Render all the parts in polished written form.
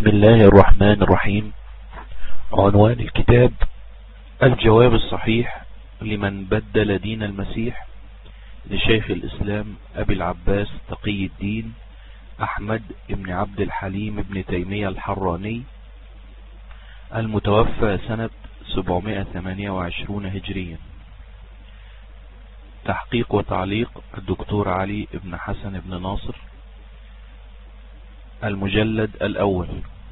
بسم الله الرحمن الرحيم. عنوان الكتاب: الجواب الصحيح لمن بدل دين المسيح، لشيخ الإسلام أبي العباس تقي الدين أحمد بن عبد الحليم بن تيمية الحراني، المتوفى سنة 728 هجريا. تحقيق وتعليق الدكتور علي بن حسن بن ناصر، المجلد الأول.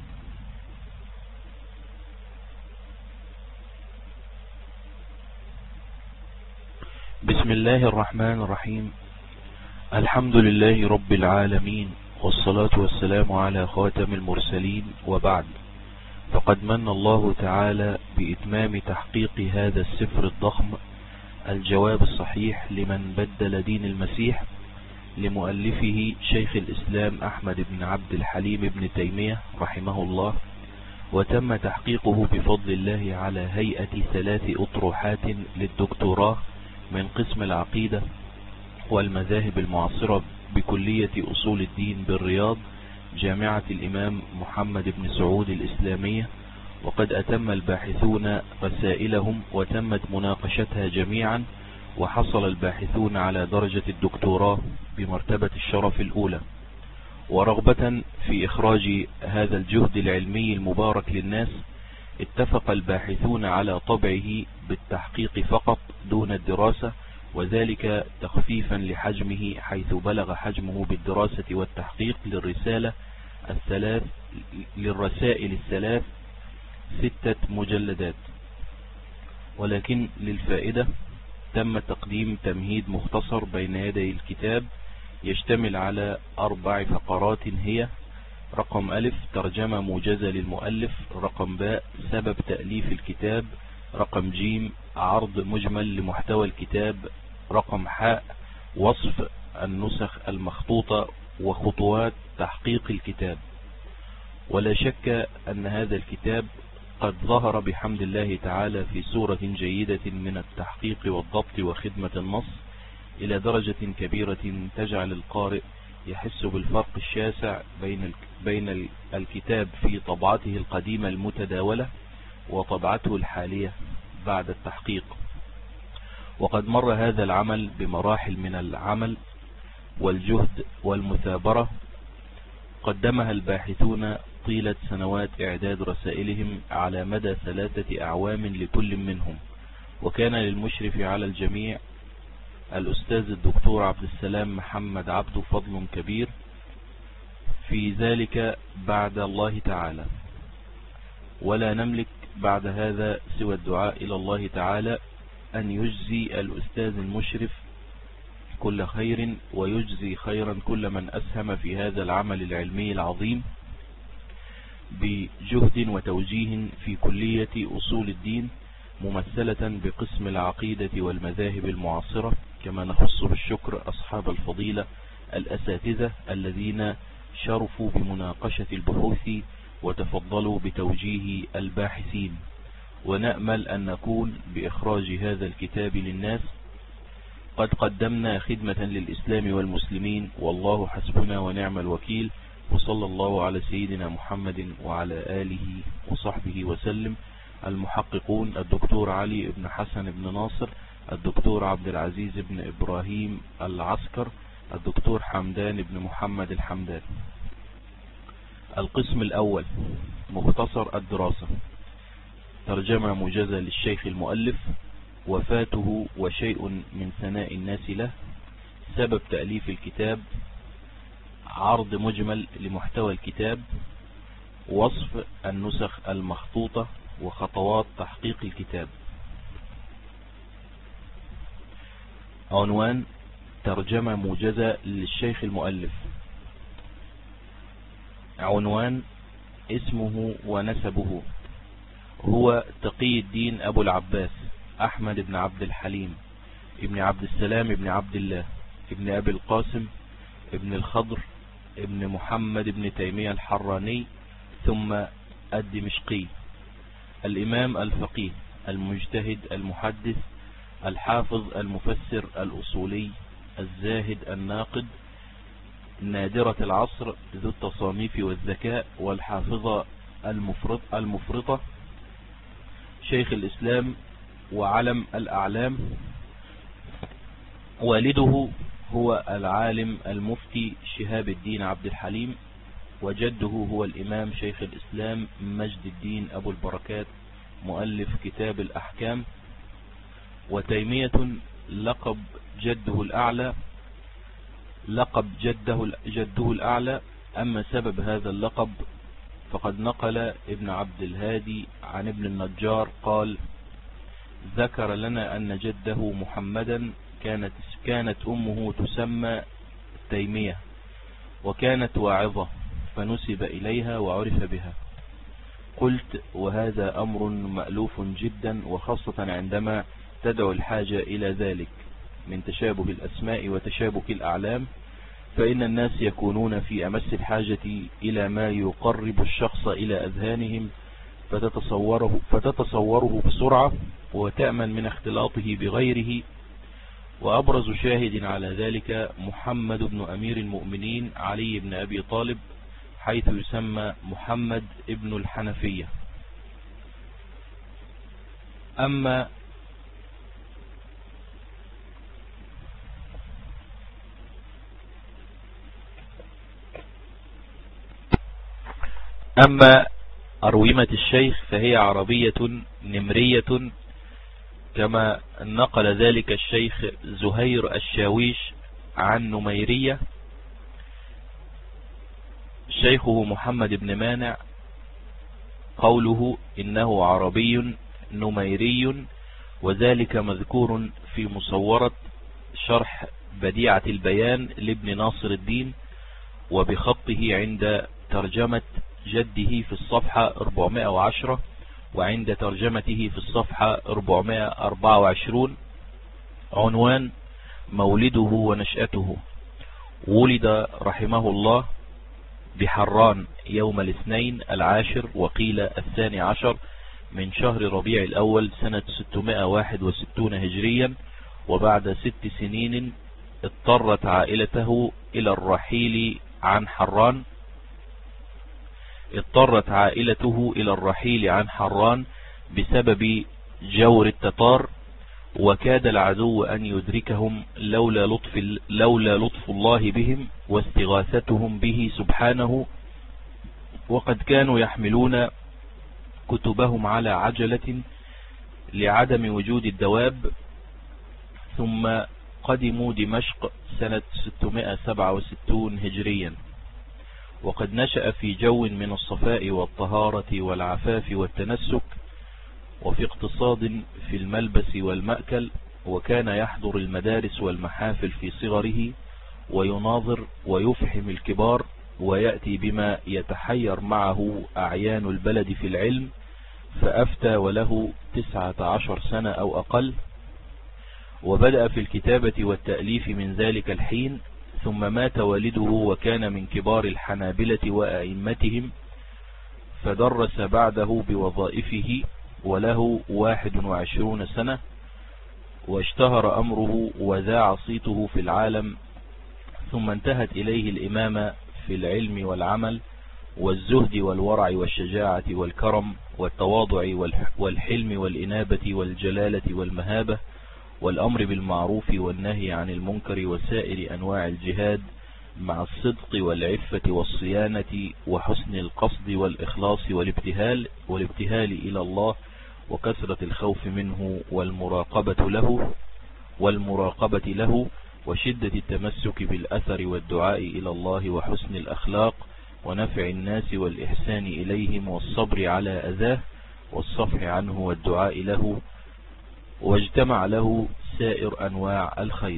بسم الله الرحمن الرحيم. الحمد لله رب العالمين، والصلاة والسلام على خاتم المرسلين، وبعد. فقد من الله تعالى بإتمام تحقيق هذا السفر الضخم، الجواب الصحيح لمن بدل دين المسيح، لمؤلفه شيخ الإسلام أحمد بن عبد الحليم بن تيمية رحمه الله، وتم تحقيقه بفضل الله على هيئة 3 أطروحات للدكتوراه من قسم العقيدة والمذاهب المعاصرة بكلية أصول الدين بالرياض، جامعة الإمام محمد بن سعود الإسلامية. وقد أتم الباحثون رسائلهم وتمت مناقشتها جميعا، وحصل الباحثون على درجة الدكتوراه بمرتبة الشرف الأولى. ورغبة في إخراج هذا الجهد العلمي المبارك للناس، اتفق الباحثون على طبعه بالتحقيق فقط دون الدراسة، وذلك تخفيفا لحجمه، حيث بلغ حجمه بالدراسة والتحقيق للرسائل الثلاث 6 مجلدات. ولكن للفائدة تم تقديم تمهيد مختصر بين يدي الكتاب، يشتمل على 4 فقرات، هي: رقم أ ترجمة موجزة للمؤلف، رقم ب سبب تأليف الكتاب، رقم ج عرض مجمل لمحتوى الكتاب، رقم ح وصف النسخ المخطوطة وخطوات تحقيق الكتاب. ولا شك أن هذا الكتاب قد ظهر بحمد الله تعالى في صورة جيدة من التحقيق والضبط وخدمة النص، إلى درجة كبيرة تجعل القارئ يحس بالفرق الشاسع بين الكتاب في طبعته القديمة المتداولة وطبعته الحالية بعد التحقيق. وقد مر هذا العمل بمراحل من العمل والجهد والمثابرة، قدمها الباحثون طيلة سنوات إعداد رسائلهم على مدى 3 أعوام لكل منهم. وكان للمشرف على الجميع الأستاذ الدكتور عبد السلام محمد عبده فضل كبير في ذلك بعد الله تعالى. ولا نملك بعد هذا سوى الدعاء إلى الله تعالى أن يجزي الأستاذ المشرف كل خير، ويجزي خيرا كل من أسهم في هذا العمل العلمي العظيم بجهد وتوجيه في كلية أصول الدين، ممثلة بقسم العقيدة والمذاهب المعاصرة. كما نخص بالشكر أصحاب الفضيلة الأساتذة الذين شرفوا بمناقشة البحوث وتفضلوا بتوجيه الباحثين. ونأمل أن نكون بإخراج هذا الكتاب للناس قد قدمنا خدمة للإسلام والمسلمين، والله حسبنا ونعم الوكيل. وصلى الله على سيدنا محمد وعلى آله وصحبه وسلم. المحققون: الدكتور علي بن حسن بن ناصر، الدكتور عبد العزيز بن إبراهيم العسكر، الدكتور حمدان بن محمد الحمدان. القسم الأول: مختصر الدراسة. ترجمة موجزة للشيخ المؤلف، وفاته وشيء من ثناء الناس له، سبب تأليف الكتاب، عرض مجمل لمحتوى الكتاب، وصف النسخ المخطوطة وخطوات تحقيق الكتاب. عنوان: ترجمة موجزة للشيخ المؤلف. عنوان: اسمه ونسبه. هو تقي الدين أبو العباس أحمد بن عبد الحليم ابن عبد السلام ابن عبد الله ابن أبي القاسم ابن الخضر ابن محمد بن تيمية الحراني، ثم الدمشقي، الإمام الفقيه المجتهد المحدث الحافظ المفسر الأصولي الزاهد الناقد نادرة العصر ذو التصانيف والذكاء والحافظة المفرطة، شيخ الإسلام وعلم الأعلام. والده هو العالم المفتي شهاب الدين عبد الحليم، وجده هو الإمام شيخ الإسلام مجد الدين أبو البركات مؤلف كتاب الأحكام. وتيمية لقب جده الأعلى. أما سبب هذا اللقب فقد نقل ابن عبد الهادي عن ابن النجار قال: ذكر لنا أن جده محمدا كانت أمه تسمى تيمية، وكانت واعظة فنسب إليها وعرف بها. قلت: وهذا أمر مألوف جدا، وخاصة عندما تدعو الحاجة إلى ذلك من تشابه الأسماء وتشابك الأعلام، فإن الناس يكونون في أمس الحاجة إلى ما يقرب الشخص إلى أذهانهم فتتصوره بسرعة وتأمن من اختلاطه بغيره. وأبرز شاهد على ذلك محمد بن أمير المؤمنين علي بن أبي طالب، حيث يسمى محمد ابن الحنفية. أما أرومة الشيخ فهي عربية نمرية، كما نقل ذلك الشيخ زهير الشاويش عن نميرية. شيخه محمد بن مانع قوله إنه عربي نميري، وذلك مذكور في مصورة شرح بديعة البيان لابن ناصر الدين، وبخطه عند ترجمة جده في الصفحة 410، وعند ترجمته في الصفحة 424. عنوان: مولده ونشأته. ولد رحمه الله بحران يوم الاثنين 10 وقيل 12 من شهر ربيع الأول سنة 661 هجريا. وبعد 6 سنين اضطرت عائلته إلى الرحيل عن حران بسبب جور التتار، وكاد العدو أن يدركهم لولا لطف الله بهم واستغاثتهم به سبحانه. وقد كانوا يحملون كتبهم على عجلة لعدم وجود الدواب، ثم قدموا دمشق سنة 667 هجريا. وقد نشأ في جو من الصفاء والطهارة والعفاف والتنسك، وفي اقتصاد في الملبس والمأكل، وكان يحضر المدارس والمحافل في صغره، ويناظر ويفحم الكبار، ويأتي بما يتحير معه أعيان البلد في العلم، فأفتى وله 19 سنة أو أقل. وبدأ في الكتابة والتأليف من ذلك الحين، ثم مات والده وكان من كبار الحنابلة وأئمتهم، فدرس بعده بوظائفه وله 21 سنة، واشتهر أمره وذاع صيته في العالم. ثم انتهت إليه الإمامة في العلم والعمل والزهد والورع والشجاعة والكرم والتواضع والحلم والإنابة والجلالة والمهابة والأمر بالمعروف والنهي عن المنكر وسائر أنواع الجهاد، مع الصدق والعفة والصيانة وحسن القصد والإخلاص والابتهال إلى الله وكثرة الخوف منه والمراقبة له وشدة التمسك بالأثر والدعاء إلى الله وحسن الأخلاق ونفع الناس والإحسان إليهم والصبر على أذاه والصفح عنه والدعاء له، واجتمع له سائر أنواع الخير.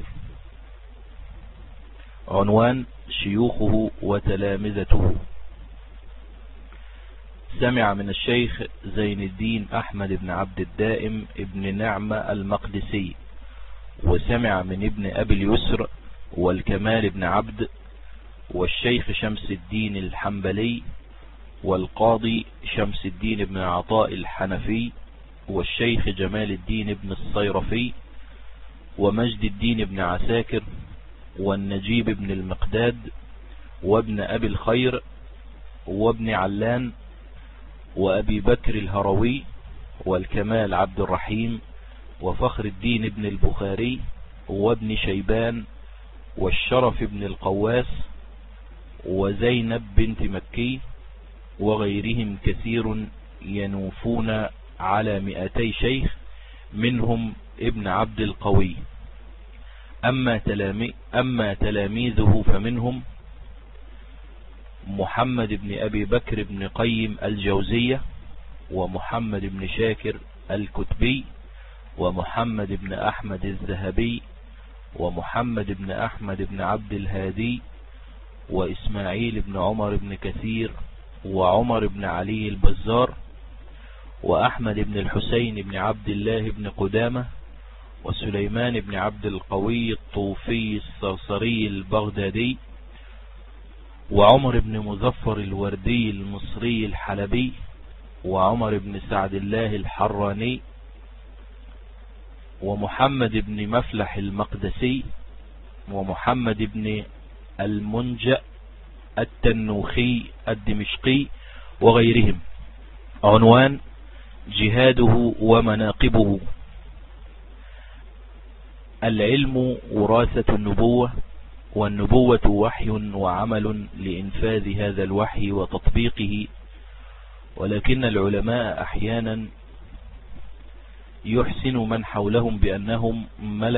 عنوان: شيوخه وتلامذته. سمع من الشيخ زين الدين أحمد بن عبد الدائم ابن نعمة المقدسي، وسمع من ابن أبي اليسر والكمال بن عبد، والشيخ شمس الدين الحنبلي، والقاضي شمس الدين بن عطاء الحنفي، والشيخ جمال الدين بن الصيرفي، ومجد الدين بن عساكر، والنجيب بن المقداد، وابن أبي الخير وابن علان وأبي بكر الهروي والكمال عبد الرحيم وفخر الدين ابن البخاري وابن شيبان والشرف ابن القواس وزينب بنت مكي وغيرهم كثير ينوفون على 200 شيخ منهم ابن عبد القوي. أما تلاميذه فمنهم محمد بن أبي بكر بن قيم الجوزية ومحمد بن شاكر الكتبي ومحمد بن أحمد الذهبي ومحمد بن أحمد بن عبد الهادي وإسماعيل بن عمر بن كثير وعمر بن علي البزار وأحمد بن الحسين بن عبد الله بن قدامة وسليمان بن عبد القوي الطوفي الصرصري البغدادي وعمر بن مظفر الوردي المصري الحلبي وعمر بن سعد الله الحراني ومحمد بن مفلح المقدسي ومحمد بن المنجأ التنوخي الدمشقي وغيرهم. عنوان: جهاده ومناقبه. العلم وراثة النبوة، والنبوة وحي وعمل لإنفاذ هذا الوحي وتطبيقه، ولكن العلماء أحيانا يحسن من حولهم بأنهم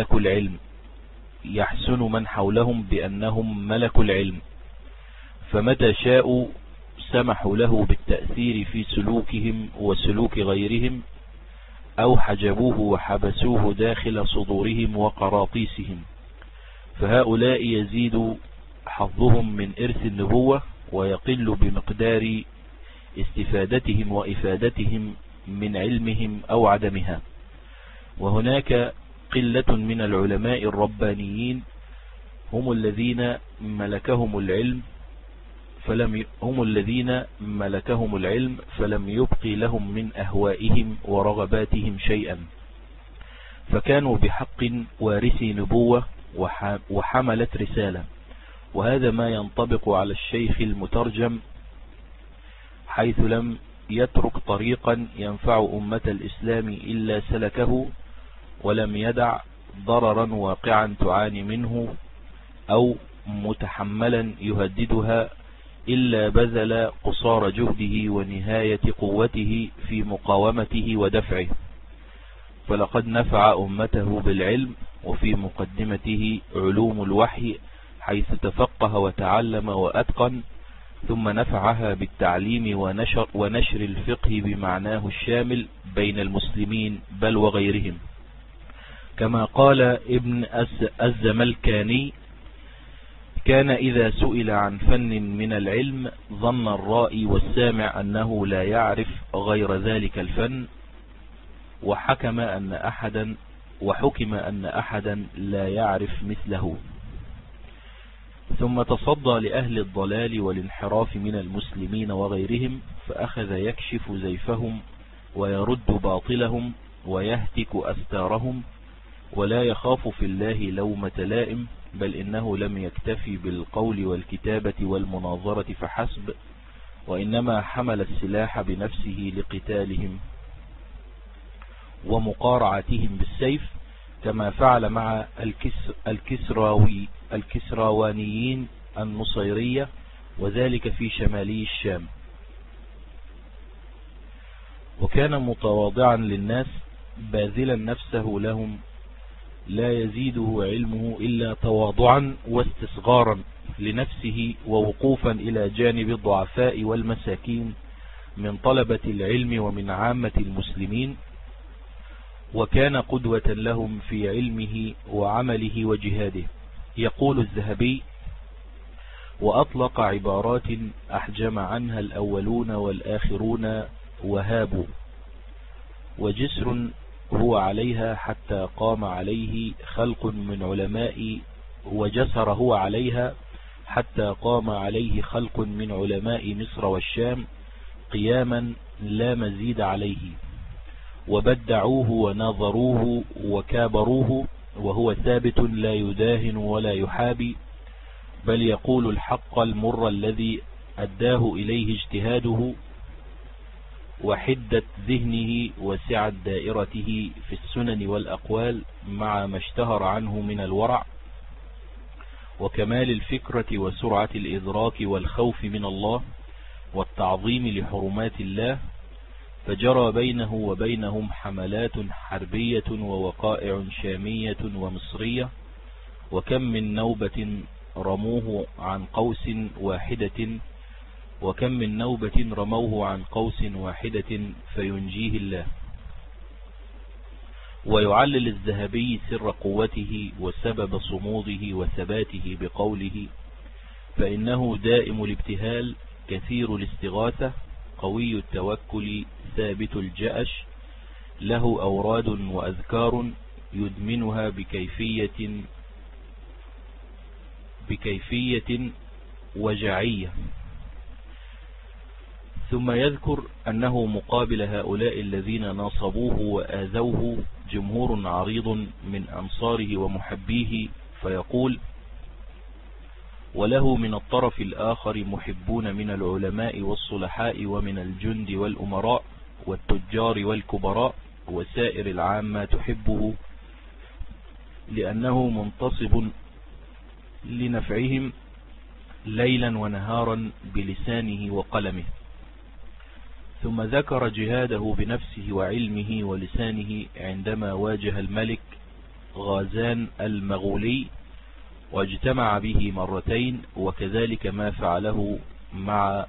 ملك العلم فمتى شاءوا سمحوا له بالتأثير في سلوكهم وسلوك غيرهم، أو حجبوه وحبسوه داخل صدورهم وقراطيسهم، فهؤلاء يزيد حظهم من إرث النبوة ويقل بمقدار استفادتهم وإفادتهم من علمهم أو عدمها. وهناك قلة من العلماء الربانيين هم الذين ملكهم العلم فلم يبقي لهم من أهوائهم ورغباتهم شيئا، فكانوا بحق وارثي نبوة وحملة رسالة. وهذا ما ينطبق على الشيخ المترجم، حيث لم يترك طريقا ينفع أمة الإسلام إلا سلكه، ولم يدع ضررا واقعا تعاني منه أو متحملا يهددها إلا بذل قصار جهده ونهاية قوته في مقاومته ودفعه. فلقد نفع أمته بالعلم، وفي مقدمته علوم الوحي حيث تفقه وتعلم وأتقن، ثم نفعها بالتعليم ونشر الفقه بمعناه الشامل بين المسلمين بل وغيرهم. كما قال ابن الزملكاني: كان إذا سئل عن فن من العلم ظن الرائي والسامع أنه لا يعرف غير ذلك الفن، وحكم أن أحدا لا يعرف مثله. ثم تصدى لأهل الضلال والانحراف من المسلمين وغيرهم، فأخذ يكشف زيفهم ويرد باطلهم ويهتك أستارهم، ولا يخاف في الله لومة لائم، بل إنه لم يكتفي بالقول والكتابة والمناظرة فحسب، وإنما حمل السلاح بنفسه لقتالهم ومقارعتهم بالسيف، كما فعل مع الكسراوانيين النصيرية، وذلك في شمالي الشام. وكان متواضعا للناس باذلا نفسه لهم، لا يزيده علمه إلا تواضعا واستصغارا لنفسه ووقوفا إلى جانب الضعفاء والمساكين من طلبة العلم ومن عامة المسلمين، وكان قدوة لهم في علمه وعمله وجهاده. يقول الذهبي: وأطلق عبارات أحجم عنها الأولون والآخرون وهابوا، وجسر هو عليها حتى قام عليه خلق من علماء، وجسر هو عليها حتى قام عليه خلق من علماء مصر والشام قياما لا مزيد عليه، وبدعوه وناظروه وكابروه، وهو ثابت لا يداهن ولا يحابي، بل يقول الحق المر الذي أداه إليه اجتهاده وحدة ذهنه وسعة دائرته في السنن والأقوال مع ما اشتهر عنه من الورع وكمال الفكرة وسرعة الإدراك والخوف من الله والتعظيم لحرمات الله، فجرى بينه وبينهم حملات حربية ووقائع شامية ومصرية، وكم من نوبة رموه عن قوس واحدة وكم من نوبة رموه عن قوس واحدة فينجيه الله. ويعلل الذهبي سر قوته وسبب صموده وثباته بقوله: فإنه دائم الابتهال كثير الاستغاثة قوي التوكل ثابت الجأش له أوراد وأذكار يدمنها بكيفية وجعية. ثم يذكر أنه مقابل هؤلاء الذين ناصبوه وآذوه جمهور عريض من أنصاره ومحبيه، فيقول: وله من الطرف الآخر محبون من العلماء والصلحاء ومن الجند والأمراء والتجار والكبراء وسائر العامة تحبه لأنه منتصب لنفعهم ليلا ونهارا بلسانه وقلمه. ثم ذكر جهاده بنفسه وعلمه ولسانه عندما واجه الملك غازان المغولي واجتمع به مرتين، وكذلك ما فعله مع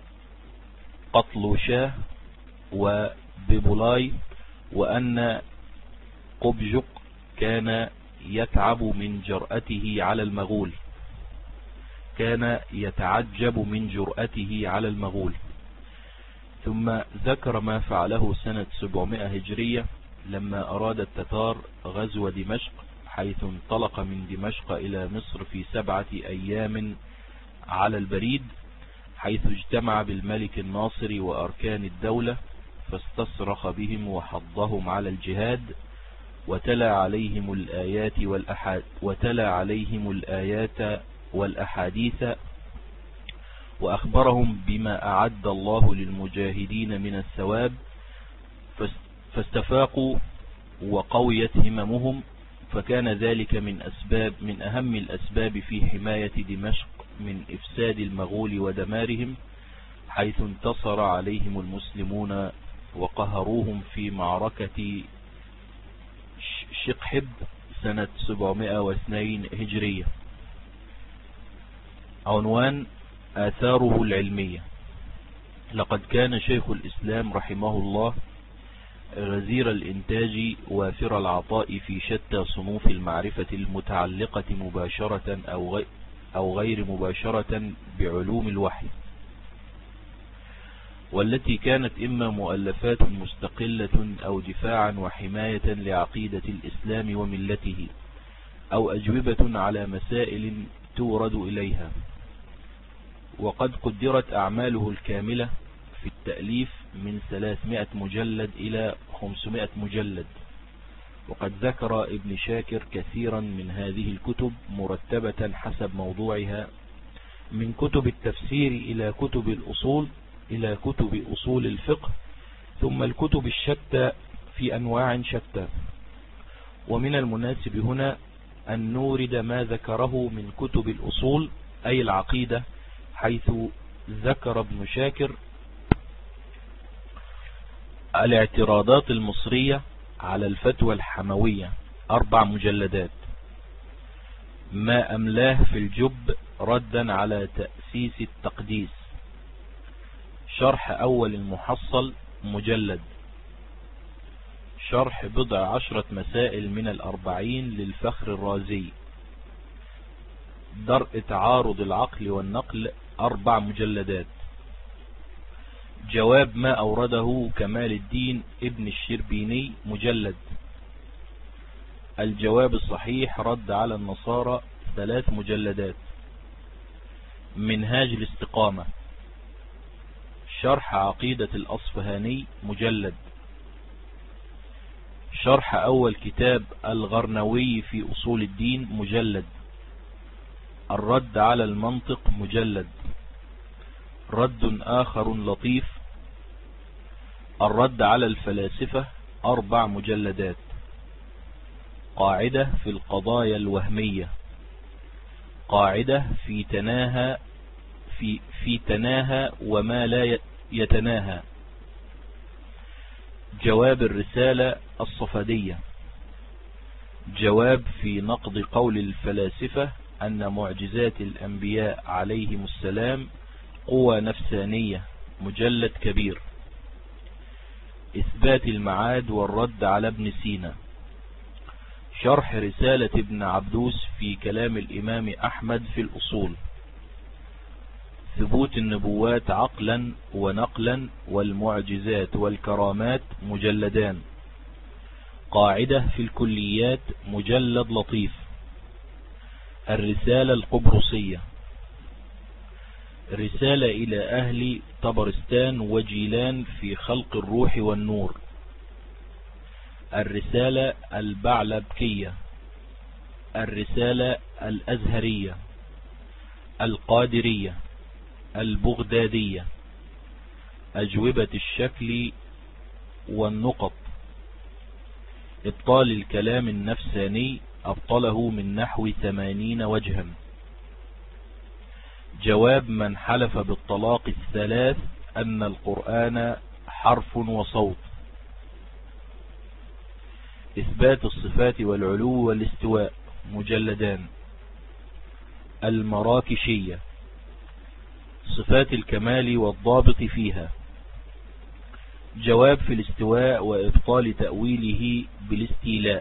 قطلوشاه وبيبولاي، وأن قبجق كان يتعب من جرأته على المغول، كان يتعجب من جرأته على المغول. ثم ذكر ما فعله سنة 700 هجرية لما أراد التتار غزو دمشق، حيث انطلق من دمشق إلى مصر في 7 أيام على البريد، حيث اجتمع بالملك الناصر وأركان الدولة فاستصرخ بهم وحضهم على الجهاد، وتلا عليهم الآيات والأحاديث وأخبرهم بما أعد الله للمجاهدين من الثواب، فاستفاقوا وقويت هممهم، فكان ذلك من أهم الأسباب في حماية دمشق من إفساد المغول ودمارهم، حيث انتصر عليهم المسلمون وقهروهم في معركة شقحب سنة 702 هجرية. عنوان: آثاره العلمية. لقد كان شيخ الإسلام رحمه الله غزير الإنتاج وافر العطاء في شتى صنوف المعرفة المتعلقة مباشرة أو غير مباشرة بعلوم الوحي، والتي كانت إما مؤلفات مستقلة أو دفاعا وحماية لعقيدة الإسلام وملته، أو أجوبة على مسائل تورد إليها. وقد قدرت أعماله الكاملة في التأليف من 300 مجلد إلى 500 مجلد، وقد ذكر ابن شاكر كثيرا من هذه الكتب مرتبة حسب موضوعها، من كتب التفسير إلى كتب الأصول إلى كتب أصول الفقه، ثم الكتب الشتى في أنواع شتى. ومن المناسب هنا أن نورد ما ذكره من كتب الأصول أي العقيدة، حيث ذكر ابن شاكر الاعتراضات المصرية على الفتوى الحموية 4 مجلدات، ما أملاه في الجب ردا على تأسيس التقديس، شرح أول المحصل مجلد، شرح 10 مسائل من 40 للفخر الرازي، درء تعارض العقل والنقل 4 مجلدات، جواب ما أورده كمال الدين ابن الشربيني مجلد، الجواب الصحيح رد على النصارى 3 مجلدات، منهاج الاستقامة، شرح عقيدة الأصفهاني مجلد، شرح أول كتاب الغرنوي في أصول الدين مجلد، الرد على المنطق مجلد. رد آخر لطيف. الرد على الفلاسفة 4 مجلدات. قاعدة في القضايا الوهمية. قاعدة في تناهى وما لا يتناهى. جواب الرسالة الصفدية. جواب في نقد قول الفلاسفة أن معجزات الأنبياء عليهم السلام قوى نفسانية، مجلد كبير. إثبات المعاد والرد على ابن سينا. شرح رسالة ابن عبدوس في كلام الإمام أحمد في الأصول. ثبوت النبوات عقلا ونقلا والمعجزات والكرامات مجلدان. قاعدة في الكليات مجلد لطيف. الرسالة القبرصية. رسالة إلى أهل طبرستان وجيلان في خلق الروح والنور. الرسالة البعلبكية. الرسالة الأزهرية. القادرية. البغدادية. أجوبة الشكل والنقط. إبطال الكلام النفساني أبطله من نحو 80 وجها. جواب من حلف بالطلاق الثلاث أن القرآن حرف وصوت. إثبات الصفات والعلو والاستواء مجلدان. المراكشية. صفات الكمال والضابط فيها. جواب في الاستواء وإبطال تأويله بالاستيلاء.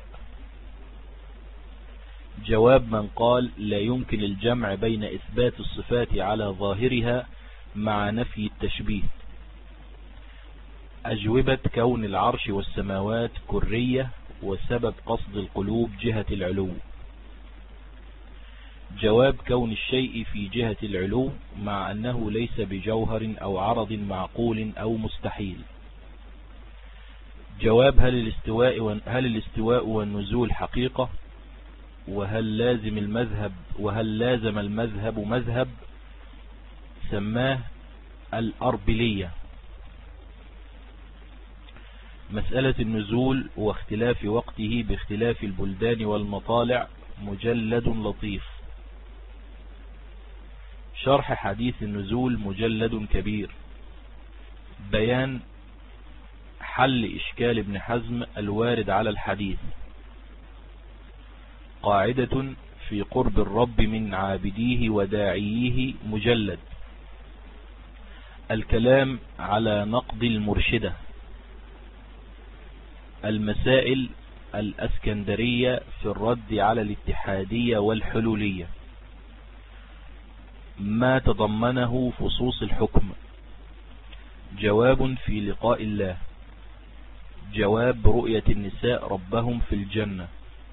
جواب من قال لا يمكن الجمع بين إثبات الصفات على ظاهرها مع نفي التشبيه. أجوبة كون العرش والسماوات كرية وسبب قصد القلوب جهة العلو. جواب كون الشيء في جهة العلو مع أنه ليس بجوهر أو عرض معقول أو مستحيل. جواب هل الاستواء والنزول حقيقة، وهل لازم المذهب مذهب سماه الأربلية. مسألة النزول واختلاف وقته باختلاف البلدان والمطالع مجلد لطيف. شرح حديث النزول مجلد كبير. بيان حل إشكال ابن حزم الوارد على الحديث. قاعدة في قرب الرب من عابديه وداعيه مجلد. الكلام على نقد المرشدة. المسائل الأسكندرية في الرد على الاتحادية والحلولية. ما تضمنه فصوص الحكم. جواب في لقاء الله. جواب رؤية النساء ربهم في الجنة.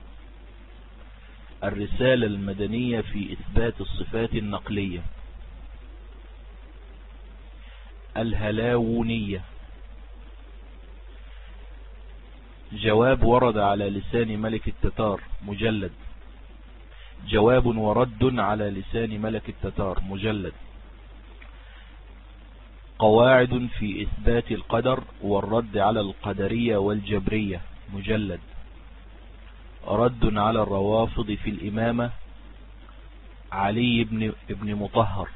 الرسالة المدنية في إثبات الصفات النقلية. الهلاونية. جواب ورد على لسان ملك التتار مجلد. جواب ورد على لسان ملك التتار مجلد. قواعد في إثبات القدر والرد على القدرية والجبرية مجلد. رد على الروافض في الإمامة علي بن مطهر.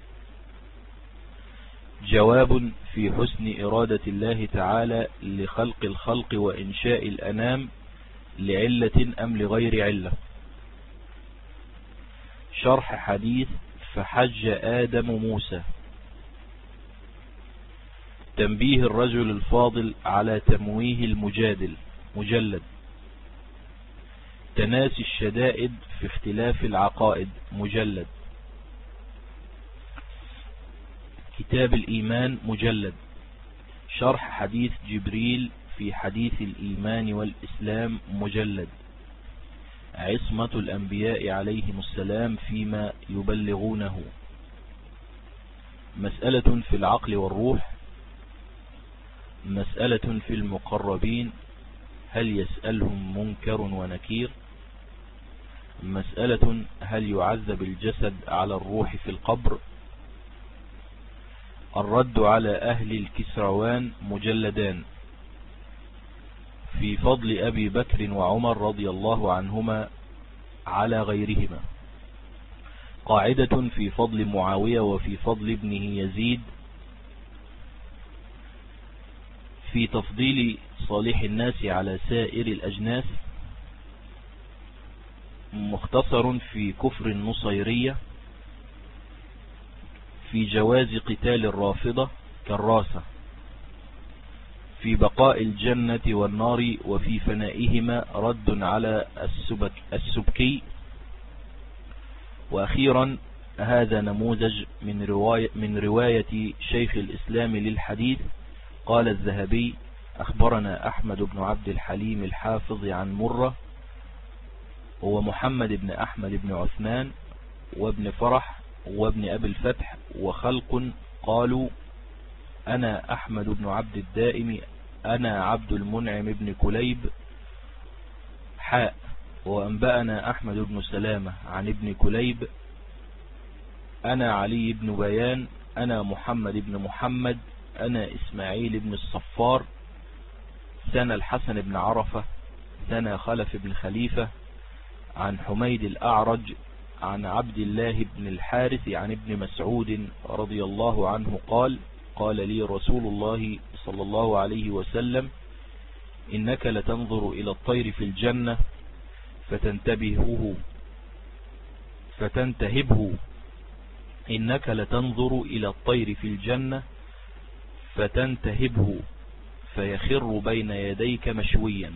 جواب في حسن إرادة الله تعالى لخلق الخلق وإنشاء الأنام لعلة أم لغير علة. شرح حديث فحج آدم موسى. تنبيه الرجل الفاضل على تمويه المجادل مجلد. تناسي الشدائد في اختلاف العقائد مجلد. كتاب الإيمان مجلد. شرح حديث جبريل في حديث الإيمان والإسلام مجلد. عصمة الأنبياء عليهم السلام فيما يبلغونه. مسألة في العقل والروح. مسألة في المقربين هل يسألهم منكر ونكير. مسألة: هل يعذب الجسد على الروح في القبر؟ الرد على أهل الكسروان مجلدان في فضل أبي بكر وعمر رضي الله عنهما على غيرهما. قاعدة في فضل معاوية وفي فضل ابنه يزيد في تفضيل صالح الناس على سائر الأجناس. مختصر في كفر النصيرية في جواز قتال الرافضة كالراسة في بقاء الجنة والنار وفي فنائهما رد على السبكي. وأخيرا هذا نموذج من رواية شيخ الإسلام للحديث. قال الذهبي: أخبرنا أحمد بن عبد الحليم الحافظ عن مرة ومحمد بن أحمد بن عثمان وابن فرح وابن أبي الفتح وخلق قالوا: أنا أحمد بن عبد الدائم أنا عبد المنعم بن كليب وأنبأنا أحمد بن سلامة عن ابن كليب أنا علي بن بيان أنا محمد بن محمد أنا إسماعيل بن الصفار سنة الحسن بن عرفة سنة خلف بن خليفة عن حميد الأعرج عن عبد الله بن الحارث عن ابن مسعود رضي الله عنه قال لي رسول الله صلى الله عليه وسلم: إنك لتنظر إلى الطير في الجنة فتنتهبه إنك لتنظر إلى الطير في الجنة فتنتهبه فيخر بين يديك مشويا.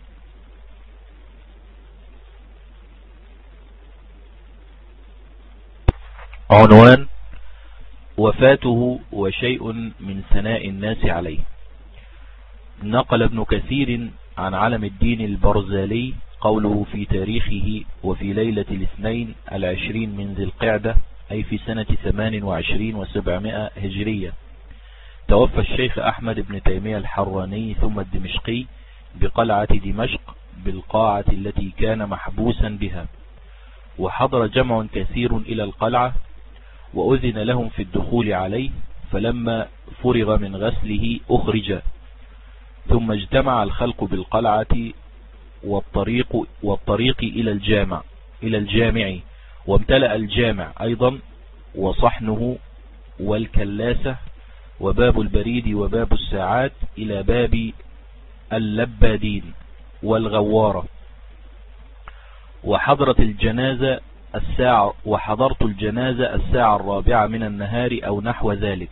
عنوان: وفاته وشيء من ثناء الناس عليه. نقل ابن كثير عن علم الدين البرزالي قوله في تاريخه: وفي ليلة الاثنين 20 من ذي القعدة، أي في سنة 28 و700 هجرية، توفى الشيخ أحمد بن تيمية الحراني ثم الدمشقي بقلعة دمشق بالقاعة التي كان محبوسا بها، وحضر جمع كثير إلى القلعة وأذن لهم في الدخول عليه، فلما فرغ من غسله أخرج، ثم اجتمع الخلق بالقلعة والطريق إلى الجامع وامتلأ الجامع أيضا وصحنه والكلاسة وباب البريد وباب الساعات إلى باب اللبادين والغوارة. وحضرت الجنازة الساعة 4 من النهار أو نحو ذلك،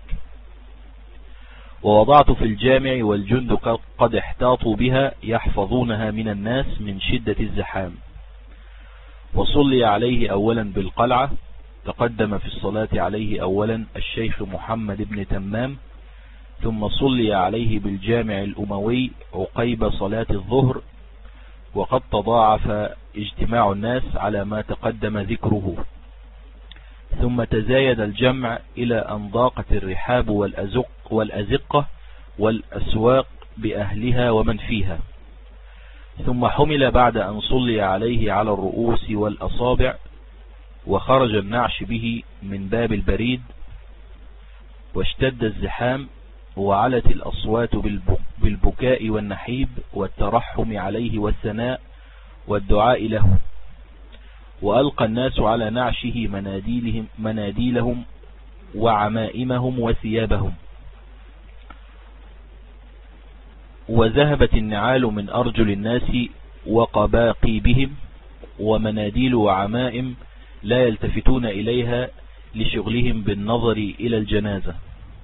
ووضعت في الجامع والجند قد احتاطوا بها يحفظونها من الناس من شدة الزحام. وصلي عليه أولا بالقلعة، تقدم في الصلاة عليه أولا الشيخ محمد بن تمام، ثم صلي عليه بالجامع الأموي عقيب صلاة الظهر، وقد تضاعف اجتماع الناس على ما تقدم ذكره، ثم تزايد الجمع إلى أن ضاقت الرحاب والأزقة والأسواق بأهلها ومن فيها، ثم حمل بعد أن صلي عليه على الرؤوس والأصابع، وخرج النعش به من باب البريد، واشتد الزحام وعلت الأصوات بالبكاء والنحيب والترحم عليه والثناء والدعاء له، وألقى الناس على نعشه مناديلهم وعمائمهم وثيابهم، وذهبت النعال من أرجل الناس وقباقيبهم، ومناديل وعمائم لا يلتفتون إليها لشغلهم بالنظر إلى الجنازة.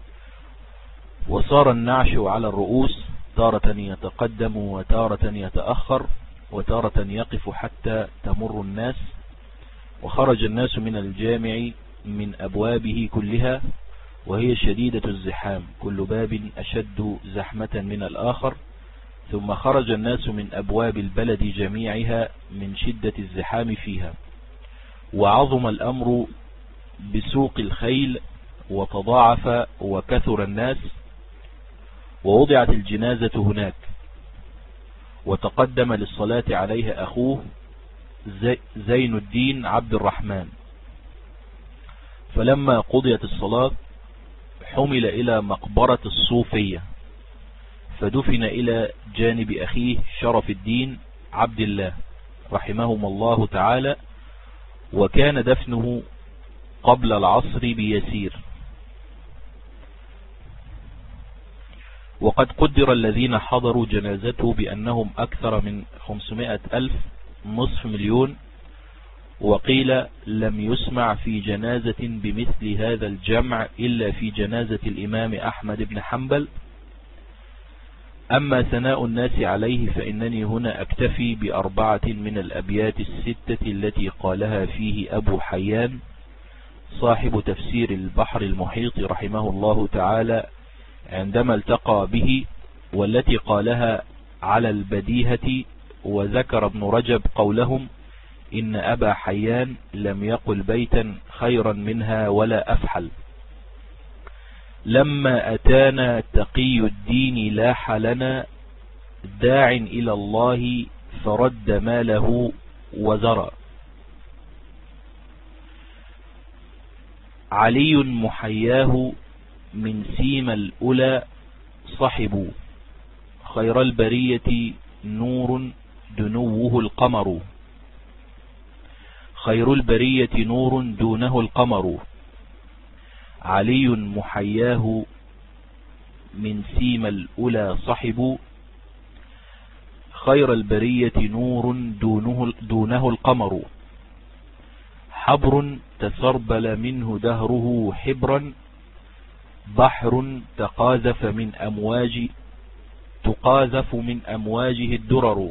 وصار النعش على الرؤوس تارة يتقدم وتارة يتأخر وتارة يقف حتى تمر الناس. وخرج الناس من الجامع من أبوابه كلها، وهي شديدة الزحام، كل باب أشد زحمة من الآخر. ثم خرج الناس من أبواب البلد جميعها من شدة الزحام فيها، وعظم الأمر بسوق الخيل وتضاعف وكثر الناس، ووضعت الجنازة هناك، وتقدم للصلاة عليها أخوه زين الدين عبد الرحمن. فلما قضيت الصلاة حمل إلى مقبرة الصوفية فدفن إلى جانب أخيه شرف الدين عبد الله رحمهم الله تعالى، وكان دفنه قبل العصر بيسير. وقد قدر الذين حضروا جنازته بأنهم أكثر من 500,000 نصف مليون، وقيل لم يسمع في جنازة بمثل هذا الجمع إلا في جنازة الإمام أحمد بن حنبل. أما ثناء الناس عليه فإنني هنا أكتفي ب4 من الأبيات الستة التي قالها فيه أبو حيان صاحب تفسير البحر المحيط رحمه الله تعالى عندما التقى به، والتي قالها على البديهة. وذكر ابن رجب قولهم: إن أبا حيان لم يقل بيتا خيرا منها ولا أفحل. لما أتانا تقي الدين لاح لنا داع إلى الله فرد ماله وزرى. علي محياه من سيم الأولى صحبوا، خير البرية نور دنوه القمر. خير البرية نور دونه القمر. علي محياه من سيم الأولى صحبوا، خير البرية نور دونه القمر. حبر تسربل منه دهره حبرا، بحر تقاذف من أمواجه الدرر.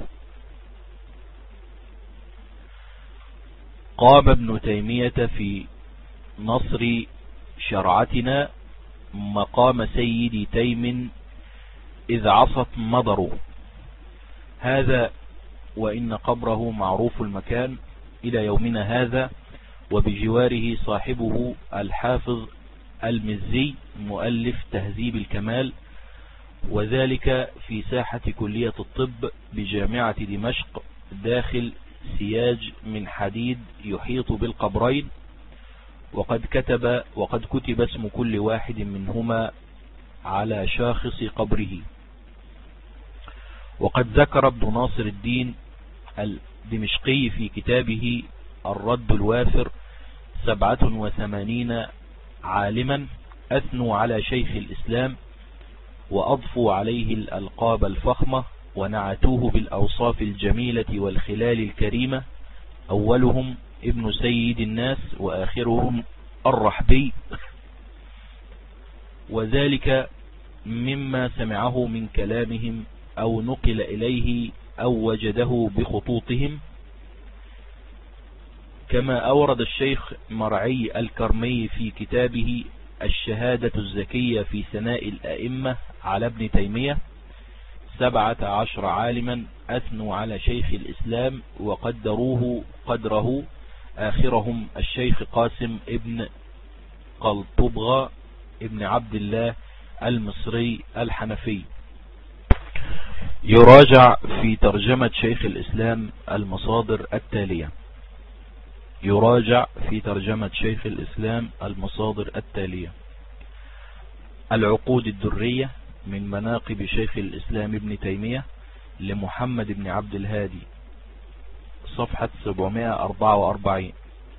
قام ابن تيمية في نصر شرعتنا مقام سيد تيم إذ عصت مضر. هذا وإن قبره معروف المكان إلى يومنا هذا، وبجواره صاحبه الحافظ المزي مؤلف تهذيب الكمال، وذلك في ساحة كلية الطب بجامعة دمشق داخل سياج من حديد يحيط بالقبرين. وقد كتب اسم كل واحد منهما على شاخص قبره. وقد ذكر ابن ناصر الدين الدمشقي في كتابه الرد الوافر 87 عالما أثنوا على شيخ الإسلام وأضفوا عليه الألقاب الفخمة ونعتوه بالأوصاف الجميلة والخلال الكريمة، أولهم ابن سيد الناس وآخرهم الرحبي، وذلك مما سمعه من كلامهم أو نقل إليه أو وجده بخطوطهم. كما أورد الشيخ مرعي الكرمي في كتابه الشهادة الزكية في ثناء الأئمة على ابن تيمية 17 عالما أثنوا على شيخ الإسلام وقدروه قدره، آخرهم الشيخ قاسم ابن قلطبغة ابن عبد الله المصري الحنفي. يراجع في ترجمة شيخ الإسلام المصادر التالية. العقود الدرية من مناقب شيخ الإسلام ابن تيمية لمحمد بن عبد الهادي صفحة 744.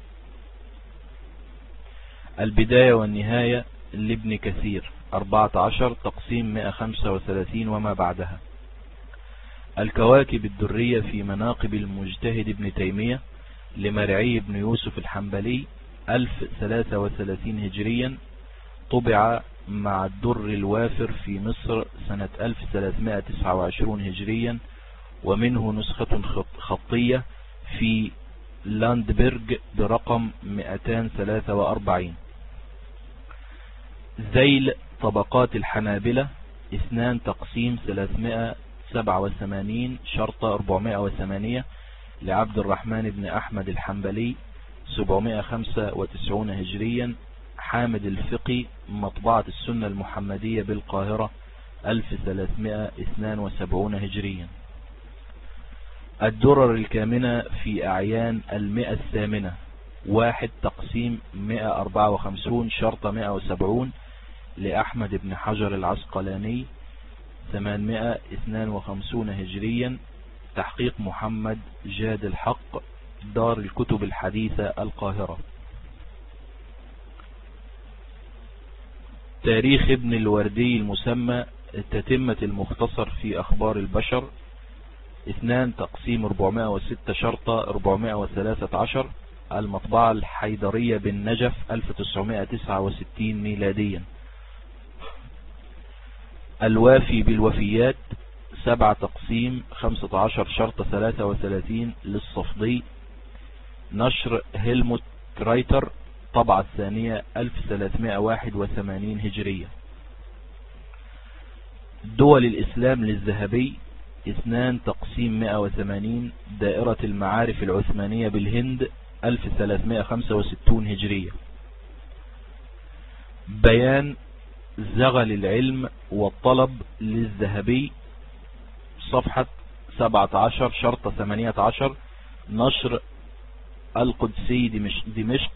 البداية والنهاية لابن كثير 14 تقسيم 135 وما بعدها. الكواكب الدرية في مناقب المجتهد ابن تيمية لمرعي بن يوسف الحنبلي 1033 هجريا، طبع مع الدر الوافر في مصر سنة 1329 هجريا، ومنه نسخة خطية في لاندبرج برقم 243. ذيل طبقات الحنابلة 2 تقسيم 387 شرطة 408 لعبد الرحمن بن أحمد الحنبلي 795 هجريا، حامد الفقي مطبعة السنة المحمدية بالقاهرة 1372 هجريا. الدرر الكامنة في أعيان 100 1 تقسيم 154 شرطة 170 لأحمد بن حجر العسقلاني 852 هجريا، تحقيق محمد جاد الحق، دار الكتب الحديثة القاهرة. تاريخ ابن الوردي المسمى التتمة المختصر في أخبار البشر 2 تقسيم 406 شرطة 413، المطبعة الحيدرية بالنجف 1969 ميلاديا. الوافي بالوفيات 7 تقسيم 15 شرطة 33 للصفدي، نشر هيلموت رايتر، طبعة الثانية 1381 هجرية. دول الإسلام للذهبي 2 تقسيم 180 دائرة المعارف العثمانية بالهند 1365 هجرية. بيان زغل العلم والطلب للذهبي، صفحة 17 شرطة 18، نشر القدسي دمشق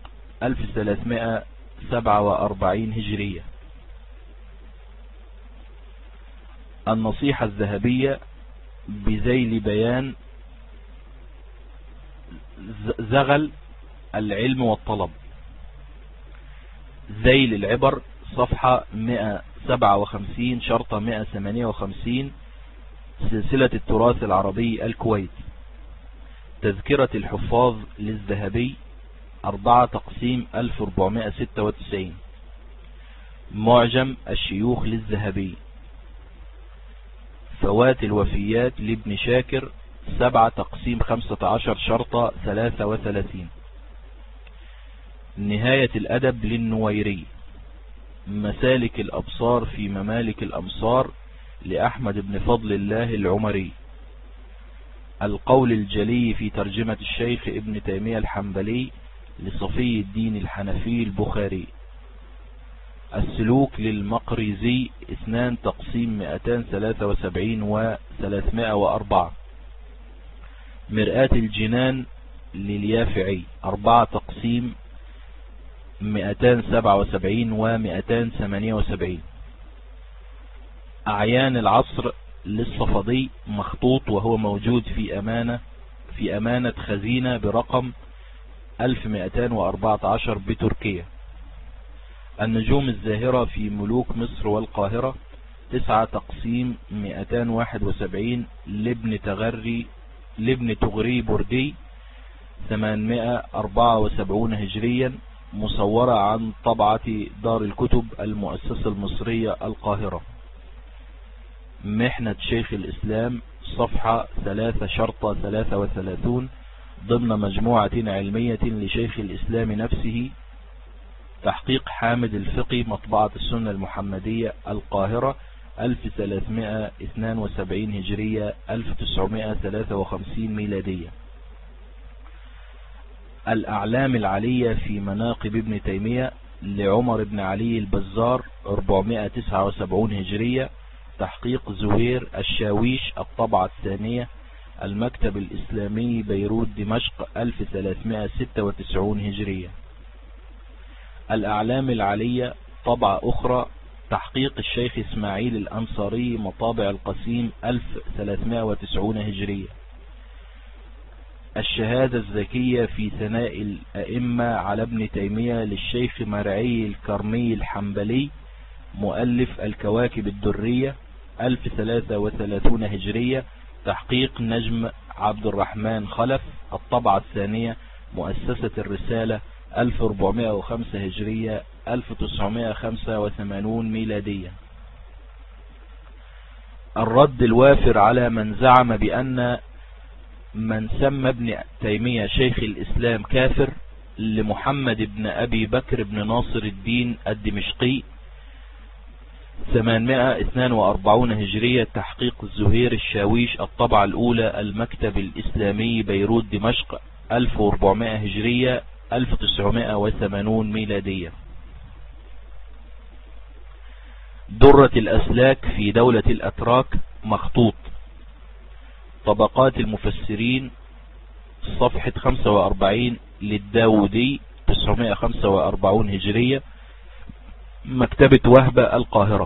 1347 هجرية. النصيحة الذهبية بذيل بيان زغل العلم والطلب، ذيل العبر، صفحة 157 شرطة 158، سلسلة التراث العربي الكويت. تذكرة الحفاظ للذهبي 4 تقسيم 1496، معجم الشيوخ للذهبي. فوات الوفيات لابن شاكر 7 تقسيم 15 شرطة 33. نهاية الأدب للنويري. مسالك الأبصار في ممالك الأمصار لأحمد بن فضل الله العمري. القول الجلي في ترجمة الشيخ ابن تيمية الحنبلي لصفي الدين الحنفي البخاري. السلوك للمقريزي 2 تقسيم 273 و 304. مرآة الجنان لليافعي 4 تقسيم 277 و 278. أعيان العصر للصفدي مخطوط، وهو موجود في أمانة خزينة برقم 1214 بتركيا. النجوم الزاهرة في ملوك مصر والقاهرة 9 تقسيم 271 لابن تغري بردي 874 هجريا، مصورة عن طبعة دار الكتب المؤسسة المصرية القاهرة. محنة شيخ الإسلام، صفحة 3 شرطة 33، ضمن مجموعة علمية لشيخ الإسلام نفسه، تحقيق حامد الفقي، مطبعة السنة المحمدية القاهرة 1372 هجرية 1953 ميلادية. الأعلام العلية في مناقب ابن تيمية لعمر بن علي البزار 479 هجرية، تحقيق زهير الشاويش، الطبعة الثانية، المكتب الإسلامي بيروت دمشق 1396 هجرية. الأعلام العلية طبعة أخرى، تحقيق الشيخ إسماعيل الأنصاري، مطابع القسيم 1390 هجرية. الشهادة الزكية في ثناء الأئمة على ابن تيمية للشيخ مرعي الكرمي الحنبلي، مؤلف الكواكب الدرية 1033 هجرية، تحقيق نجم عبد الرحمن خلف، الطبعة الثانية، مؤسسة الرسالة 1405 هجرية 1985 ميلادية. الرد الوافر على من زعم بأن من سمى ابن تيمية شيخ الإسلام كافر، لمحمد بن أبي بكر بن ناصر الدين الدمشقي 842 هجرية، تحقيق الزهير الشاويش، الطبعة الأولى، المكتب الإسلامي بيروت دمشق 1400 هجرية 1980 ميلادية. درة الأسلاك في دولة الأتراك مخطوط، طبقات المفسرين صفحة 45 للداودي 945 هجرية، مكتبة وهبة القاهرة.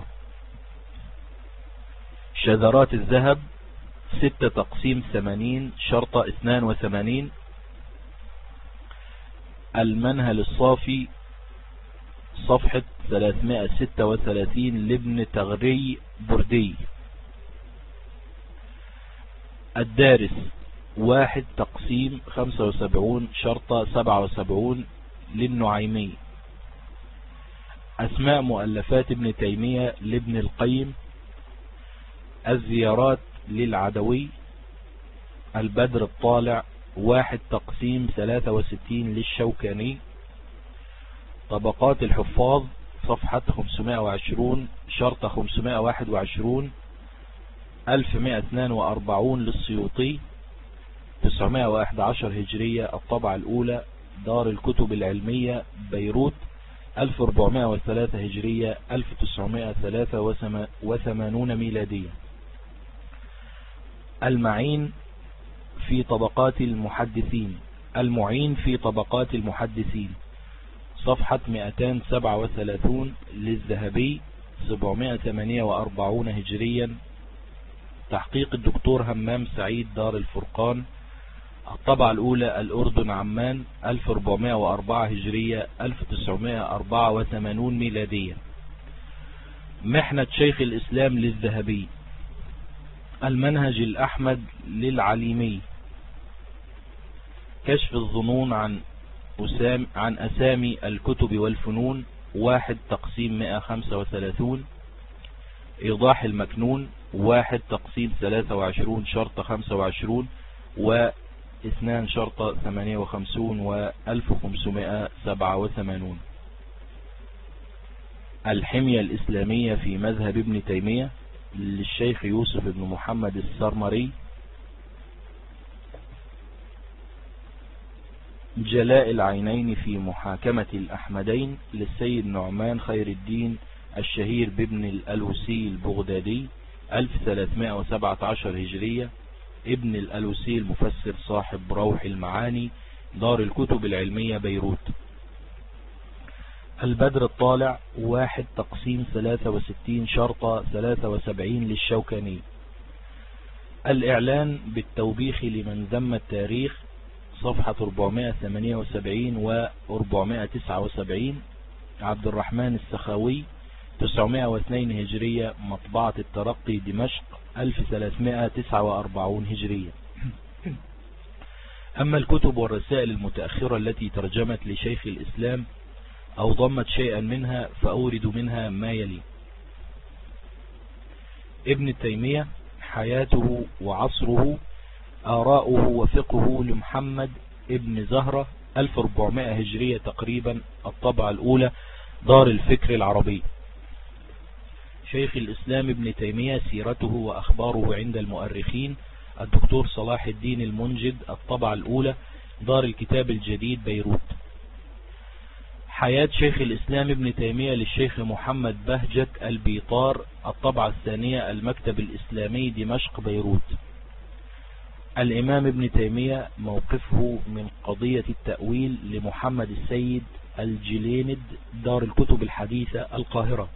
شذرات الذهب 6 تقسيم 80 شرطة 82. المنهل الصافي صفحة 336 لابن تغري بردي. الدارس 1 تقسيم 75 شرطة 77 للنعيمي. أسماء مؤلفات ابن تيمية لابن القيم. الزيارات للعدوي. البدر الطالع 1 تقسيم 63 للشوكاني. طبقات الحفاظ صفحة 520 شرطة 521 1142 للسيوطي 911 هجرية الطبعة الأولى دار الكتب العلمية بيروت 1403 هجرية 1983 ميلادية. المعين في طبقات المحدثين. المعين في طبقات المحدثين صفحة 237 للذهبي 748 هجريا، تحقيق الدكتور همام سعيد دار الفرقان، الطبعة الأولى الأردن عمان 1404 هجرية 1984 ميلادية. محنة شيخ الإسلام للذهبي. المنهج الأحمد للعليمي. كشف الظنون عن أسامي الكتب والفنون 1 تقسيم 135. إيضاح المكنون 1 تقسيم 23 شرطة 25 و2 شرطة 58 و1587. الحمية الإسلامية في مذهب ابن تيمية للشيخ يوسف بن محمد السرمري. جلاء العينين في محاكمة الأحمدين للسيد نعمان خير الدين الشهير بابن الألوسي البغدادي 1317 هجرية، ابن الألوسي المفسر صاحب روح المعاني دار الكتب العلمية بيروت. البدر الطالع 1 تقسيم 63 شرطة 73 للشوكاني. الإعلان بالتوبيخ لمن ذم التاريخ صفحة 478 و 479 عبد الرحمن السخاوي 902 هجرية، مطبعة الترقي دمشق 1349 هجرية. أما الكتب والرسائل المتأخرة التي ترجمت لشيخ الإسلام أو ضمت شيئا منها فأورد منها ما يلي: ابن تيمية، حياته وعصره، آراؤه وفقه لمحمد ابن زهرة 1400 هجرية تقريبا، الطبعة الأولى دار الفكر العربي. شيخ الإسلام ابن تيمية، سيرته وأخباره عند المؤرخين، الدكتور صلاح الدين المنجد، الطبعة الأولى دار الكتاب الجديد بيروت. حياة شيخ الإسلام ابن تيمية للشيخ محمد بهجت البيطار، الطبعة الثانية المكتب الإسلامي دمشق بيروت. الإمام ابن تيمية، موقفه من قضية التأويل لمحمد السيد الجليند دار الكتب الحديثة القاهرة.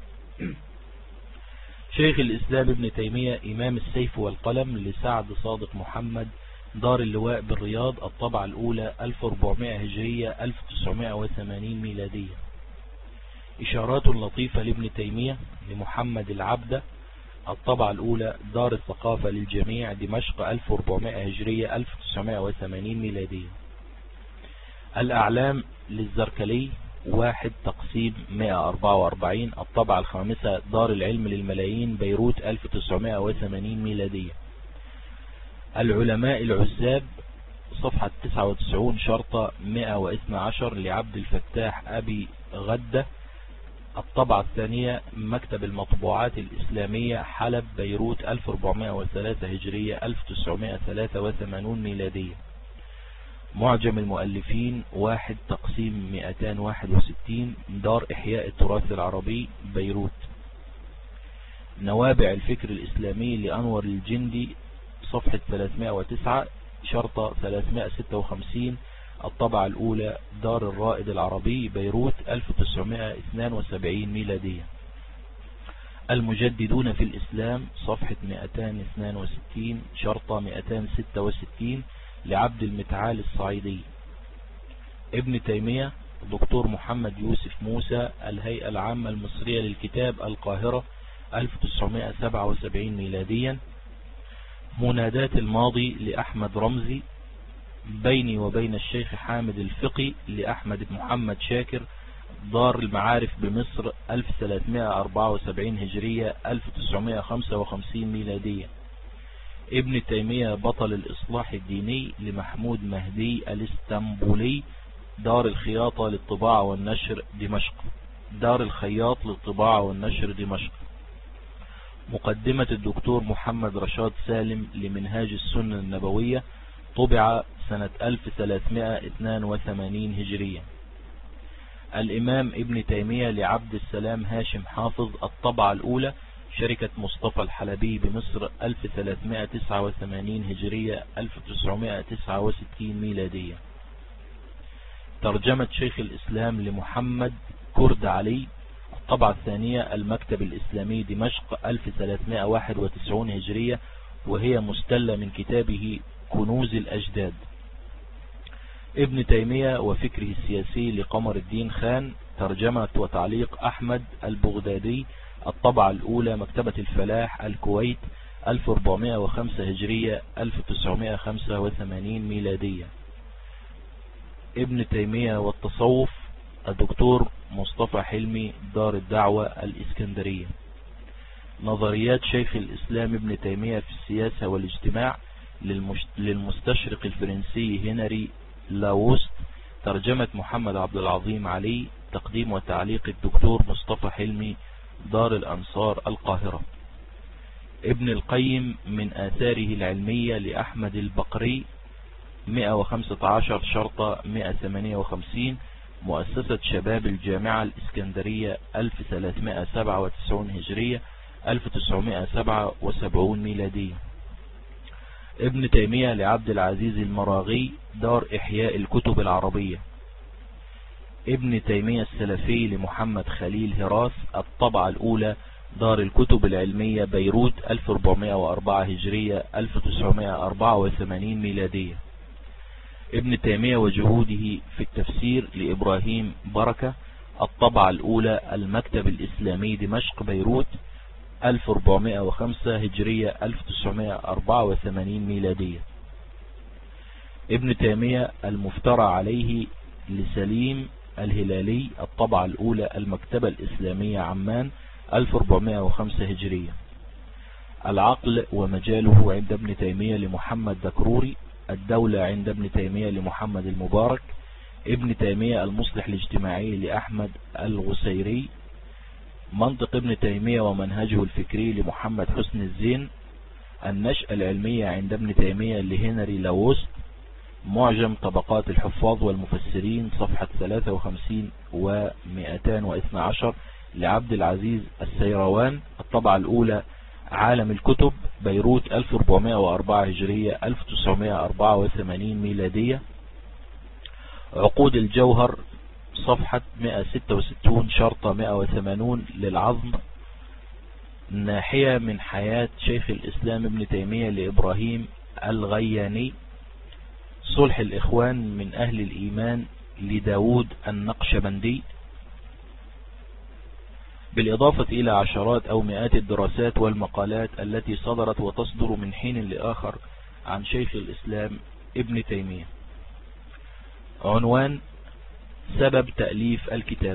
شيخ الإسلام ابن تيمية، إمام السيف والقلم لسعد صادق محمد دار اللواء بالرياض، الطبعة الأولى 1400 هجرية 1980 ميلادية. إشارات لطيفة لابن تيمية لمحمد العبدة، الطبعة الأولى دار الثقافة للجميع دمشق 1400 هجرية 1980 ميلادية. الأعلام للزركلي 1 تقسيم 144، الطبعة الخامسة دار العلم للملايين بيروت 1980 ميلادية. العلماء العزاب صفحة 99 شرطة 112 لعبد الفتاح أبي غدة، الطبعة الثانية مكتب المطبوعات الإسلامية حلب بيروت 1403 هجرية 1983 ميلادية. معجم المؤلفين 1 تقسيم 261 دار إحياء التراث العربي بيروت. نوابع الفكر الإسلامي لأنور الجندي صفحة 309 شرطة 356 الطبعة الأولى دار الرائد العربي بيروت 1972 ميلادية. المجددون في الإسلام صفحة 262 شرطة 266 لعبد المتعال الصعيدي. ابن تيمية دكتور محمد يوسف موسى الهيئة العامة المصرية للكتاب القاهرة 1977 ميلاديا. منادات الماضي لأحمد رمزي بيني وبين الشيخ حامد الفقي لأحمد محمد شاكر دار المعارف بمصر 1374 هجرية 1955 ميلادية. ابن تيمية بطل الإصلاح الديني لمحمود مهدي الاسطنبولي دار الخياطة للطباعة والنشر دمشق. دار الخياط للطباعة والنشر دمشق. مقدمة الدكتور محمد رشاد سالم لمنهاج السنة النبوية طبع سنة 1382 هجرية. الإمام ابن تيمية لعبد السلام هاشم حافظ الطبعة الأولى شركة مصطفى الحلبي بمصر 1389 هجرية 1969 ميلادية. ترجمة شيخ الإسلام لمحمد كرد علي الطبعة الثانية المكتب الإسلامي دمشق 1391 هجرية وهي مستلة من كتابه كنوز الأجداد. ابن تيمية وفكره السياسي لقمر الدين خان ترجمة وتعليق أحمد البغدادي الطبعة الأولى مكتبة الفلاح الكويت 1405 هجرية 1985 ميلادية. ابن تيمية والتصوف الدكتور مصطفى حلمي دار الدعوة الإسكندرية. نظريات شيخ الإسلام ابن تيمية في السياسة والاجتماع للمستشرق الفرنسي هنري لاوست ترجمة محمد عبد العظيم علي تقديم وتعليق الدكتور مصطفى حلمي دار الأنصار القاهرة. ابن القيم من آثاره العلمية لأحمد البقري 115 شرطة 158 مؤسسة شباب الجامعة الإسكندرية 1397 هجرية 1977 ميلادية. ابن تيمية لعبد العزيز المراغي دار إحياء الكتب العربية. ابن تيمية السلفي لمحمد خليل هراس الطبعة الأولى دار الكتب العلمية بيروت 1404 هجرية 1984 ميلادية. ابن تيمية وجهوده في التفسير لإبراهيم بركة الطبعة الأولى المكتب الإسلامي دمشق بيروت 1405 هجرية 1984 ميلادية. ابن تيمية المفترى عليه لسليم الهلالي الطبعة الأولى المكتبة الإسلامية عمان 1405 هجرية. العقل ومجاله عند ابن تيمية لمحمد دكروري الدولة عند ابن تيمية لمحمد المبارك. ابن تيمية المصلح الاجتماعي لأحمد الغسيري. منطق ابن تيمية ومنهجه الفكري لمحمد حسن الزين. النشأة العلمية عند ابن تيمية لهنري لاوست. معجم طبقات الحفاظ والمفسرين صفحة 53 و212 لعبد العزيز السيروان الطبعة الأولى عالم الكتب بيروت 1404 هجرية 1984 ميلادية. عقود الجوهر صفحة 166 شرطة 180 للعظم. ناحية من حياة شيخ الإسلام ابن تيمية لإبراهيم الغياني. صلح الإخوان من أهل الإيمان لداود النقشبندي، بالإضافة إلى عشرات أو مئات الدراسات والمقالات التي صدرت وتصدر من حين لآخر عن شيخ الإسلام ابن تيمية. عنوان سبب تأليف الكتاب.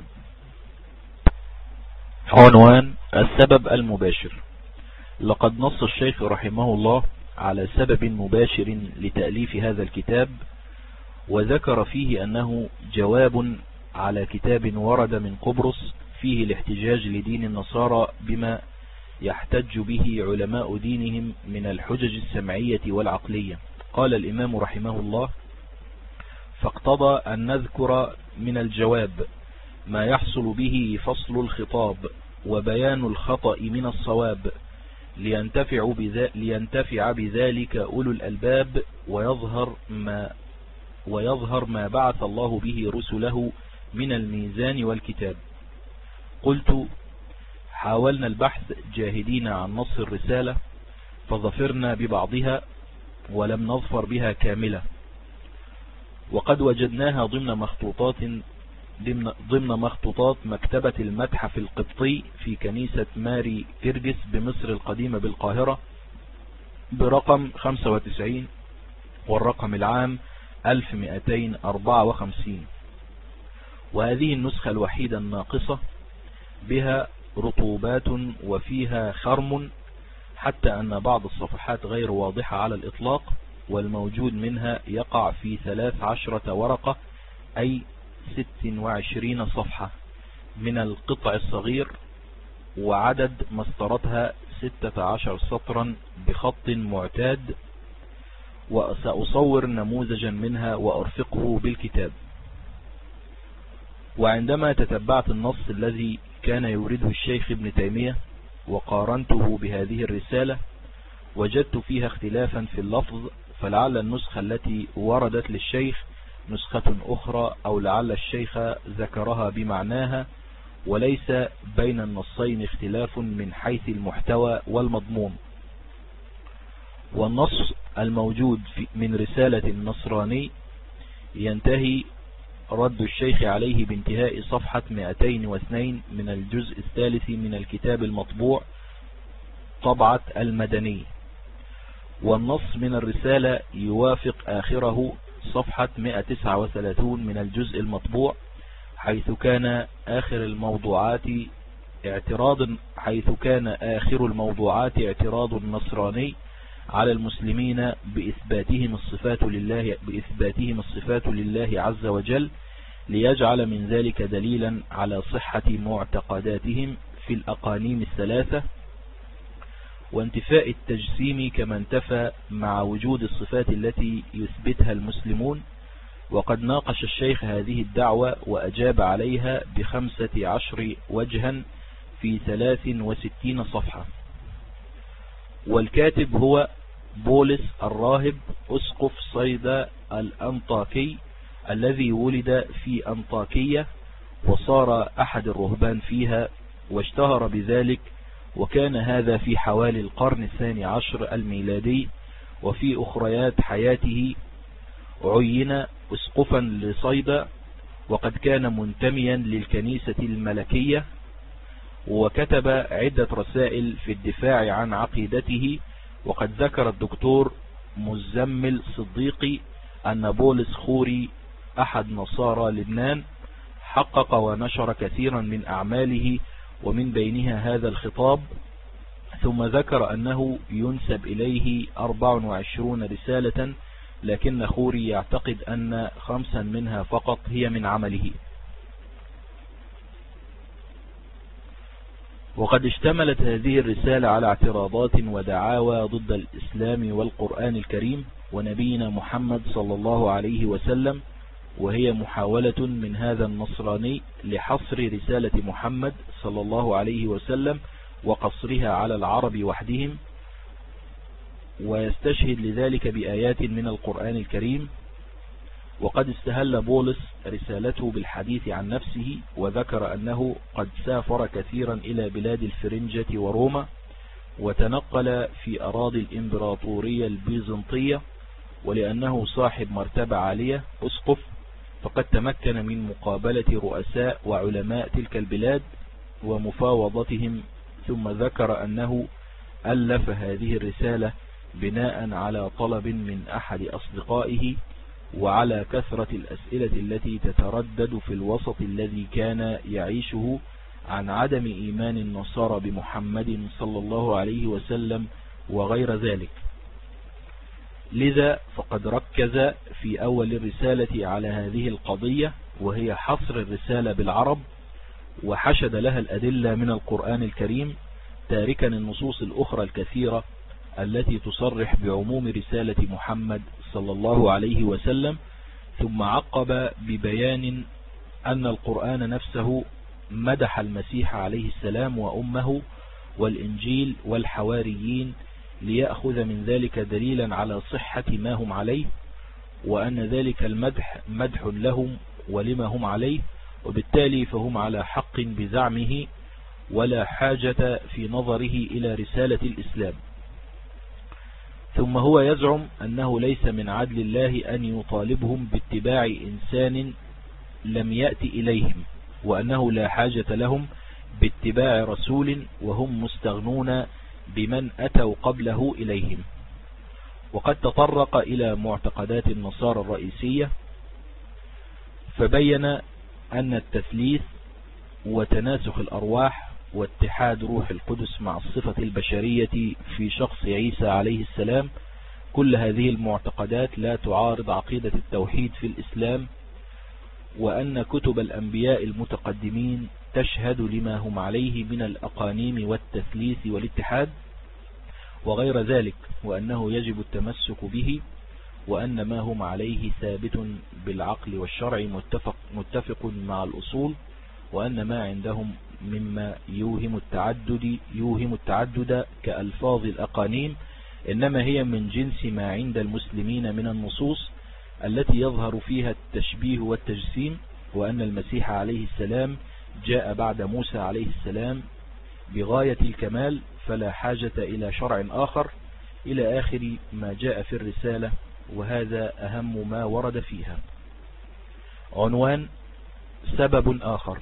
عنوان السبب المباشر. لقد نص الشيخ رحمه الله على سبب مباشر لتأليف هذا الكتاب، وذكر فيه أنه جواب على كتاب ورد من قبرص فيه الاحتجاج لدين النصارى بما يحتج به علماء دينهم من الحجج السمعية والعقلية. قال الإمام رحمه الله: فاقتضى أن نذكر من الجواب ما يحصل به فصل الخطاب وبيان الخطأ من الصواب لينتفع بذلك أولو الألباب ويظهر ما بعث الله به رسله من الميزان والكتاب. قلت: حاولنا البحث جاهدين عن نص الرسالة فظفرنا ببعضها ولم نظفر بها كاملة، وقد وجدناها ضمن مخطوطات مكتبة المتحف القبطي في كنيسة ماري كيرجس بمصر القديمة بالقاهرة برقم 95 والرقم العام 1254. وهذه النسخة الوحيدة الناقصة بها رطوبات وفيها خرم، حتى أن بعض الصفحات غير واضحة على الإطلاق، والموجود منها يقع في 13 ورقة أي 26 صفحة من القطع الصغير، وعدد مسطرتها 16 سطرا بخط معتاد، وسأصور نموذجا منها وأرفقه بالكتاب. وعندما تتبعت النص الذي كان يورده الشيخ ابن تيمية وقارنته بهذه الرسالة وجدت فيها اختلافا في اللفظ، فلعل النسخة التي وردت للشيخ نسخة أخرى، أو لعل الشيخ ذكرها بمعناها، وليس بين النصين اختلاف من حيث المحتوى والمضمون. والنص الموجود من رسالة النصراني ينتهي رد الشيخ عليه بانتهاء صفحة 202 من الجزء الثالث من الكتاب المطبوع طبعة المدني. والنص من الرسالة يوافق آخره صفحة 139 من الجزء المطبوع، حيث كان آخر الموضوعات اعتراض النصراني على المسلمين بإثباتهم الصفات لله عز وجل، ليجعل من ذلك دليلا على صحة معتقداتهم في الأقانيم الثلاثة، وانتفاء التجسيم كما انتفى مع وجود الصفات التي يثبتها المسلمون. وقد ناقش الشيخ هذه الدعوة وأجاب عليها ب15 وجها في 63 صفحة. والكاتب هو بولس الراهب أسقف صيدا الأنطاكي، الذي ولد في أنطاكية وصار أحد الرهبان فيها واشتهر بذلك، وكان هذا في حوالي القرن 12 الميلادي. وفي أخريات حياته عين أسقفا لصيدا، وقد كان منتميا للكنيسة الملكية، وكتب عدة رسائل في الدفاع عن عقيدته. وقد ذكر الدكتور مزمل صديقي أن بولس خوري أحد نصارى لبنان حقق ونشر كثيرا من أعماله، ومن بينها هذا الخطاب. ثم ذكر أنه ينسب إليه 24 رسالة، لكن خوري يعتقد أن 5 منها فقط هي من عمله. وقد اشتملت هذه الرسالة على اعتراضات ودعاوى ضد الإسلام والقرآن الكريم ونبينا محمد صلى الله عليه وسلم، وهي محاولة من هذا النصراني لحصر رسالة محمد صلى الله عليه وسلم وقصرها على العرب وحدهم، ويستشهد لذلك بآيات من القرآن الكريم. وقد استهل بولس رسالته بالحديث عن نفسه، وذكر أنه قد سافر كثيرا إلى بلاد الفرنجة وروما، وتنقل في أراضي الإمبراطورية البيزنطية، ولأنه صاحب مرتبة عالية أسقف فقد تمكن من مقابلة رؤساء وعلماء تلك البلاد ومفاوضتهم. ثم ذكر أنه ألف هذه الرسالة بناء على طلب من أحد أصدقائه، وعلى كثرة الأسئلة التي تتردد في الوسط الذي كان يعيشه عن عدم إيمان النصارى بمحمد صلى الله عليه وسلم وغير ذلك. لذا فقد ركز في أول الرسالة على هذه القضية، وهي حصر الرسالة بالعرب، وحشد لها الأدلة من القرآن الكريم، تاركا النصوص الأخرى الكثيرة التي تصرح بعموم رسالة محمد صلى الله عليه وسلم. ثم عقب ببيان أن القرآن نفسه مدح المسيح عليه السلام وأمه، والإنجيل والحواريين ليأخذ من ذلك دليلا على صحة ما هم عليه، وأن ذلك المدح مدح لهم ولما هم عليه، وبالتالي فهم على حق بزعمه ولا حاجة في نظره إلى رسالة الإسلام. ثم هو يزعم أنه ليس من عدل الله أن يطالبهم باتباع إنسان لم يأتي إليهم، وأنه لا حاجة لهم باتباع رسول وهم مستغنون بمن أتوا قبله إليهم. وقد تطرق إلى معتقدات النصارى الرئيسية، فبين أن التثليث وتناسخ الأرواح واتحاد روح القدس مع الصفة البشرية في شخص عيسى عليه السلام، كل هذه المعتقدات لا تعارض عقيدة التوحيد في الإسلام، وأن كتب الأنبياء المتقدمين تشهد لما هم عليه من الأقانيم والتثليث والاتحاد وغير ذلك، وأنه يجب التمسك به، وأن ما هم عليه ثابت بالعقل والشرع متفق مع الأصول، وأن ما عندهم مما يوهم التعدد كألفاظ الأقانيم إنما هي من جنس ما عند المسلمين من النصوص التي يظهر فيها التشبيه والتجسيم، وأن المسيح عليه السلام جاء بعد موسى عليه السلام بغاية الكمال فلا حاجة إلى شرع آخر، إلى آخر ما جاء في الرسالة، وهذا أهم ما ورد فيها. عنوان: سبب آخر.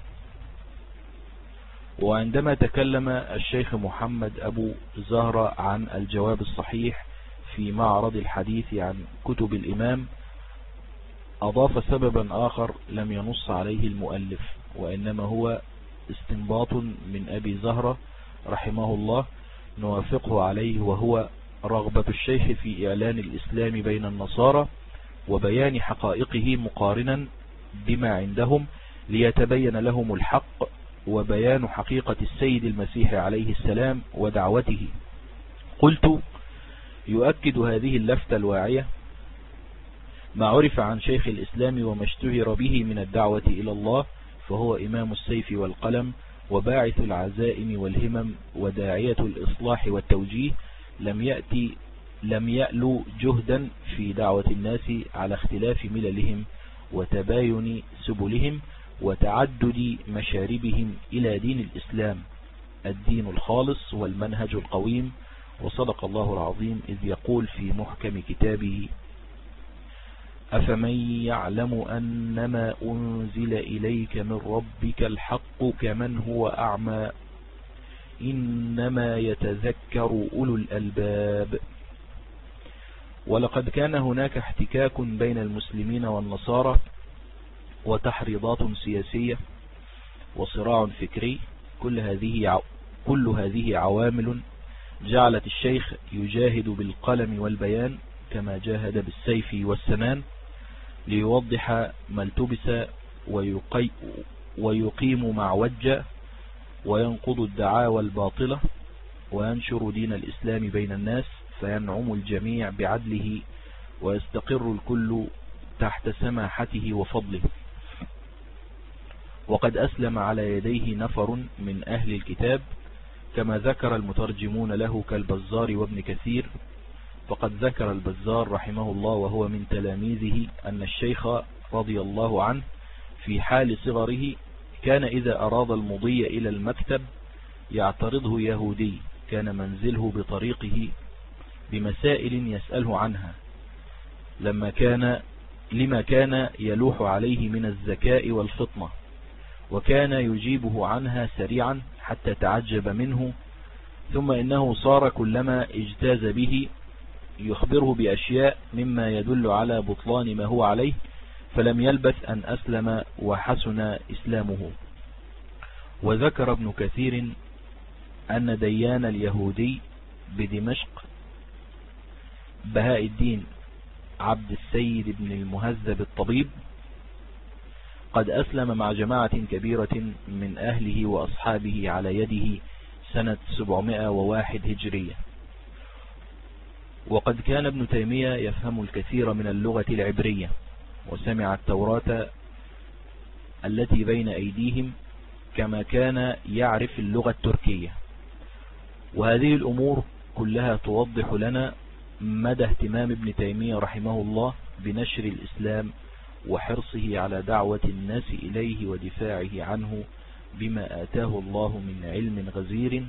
وعندما تكلم الشيخ محمد أبو زهرة عن الجواب الصحيح في معرض الحديث عن كتب الإمام، أضاف سببا آخر لم ينص عليه المؤلف، وإنما هو استنباط من أبي زهرة رحمه الله نوافقه عليه، وهو رغبة الشيخ في إعلان الإسلام بين النصارى وبيان حقائقه مقارنا بما عندهم ليتبين لهم الحق، وبيان حقيقة السيد المسيح عليه السلام ودعوته. قلت: يؤكد هذه اللفتة الواعية ما عرف عن شيخ الإسلام وما اشتهر به من الدعوة إلى الله، فهو إمام السيف والقلم وباعث العزائم والهمم وداعية الإصلاح والتوجيه، لم يألو جهدا في دعوة الناس على اختلاف مللهم وتباين سبلهم وتعدد مشاربهم إلى دين الإسلام، الدين الخالص والمنهج القويم. وصدق الله العظيم إذ يقول في محكم كتابه: أفمن يعلم أنما أنزل إليك من ربك الحق كمن هو أعمى إنما يتذكر أولو الألباب. ولقد كان هناك احتكاك بين المسلمين والنصارى وتحريضات سياسية وصراع فكري، كل هذه عوامل جعلت الشيخ يجاهد بالقلم والبيان كما جاهد بالسيف والسنان ليوضح ما التبس ويقيم ما عوج وينقض الدعاوى الباطلة وينشر دين الإسلام بين الناس، فينعم الجميع بعدله ويستقر الكل تحت سماحته وفضله. وقد أسلم على يديه نفر من أهل الكتاب كما ذكر المترجمون له كالبزار وابن كثير. فقد ذكر البزار رحمه الله وهو من تلاميذه أن الشيخ رضي الله عنه في حال صغره كان إذا أراد المضي إلى المكتب يعترضه يهودي كان منزله بطريقه بمسائل يسأله عنها لما كان يلوح عليه من الذكاء والفطنة، وكان يجيبه عنها سريعا حتى تعجب منه، ثم إنه صار كلما اجتاز به يخبره بأشياء مما يدل على بطلان ما هو عليه، فلم يلبث أن أسلم وحسن إسلامه. وذكر ابن كثير أن ديان اليهودي بدمشق بهاء الدين عبد السيد بن المهذب الطبيب قد أسلم مع جماعة كبيرة من أهله وأصحابه على يده سنة 701 هجرية. وقد كان ابن تيمية يفهم الكثير من اللغة العبرية، وسمع التوراة التي بين أيديهم كما كان يعرف اللغة التركية. وهذه الأمور كلها توضح لنا مدى اهتمام ابن تيمية رحمه الله بنشر الإسلام وحرصه على دعوة الناس إليه ودفاعه عنه بما آتاه الله من علم غزير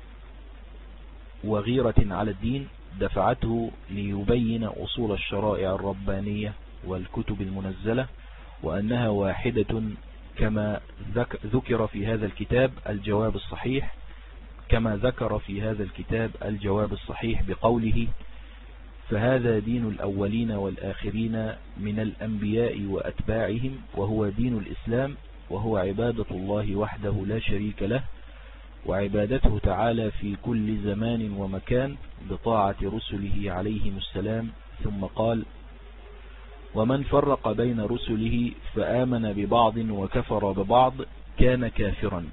وغيرة على الدين دفعته ليبين أصول الشرائع الربانية والكتب المنزلة، وأنها واحدة كما ذكر في هذا الكتاب الجواب الصحيح، كما ذكر في هذا الكتاب الجواب الصحيح بقوله: فهذا دين الأولين والآخرين من الأنبياء وأتباعهم، وهو دين الإسلام، وهو عبادة الله وحده لا شريك له، وعبادته تعالى في كل زمان ومكان بطاعة رسله عليهم السلام. ثم قال: ومن فرق بين رسله فآمن ببعض وكفر ببعض كان كافرا.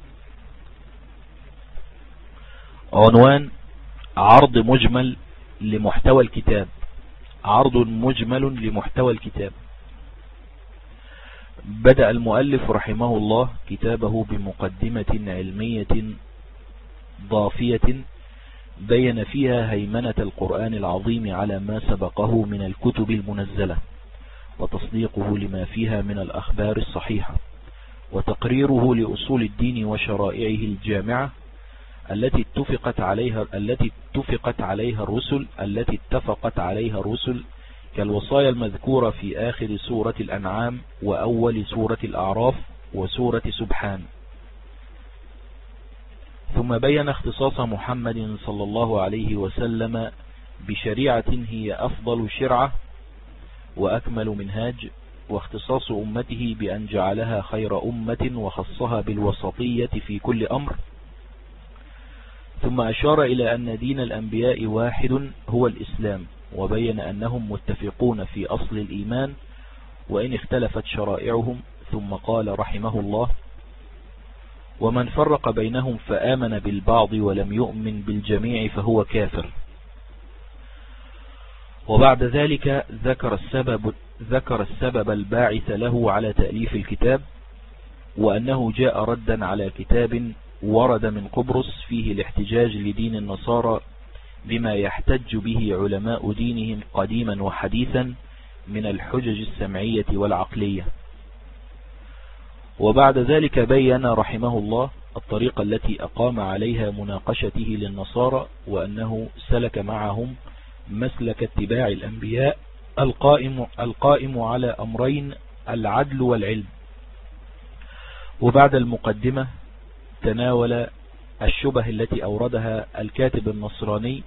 عنوان: عرض مجمل لمحتوى الكتاب. عرض مجمل لمحتوى الكتاب. بدأ المؤلف رحمه الله كتابه بمقدمة علمية ضافية بين فيها هيمنة القرآن العظيم على ما سبقه من الكتب المنزلة، وتصديقه لما فيها من الأخبار الصحيحة، وتقريره لأصول الدين وشرائعه الجامعة التي اتفقت عليها الرسل كالوصايا المذكورة في آخر سورة الأنعام وأول سورة الأعراف وسورة سبحان. ثم بين اختصاص محمد صلى الله عليه وسلم بشريعة هي أفضل شرعة وأكمل منهاج، واختصاص أمته بأن جعلها خير أمة وخصها بالوسطية في كل أمر. ثم أشار إلى أن دين الأنبياء واحد هو الإسلام، وبين أنهم متفقون في أصل الإيمان وإن اختلفت شرائعهم. ثم قال رحمه الله: ومن فرق بينهم فآمن بالبعض ولم يؤمن بالجميع فهو كافر. وبعد ذلك ذكر السبب الباعث له على تأليف الكتاب، وأنه جاء ردا على كتاب ورد من قبرص فيه الاحتجاج لدين النصارى بما يحتج به علماء دينهم قديما وحديثا من الحجج السمعية والعقلية. وبعد ذلك بين رحمه الله الطريقة التي أقام عليها مناقشته للنصارى، وأنه سلك معهم مسلك اتباع الأنبياء القائم على أمرين: العدل والعلم. وبعد المقدمة تناول الشبه التي أوردها الكاتب النصراني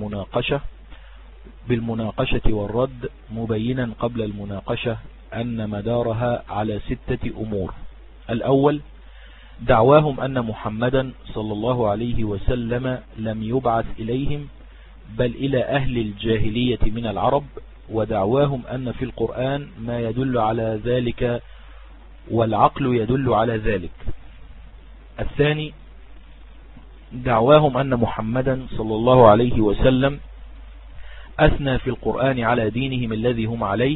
بالمناقشة والرد، مبينا قبل المناقشة أن مدارها على 6 أمور. الأول: دعواهم أن محمدا صلى الله عليه وسلم لم يبعث إليهم بل إلى أهل الجاهلية من العرب، ودعواهم أن في القرآن ما يدل على ذلك والعقل يدل على ذلك. الثاني: دعواهم أن محمدا صلى الله عليه وسلم أثنى في القرآن على دينهم الذي هم عليه،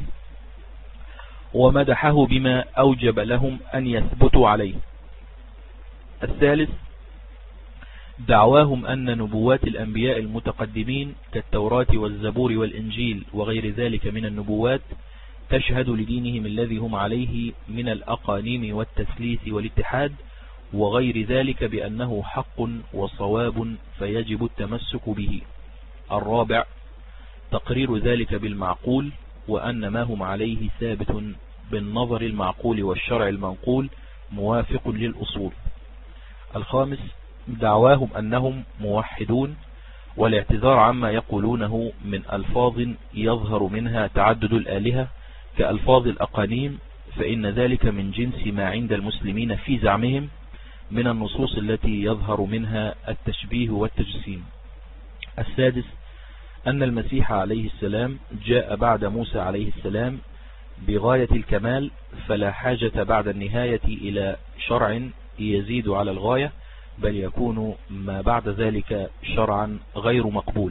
ومدحه بما أوجب لهم أن يثبتوا عليه. الثالث: دعواهم أن نبوات الأنبياء المتقدمين كالتوراة والزبور والإنجيل وغير ذلك من النبوات تشهد لدينهم الذي هم عليه من الأقانيم والتثليث والاتحاد وغير ذلك بأنه حق وصواب فيجب التمسك به. الرابع: تقرير ذلك بالمعقول، وأن ما هم عليه ثابت بالنظر المعقول والشرع المنقول موافق للأصول. الخامس: دعواهم أنهم موحدون، والاعتذار عما يقولونه من ألفاظ يظهر منها تعدد الآلهة كألفاظ الأقانيم، فإن ذلك من جنس ما عند المسلمين في زعمهم من النصوص التي يظهر منها التشبيه والتجسيم. السادس: أن المسيح عليه السلام جاء بعد موسى عليه السلام بغاية الكمال، فلا حاجة بعد النهاية إلى شرع يزيد على الغاية، بل يكون ما بعد ذلك شرعا غير مقبول.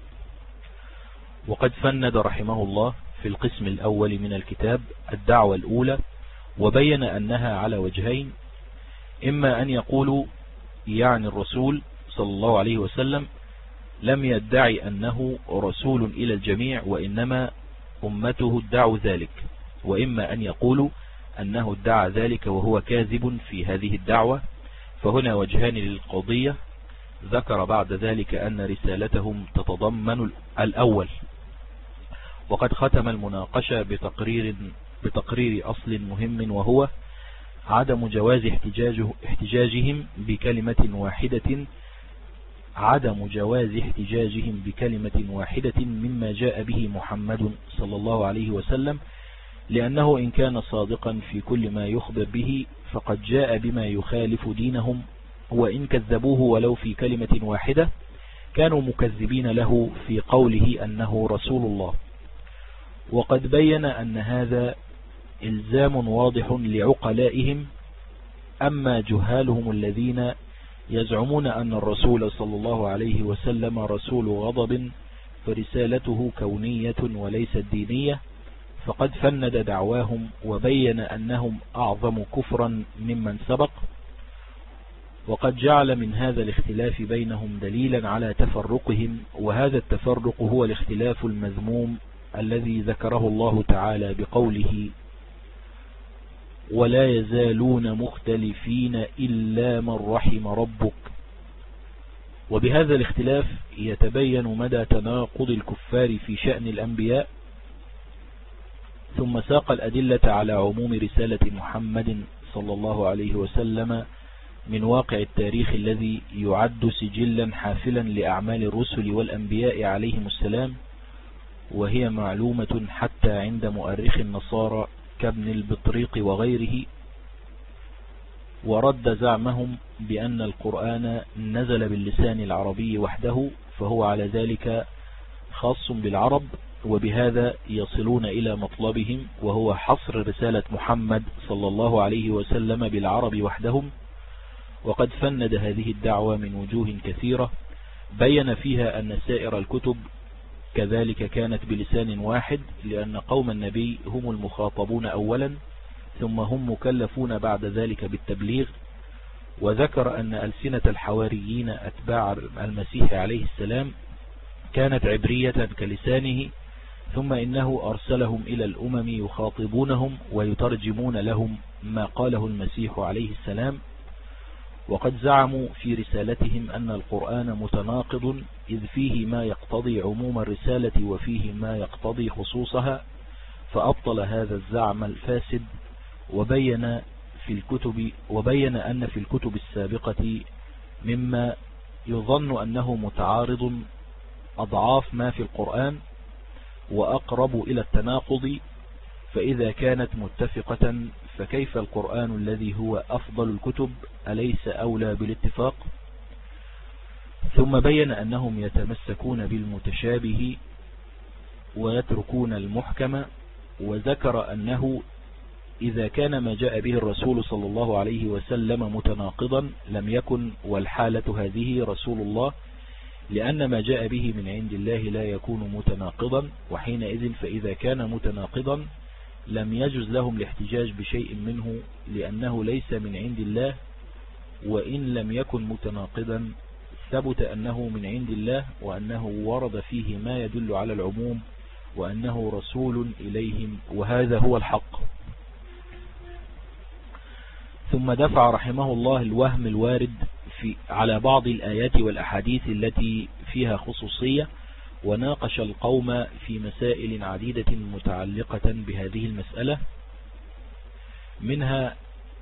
وقد فند رحمه الله في القسم الأول من الكتاب الدعوة الأولى، وبين أنها على وجهين: إما أن يقولوا يعني الرسول صلى الله عليه وسلم لم يدعي أنه رسول إلى الجميع، وإنما أمته ادعوا ذلك، وإما أن يقولوا أنه ادعى ذلك وهو كاذب في هذه الدعوة. فهنا وجهان للقضية. ذكر بعد ذلك أن رسالتهم تتضمن الأول، وقد ختم المناقشة بتقرير أصل مهم، وهو عدم جواز احتجاجهم بكلمة واحدة مما جاء به محمد صلى الله عليه وسلم، لأنه إن كان صادقا في كل ما يخبر به فقد جاء بما يخالف دينهم، وإن كذبوه ولو في كلمة واحدة كانوا مكذبين له في قوله أنه رسول الله. وقد بين أن هذا إلزام واضح لعقلائهم. أما جهالهم الذين يزعمون أن الرسول صلى الله عليه وسلم رسول غضب فرسالته كونية وليست دينية، فقد فند دعواهم وبين أنهم أعظم كفرا ممن سبق. وقد جعل من هذا الاختلاف بينهم دليلا على تفرقهم، وهذا التفرق هو الاختلاف المذموم الذي ذكره الله تعالى بقوله: ولا يزالون مختلفين إلا من رحم ربك. وبهذا الاختلاف يتبين مدى تناقض الكفار في شأن الأنبياء. ثم ساق الأدلة على عموم رسالة محمد صلى الله عليه وسلم من واقع التاريخ الذي يعد سجلا حافلا لأعمال الرسل والأنبياء عليهم السلام، وهي معلومة حتى عند مؤرخ النصارى كابن البطريق وغيره. ورد زعمهم بأن القرآن نزل باللسان العربي وحده، فهو على ذلك خاص بالعرب، وبهذا يصلون إلى مطلبهم، وهو حصر رسالة محمد صلى الله عليه وسلم بالعرب وحدهم. وقد فند هذه الدعوة من وجوه كثيرة بين فيها أن سائر الكتب كذلك كانت بلسان واحد، لأن قوم النبي هم المخاطبون أولا، ثم هم مكلفون بعد ذلك بالتبليغ. وذكر أن ألسنة الحواريين أتباع المسيح عليه السلام كانت عبرية كلسانه، ثم إنه أرسلهم إلى الأمم يخاطبونهم ويترجمون لهم ما قاله المسيح عليه السلام. وقد زعموا في رسالتهم أن القرآن متناقض، إذ فيه ما يقتضي عموم الرسالة وفيه ما يقتضي خصوصها، فأبطل هذا الزعم الفاسد، وبين أن في الكتب السابقة مما يظن أنه متعارض أضعاف ما في القرآن وأقرب إلى التناقض، فإذا كانت متفقة فكيف القرآن الذي هو أفضل الكتب أليس أولى بالاتفاق؟ ثم بين أنهم يتمسكون بالمتشابه ويتركون المحكم، وذكر أنه إذا كان ما جاء به الرسول صلى الله عليه وسلم متناقضا لم يكن والحالة هذه رسول الله، لأن ما جاء به من عند الله لا يكون متناقضا، وحينئذ فإذا كان متناقضا لم يجوز لهم الاحتجاج بشيء منه لأنه ليس من عند الله، وإن لم يكن متناقضا ثبت أنه من عند الله، وأنه ورد فيه ما يدل على العموم، وأنه رسول إليهم، وهذا هو الحق. ثم دفع رحمه الله الوهم الوارد على بعض الآيات والأحاديث التي فيها خصوصية، وناقش القوم في مسائل عديدة متعلقة بهذه المسألة، منها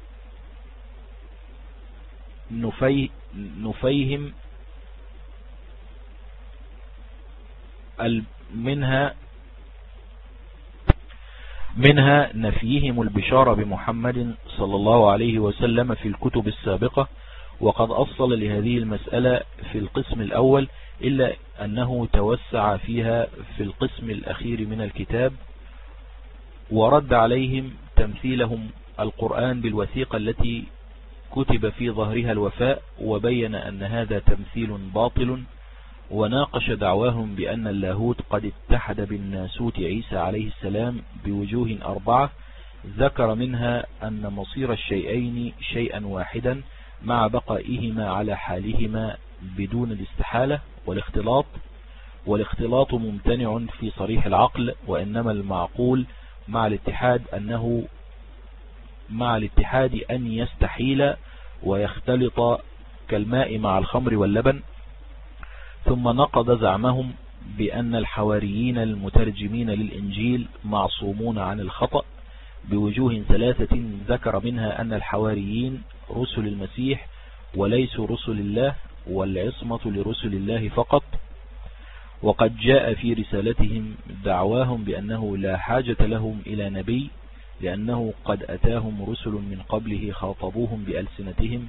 منها نفيهم البشارة بمحمد صلى الله عليه وسلم في الكتب السابقة، وقد أصل لهذه المسألة في القسم الأول، إلا أنه توسع فيها في القسم الأخير من الكتاب، ورد عليهم تمثيلهم القرآن بالوثيقة التي كتب في ظهرها الوفاء، وبين أن هذا تمثيل باطل، وناقش دعواهم بأن اللاهوت قد اتحد بالناسوت عيسى عليه السلام بوجوه 4، ذكر منها أن مصير الشيئين شيئا واحدا مع بقائهما على حالهما بدون الاستحالة، والاختلاط ممتنع في صريح العقل، وإنما المعقول مع الاتحاد أن يستحيل ويختلط كالماء مع الخمر واللبن. ثم نقض زعمهم بأن الحواريين المترجمين للإنجيل معصومون عن الخطأ بوجوه ثلاثة، ذكر منها أن الحواريين رسل المسيح وليسوا رسل الله، والعصمة لرسل الله فقط. وقد جاء في رسالتهم دعواهم بأنه لا حاجة لهم إلى نبي، لأنه قد أتاهم رسل من قبله خاطبوهم بألسنتهم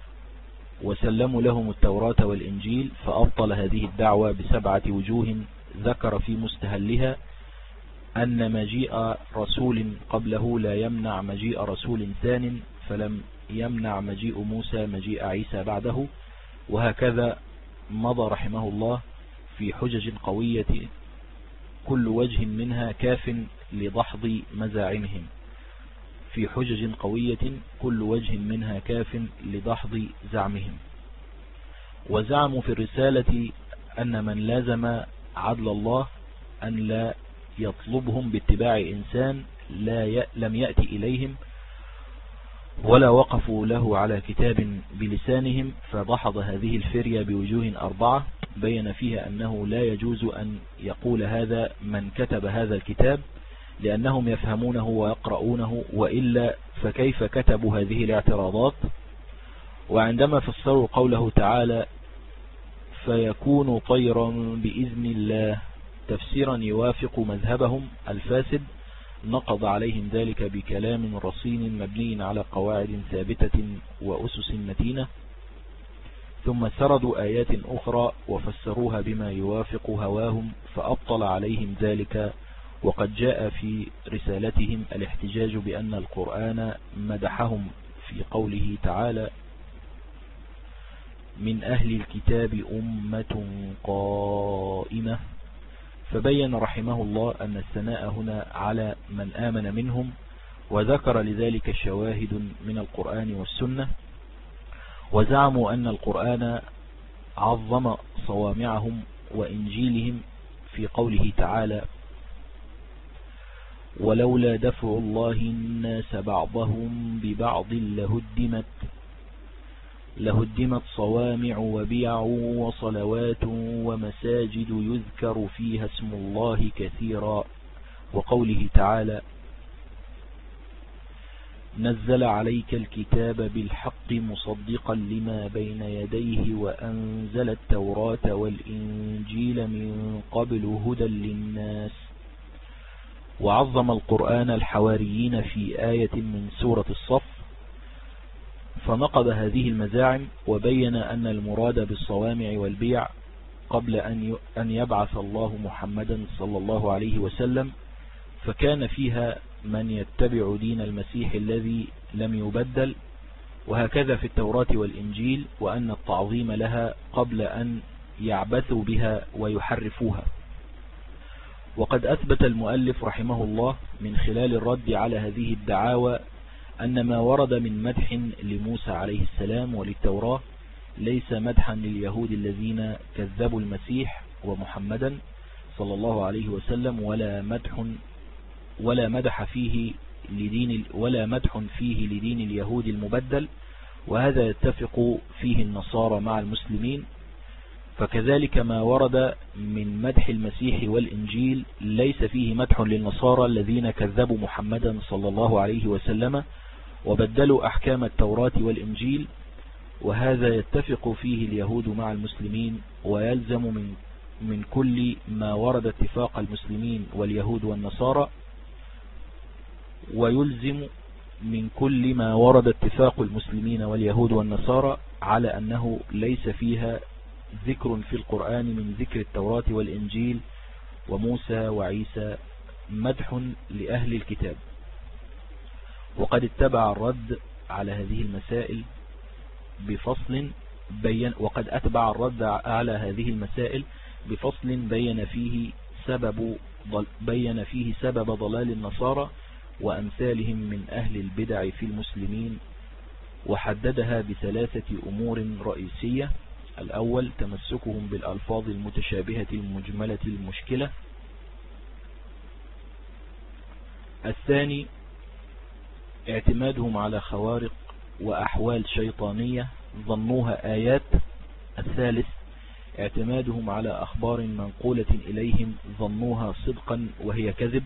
وسلموا لهم التوراة والإنجيل، فأبطل هذه الدعوة ب7 وجوه، ذكر في مستهلها أن مجيء رسول قبله لا يمنع مجيء رسول ثان، فلم يمنع مجيء موسى مجيء عيسى بعده. وهكذا مضى رحمه الله في حجج قوية كل وجه منها كاف لدحض مزاعمهم، في حجج قوية كل وجه منها كاف لدحض زعمهم. وزعموا في الرسالة أن من لازم عدل الله أن لا يطلبهم باتباع إنسان لم يأتي إليهم ولا وقفوا له على كتاب بلسانهم، فدحض هذه الفرية بوجوه 4 بين فيها أنه لا يجوز أن يقول هذا من كتب هذا الكتاب، لأنهم يفهمونه ويقرؤونه، وإلا فكيف كتبوا هذه الاعتراضات. وعندما فسروا قوله تعالى فيكون طيرا بإذن الله تفسيرا يوافق مذهبهم الفاسد، نقض عليهم ذلك بكلام رصين مبني على قواعد ثابتة وأسس متينة، ثم سردوا آيات أخرى وفسروها بما يوافق هواهم، فأبطل عليهم ذلك. وقد جاء في رسالتهم الاحتجاج بأن القرآن مدحهم في قوله تعالى من أهل الكتاب أمة قائمة، فبين رحمه الله أن الثناء هنا على من آمن منهم، وذكر لذلك شواهد من القرآن والسنة. وزعموا أن القرآن عظم صوامعهم وإنجيلهم في قوله تعالى ولولا دفع الله الناس بعضهم ببعض لهدمت صوامع وبيع وصلوات ومساجد يذكر فيها اسم الله كثيرا. وقوله تعالى نزل عليك الكتاب بالحق مصدقا لما بين يديه وأنزل التوراة والإنجيل من قبل هدى للناس. وعظم القرآن الحواريين في آية من سورة الصف، فنقض هذه المزاعم وبين أن المراد بالصوامع والبيع قبل أن يبعث الله محمدا صلى الله عليه وسلم، فكان فيها من يتبع دين المسيح الذي لم يبدل، وهكذا في التوراة والإنجيل، وأن التعظيم لها قبل أن يعبثوا بها ويحرفوها. وقد أثبت المؤلف رحمه الله من خلال الرد على هذه الدعاوى أن ما ورد من مدح لموسى عليه السلام وللتوراة ليس مدحا لليهود الذين كذبوا المسيح ومحمدا صلى الله عليه وسلم، ولا مدح فيه لدين اليهود المبدل، وهذا يتفق فيه النصارى مع المسلمين. فكذلك ما ورد من مدح المسيح والإنجيل ليس فيه مدح للنصارى الذين كذبوا محمدا صلى الله عليه وسلم وبدلوا أحكام التوراة والإنجيل، وهذا يتفق فيه اليهود مع المسلمين. ويلزم من كل ما ورد اتفاق المسلمين واليهود والنصارى، ويلزم من كل ما ورد اتفاق المسلمين واليهود والنصارى على أنه ليس فيها ذكر في القرآن من ذكر التوراة والإنجيل وموسى وعيسى مدح لأهل الكتاب. وقد اتبع الرد على هذه المسائل بفصل بين فيه سبب ضلال النصارى وأمثالهم من أهل البدع في المسلمين، وحددها ب3 أمور رئيسية. الأول تمسكهم بالألفاظ المتشابهة المجملة المشكلة. الثاني اعتمادهم على خوارق وأحوال شيطانية ظنوها آيات. الثالث اعتمادهم على أخبار منقولة إليهم ظنوها صدقا وهي كذب.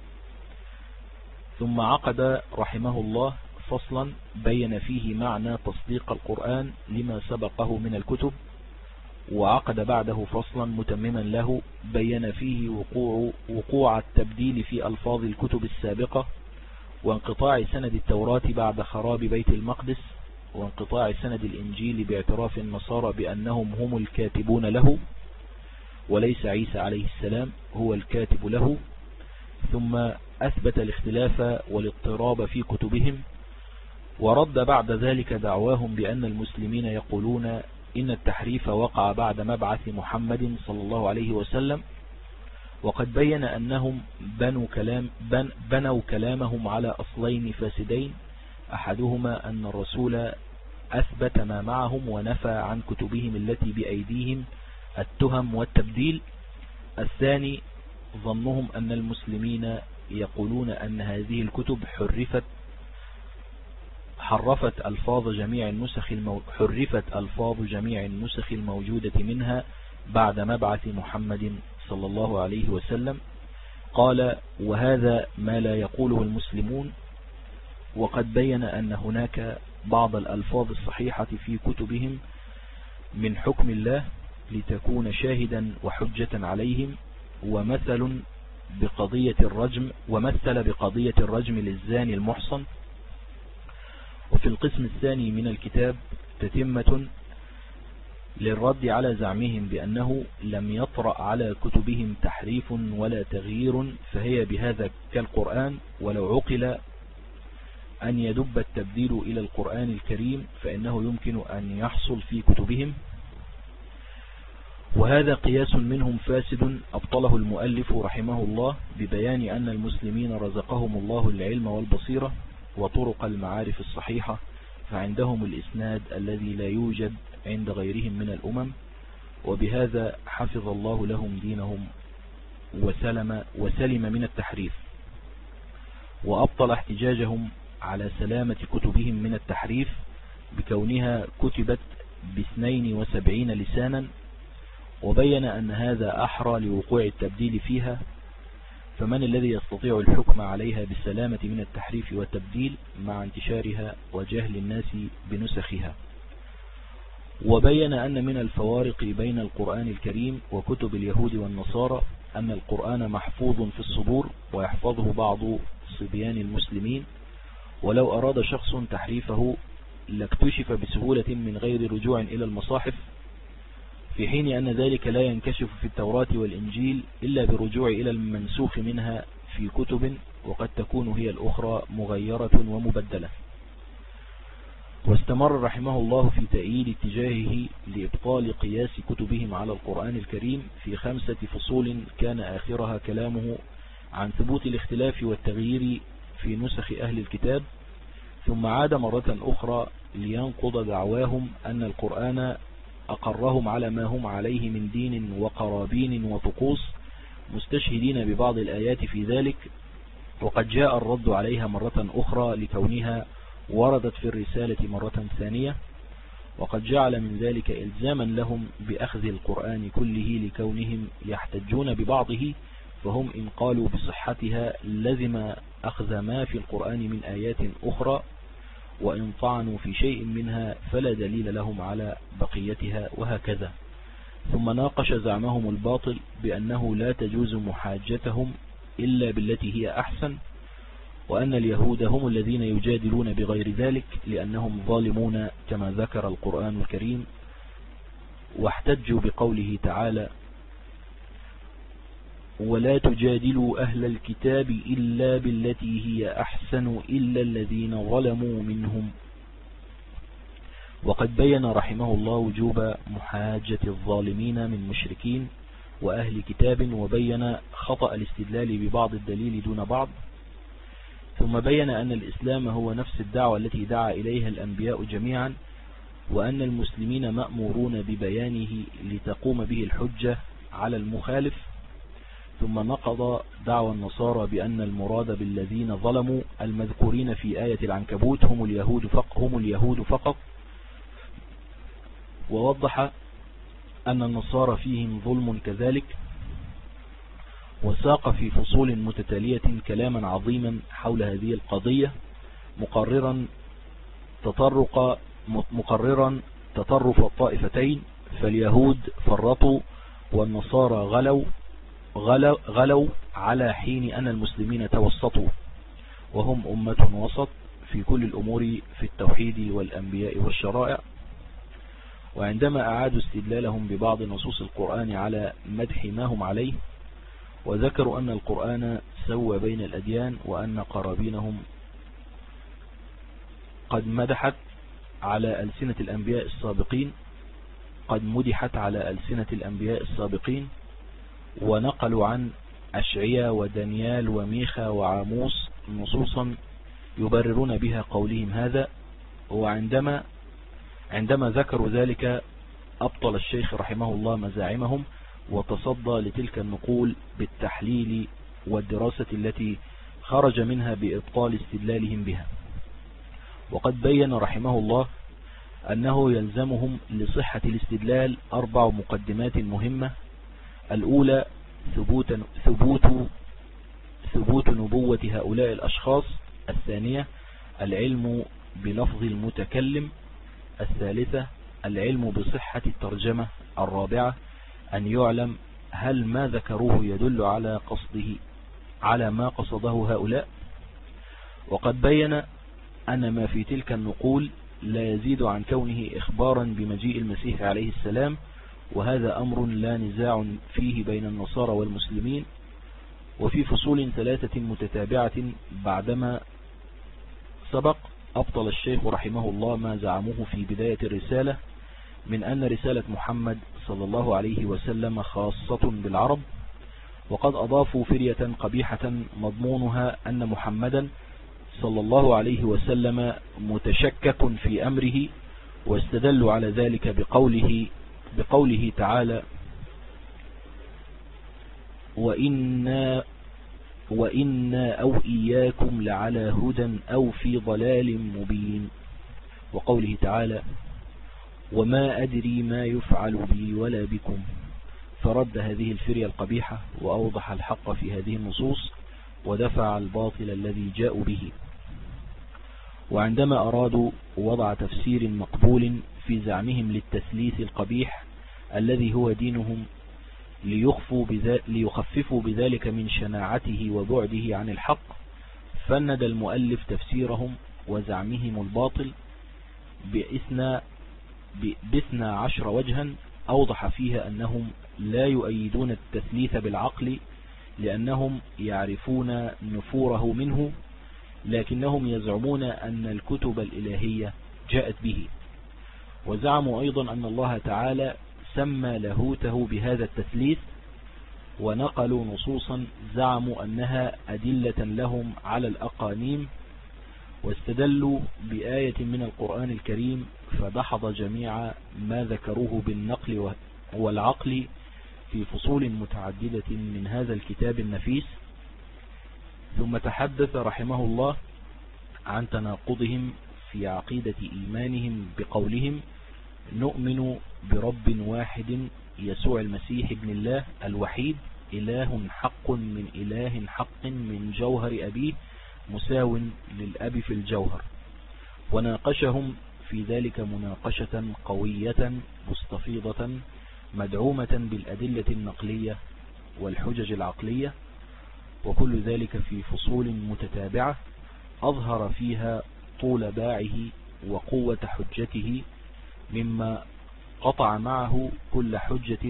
ثم عقد رحمه الله فصلا بين فيه معنى تصديق القرآن لما سبقه من الكتب، وعقد بعده فصلا متمما له بين فيه وقوع التبديل في ألفاظ الكتب السابقة، وانقطاع سند التوراة بعد خراب بيت المقدس، وانقطاع سند الإنجيل باعتراف النصارى بأنهم هم الكاتبون له وليس عيسى عليه السلام هو الكاتب له. ثم أثبت الاختلاف والاضطراب في كتبهم، ورد بعد ذلك دعواهم بأن المسلمين يقولون إن التحريف وقع بعد مبعث محمد صلى الله عليه وسلم، وقد بين أنهم بنوا كلامهم على أصلين فاسدين، أحدهما أن الرسول أثبت ما معهم ونفى عن كتبهم التي بأيديهم التهم والتبديل. الثاني ظنهم أن المسلمين يقولون أن هذه الكتب حرفت ألفاظ جميع النسخ الموجودة منها بعد مبعث محمد صلى الله عليه وسلم. قال: وهذا ما لا يقوله المسلمون، وقد بين أن هناك بعض الألفاظ الصحيحة في كتبهم من حكم الله لتكون شاهدا وحجة عليهم، ومثل بقضية الرجم للزاني المحصن. وفي القسم الثاني من الكتاب تتمة للرد على زعمهم بأنه لم يطرأ على كتبهم تحريف ولا تغيير، فهي بهذا كالقرآن، ولو عقل أن يدب التبديل إلى القرآن الكريم فإنه يمكن أن يحصل في كتبهم. وهذا قياس منهم فاسد أبطله المؤلف رحمه الله ببيان أن المسلمين رزقهم الله العلم والبصيرة وطرق المعارف الصحيحة، فعندهم الإسناد الذي لا يوجد عند غيرهم من الأمم، وبهذا حفظ الله لهم دينهم وسلم من التحريف. وأبطل احتجاجهم على سلامة كتبهم من التحريف بكونها كتبت ب72 لسانا، وبين أن هذا أحرى لوقوع التبديل فيها، فمن الذي يستطيع الحكم عليها بالسلامة من التحريف والتبديل مع انتشارها وجهل الناس بنسخها. وبين أن من الفوارق بين القرآن الكريم وكتب اليهود والنصارى أن القرآن محفوظ في الصدور ويحفظه بعض صبيان المسلمين، ولو أراد شخص تحريفه لاكتشف بسهولة من غير رجوع إلى المصاحف، في حين أن ذلك لا ينكشف في التوراة والإنجيل إلا بالرجوع إلى المنسوخ منها في كتب، وقد تكون هي الأخرى مغيرة ومبدلة. واستمر رحمه الله في تأييد اتجاهه لإبطال قياس كتبهم على القرآن الكريم في 5 فصول كان آخرها كلامه عن ثبوت الاختلاف والتغيير في نسخ أهل الكتاب، ثم عاد مرة أخرى لينقض دعواهم أن القرآن أقرهم على ما هم عليه من دين وقرابين وطقوس، مستشهدين ببعض الآيات في ذلك، وقد جاء الرد عليها مرة أخرى لكونها وردت في الرسالة مرة ثانية، وقد جعل من ذلك إلزاما لهم بأخذ القرآن كله لكونهم يحتجون ببعضه، فهم إن قالوا بصحتها لزم أخذ ما في القرآن من آيات أخرى، وإن طعنوا في شيء منها فلا دليل لهم على بقيتها، وهكذا. ثم ناقش زعمهم الباطل بأنه لا تجوز محاجتهم إلا بالتي هي أحسن، وأن اليهود هم الذين يجادلون بغير ذلك لأنهم ظالمون كما ذكر القرآن الكريم، واحتجوا بقوله تعالى: ولا تجادلوا أهل الكتاب إلا بالتي هي أحسن إلا الذين ظلموا منهم. وقد بين رحمه الله وجوب محاجة الظالمين من مشركين وأهل كتاب، وبين خطأ الاستدلال ببعض الدليل دون بعض. ثم بين أن الإسلام هو نفس الدعوة التي دعا إليها الأنبياء جميعا، وأن المسلمين مأمورون ببيانه لتقوم به الحجة على المخالف. ثم نقض دعوى النصارى بأن المراد بالذين ظلموا المذكورين في آية العنكبوت هم اليهود فقط، ووضح أن النصارى فيهم ظلم كذلك، وساق في فصول متتالية كلاما عظيما حول هذه القضية، مقررا تطرف الطائفتين، فاليهود فرطوا والنصارى غلوا على حين أن المسلمين توسطوا، وهم أمة وسط في كل الأمور في التوحيد والأنبياء والشرائع. وعندما أعادوا استدلالهم ببعض نصوص القرآن على مدح ما هم عليه، وذكروا أن القرآن سوى بين الأديان، وأن قرابينهم قد مدحت على ألسنة الأنبياء السابقين، ونقلوا عن أشعيا ودانيال وميخا وعاموس نصوصا يبررون بها قولهم هذا. وعندما ذكروا ذلك أبطل الشيخ رحمه الله مزاعمهم، وتصدى لتلك النقول بالتحليل والدراسة التي خرج منها بإبطال استدلالهم بها. وقد بين رحمه الله أنه يلزمهم لصحة الاستدلال 4 مقدمات مهمة: الأولى ثبوت نبوة هؤلاء الأشخاص، الثانية العلم بلفظ المتكلم، الثالثة العلم بصحة الترجمة، الرابعة أن يعلم هل ما ذكروه يدل على ما قصده هؤلاء. وقد بين أن ما في تلك النقول لا يزيد عن كونه إخبارا بمجيء المسيح عليه السلام، وهذا أمر لا نزاع فيه بين النصارى والمسلمين. وفي فصول 3 متتابعة بعدما سبق أبطل الشيخ رحمه الله ما زعموه في بداية الرسالة من أن رسالة محمد صلى الله عليه وسلم خاصة بالعرب، وقد أضافوا فرية قبيحة مضمونها أن محمدا صلى الله عليه وسلم متشكك في أمره، واستدلوا على ذلك بقوله تعالى: وإنا أو إياكم لعلى هدى أو في ضلال مبين، وقوله تعالى: وما أدري ما يفعل بي ولا بكم. فرد هذه الفرية القبيحة وأوضح الحق في هذه النصوص، ودفع الباطل الذي جاءوا به. وعندما أرادوا وضع تفسير مقبول في زعمهم للتثليث القبيح الذي هو دينهم ليخففوا بذلك من شناعته وبعده عن الحق، فند المؤلف تفسيرهم وزعمهم الباطل باثنى 10 وجها، أوضح فيها أنهم لا يؤيدون التثليث بالعقل لأنهم يعرفون نفوره منه، لكنهم يزعمون أن الكتب الإلهية جاءت به. وزعموا أيضا أن الله تعالى سمى لاهوته بهذا التثليث، ونقلوا نصوصا زعموا أنها أدلة لهم على الأقانيم، واستدلوا بآية من القرآن الكريم فدحض جميع ما ذكروه بالنقل والعقل في فصول متعددة من هذا الكتاب النفيس. ثم تحدث رحمه الله عن تناقضهم في عقيدة إيمانهم بقولهم: نؤمن برب واحد يسوع المسيح ابن الله الوحيد، إله حق من إله حق من جوهر أبيه مساو للأب في الجوهر. وناقشهم في ذلك مناقشة قوية مستفيضة مدعومة بالأدلة النقلية والحجج العقلية، وكل ذلك في فصول متتابعة أظهر فيها طول باعه وقوة حجته، مما قطع معه كل حجة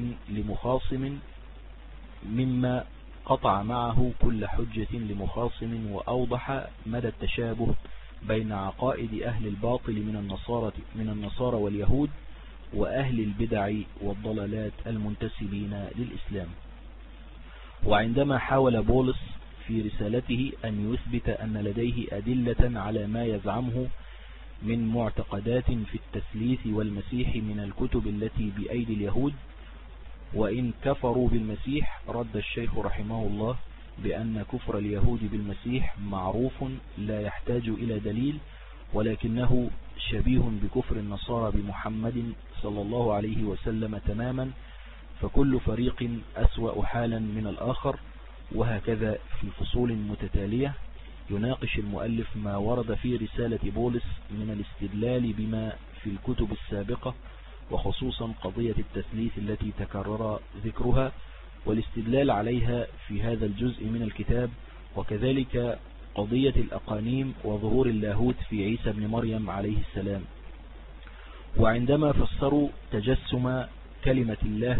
لمخاصم وأوضح مدى التشابه بين عقائد أهل الباطل من النصارى واليهود وأهل البدع والضلالات المنتسبين للإسلام. وعندما حاول بولس في رسالته أن يثبت أن لديه أدلة على ما يزعمه من معتقدات في التثليث والمسيح من الكتب التي بأيدي اليهود، وإن كفروا بالمسيح رد الشيخ رحمه الله بأن كفر اليهود بالمسيح معروف لا يحتاج إلى دليل، ولكنه شبيه بكفر النصارى بمحمد صلى الله عليه وسلم تماما، فكل فريق أسوأ حالا من الآخر. وهكذا في فصول متتالية يناقش المؤلف ما ورد في رسالة بولس من الاستدلال بما في الكتب السابقة، وخصوصا قضية التثليث التي تكرر ذكرها والاستدلال عليها في هذا الجزء من الكتاب، وكذلك قضية الأقانيم وظهور اللاهوت في عيسى بن مريم عليه السلام. وعندما فسروا تجسم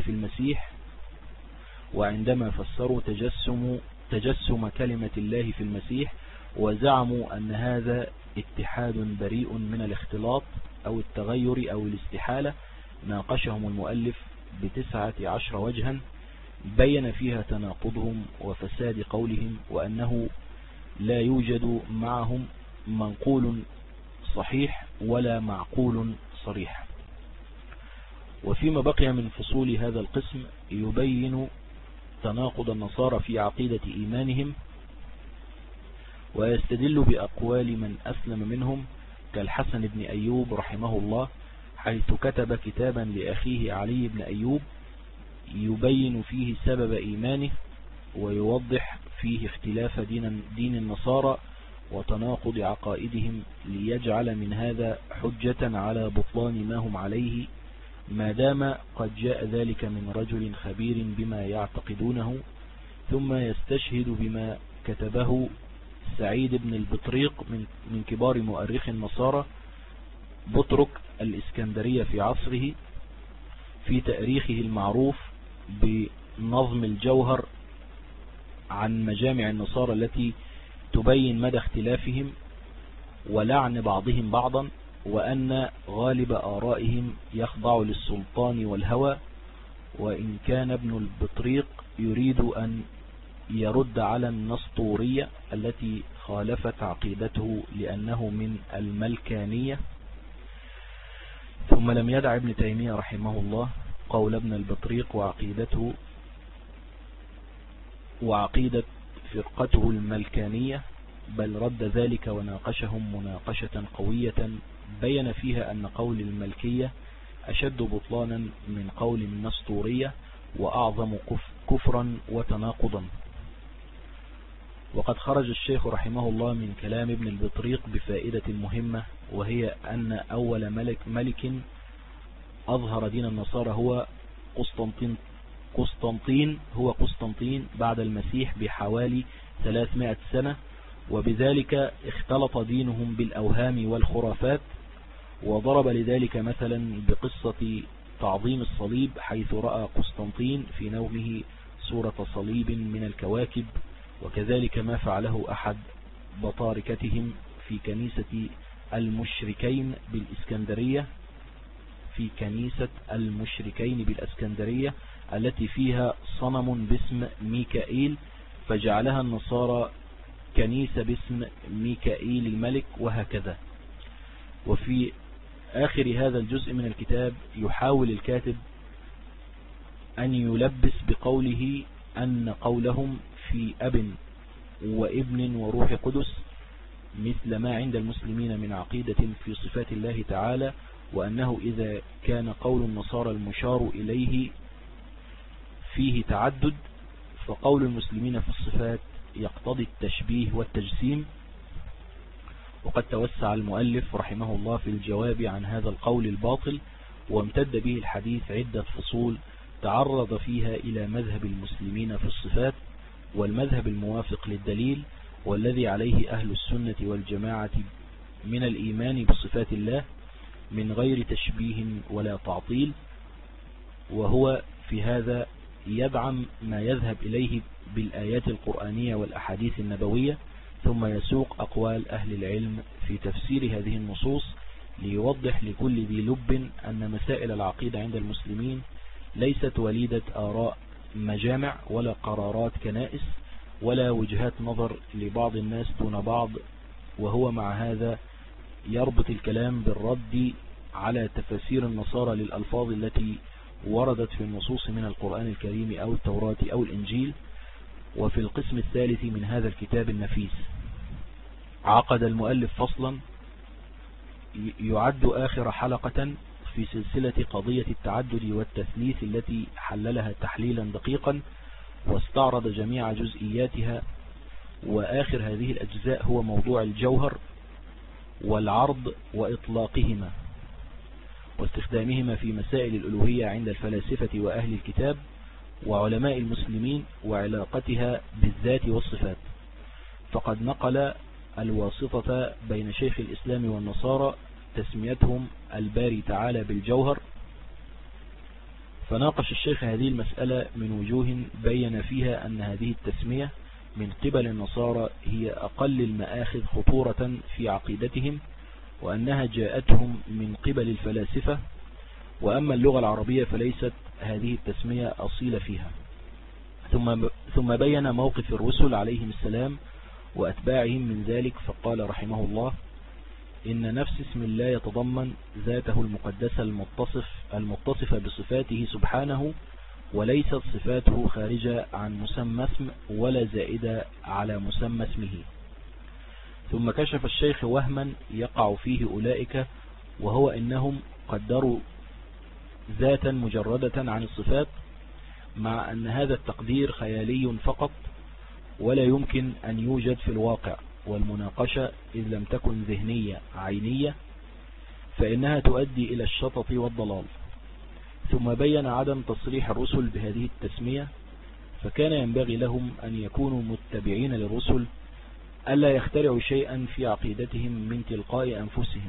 كلمة الله في المسيح وزعموا أن هذا اتحاد بريء من الاختلاط أو التغير أو الاستحالة، ناقشهم المؤلف ب19 وجها بين فيها تناقضهم وفساد قولهم، وأنه لا يوجد معهم منقول صحيح ولا معقول صريح. وفيما بقي من فصول هذا القسم يبين تناقض النصارى في عقيدة إيمانهم، ويستدل بأقوال من أسلم منهم كالحسن بن أيوب رحمه الله، حيث كتب كتابا لأخيه علي بن أيوب يبين فيه سبب إيمانه ويوضح فيه اختلاف دين النصارى وتناقض عقائدهم، ليجعل من هذا حجة على بطلان ما هم عليه، ما دام قد جاء ذلك من رجل خبير بما يعتقدونه. ثم يستشهد بما كتبه سعيد بن البطريق من كبار مؤرخ النصارى بطرك الإسكندرية في عصره في تاريخه المعروف بنظم الجوهر عن مجامع النصارى التي تبين مدى اختلافهم ولعن بعضهم بعضا، وأن غالب آرائهم يخضع للسلطان والهوى. وإن كان ابن البطريق يريد أن يرد على النسطورية التي خالفت عقيدته لأنه من الملكانية، ثم لم يدع ابن تيمية رحمه الله قول ابن البطريق وعقيدة فرقته الملكانية، بل رد ذلك وناقشهم مناقشة قوية بين فيها أن قول الملكية أشد بطلانا من قول النسطورية وأعظم كفرا وتناقضا. وقد خرج الشيخ رحمه الله من كلام ابن البطريق بفائدة مهمة، وهي أن أول ملك أظهر دين النصارى هو قسطنطين بعد المسيح بحوالي 300 سنة، وبذلك اختلط دينهم بالأوهام والخرافات. وضرب لذلك مثلا بقصة تعظيم الصليب، حيث رأى قسطنطين في نومه صورة صليب من الكواكب، وكذلك ما فعله أحد بطاركتهم في كنيسة المشركين بالإسكندرية التي فيها صنم باسم ميكائيل، فجعلها النصارى كنيسة باسم ميكائيل الملك، وهكذا. وفي آخر هذا الجزء من الكتاب يحاول الكاتب أن يلبس بقوله أن قولهم في أب وابن وروح قدس مثل ما عند المسلمين من عقيدة في صفات الله تعالى، وأنه إذا كان قول النصارى المشار إليه فيه تعدد، فقول المسلمين في الصفات يقتضي التشبيه والتجسيم. وقد توسع المؤلف رحمه الله في الجواب عن هذا القول الباطل، وامتد به الحديث عدة فصول تعرض فيها إلى مذهب المسلمين في الصفات، والمذهب الموافق للدليل، والذي عليه أهل السنة والجماعة من الإيمان بصفات الله من غير تشبيه ولا تعطيل. وهو في هذا يدعم ما يذهب إليه بالآيات القرآنية والأحاديث النبوية، ثم يسوق أقوال أهل العلم في تفسير هذه النصوص، ليوضح لكل ذي لب أن مسائل العقيدة عند المسلمين ليست وليدة آراء مجامع ولا قرارات كنائس ولا وجهات نظر لبعض الناس دون بعض. وهو مع هذا يربط الكلام بالرد على تفسير النصارى للألفاظ التي وردت في النصوص من القرآن الكريم أو التوراة أو الإنجيل. وفي القسم الثالث من هذا الكتاب النفيس عقد المؤلف فصلا يعد آخر حلقة في سلسلة قضية التعدد والتثليث التي حللها تحليلا دقيقا واستعرض جميع جزئياتها. وآخر هذه الأجزاء هو موضوع الجوهر والعرض وإطلاقهما واستخدامهما في مسائل الألوهية عند الفلاسفة وأهل الكتاب وعلماء المسلمين وعلاقتها بالذات والصفات. فقد نقل الواسطة بين شيخ الإسلام والنصارى تسميتهم الباري تعالى بالجوهر. فناقش الشيخ هذه المسألة من وجوه بين فيها أن هذه التسمية من قبل النصارى هي أقل المآخذ خطورة في عقيدتهم، وأنها جاءتهم من قبل الفلاسفة، وأما اللغة العربية فليست هذه التسمية أصيلة فيها. ثم بين موقف الرسل عليهم السلام وأتباعهم من ذلك، فقال رحمه الله: إن نفس اسم الله يتضمن ذاته المقدسة المتصفة بصفاته سبحانه، وليست صفاته خارجة عن مسمى اسم ولا زائدة على مسمى اسمه. ثم كشف الشيخ وهما يقع فيه أولئك، وهو إنهم قدروا ذاتا مجردة عن الصفات، مع أن هذا التقدير خيالي فقط ولا يمكن أن يوجد في الواقع، والمناقشة إذ لم تكن ذهنية عينية فإنها تؤدي إلى الشطط والضلال. ثم بين عدم تصريح الرسل بهذه التسمية، فكان ينبغي لهم أن يكونوا متبعين للرسل ألا يخترعوا شيئا في عقيدتهم من تلقاء أنفسهم.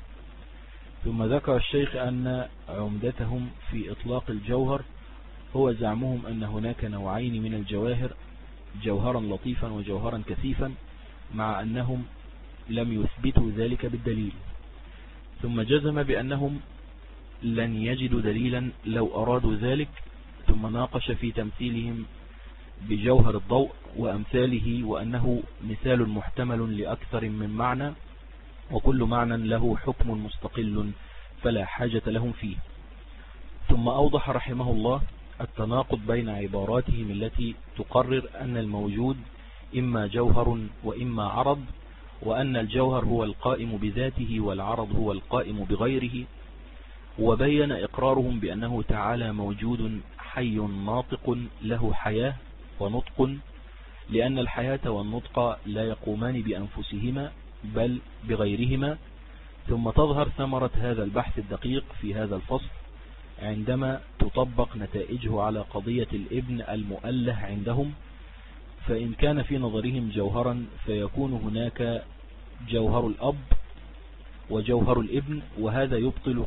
ثم ذكر الشيخ أن عمدتهم في إطلاق الجوهر هو زعمهم أن هناك نوعين من الجواهر، جوهرا لطيفا وجوهرا كثيفا، مع أنهم لم يثبتوا ذلك بالدليل. ثم جزم بأنهم لن يجدوا دليلا لو أرادوا ذلك. ثم ناقش في تمثيلهم بجوهر الضوء وأمثاله، وأنه مثال محتمل لأكثر من معنى، وكل معنى له حكم مستقل فلا حاجة لهم فيه. ثم أوضح رحمه الله التناقض بين عباراتهم التي تقرر أن الموجود إما جوهر وإما عرض، وأن الجوهر هو القائم بذاته والعرض هو القائم بغيره. وبين إقرارهم بأنه تعالى موجود حي ناطق له حياة ونطق، لأن الحياة والنطق لا يقومان بأنفسهما بل بغيرهما. ثم تظهر ثمرة هذا البحث الدقيق في هذا الفصل عندما تطبق نتائجه على قضية الابن المؤله عندهم. فإن كان في نظرهم جوهرا فيكون هناك جوهر الأب وجوهر الابن، وهذا يبطل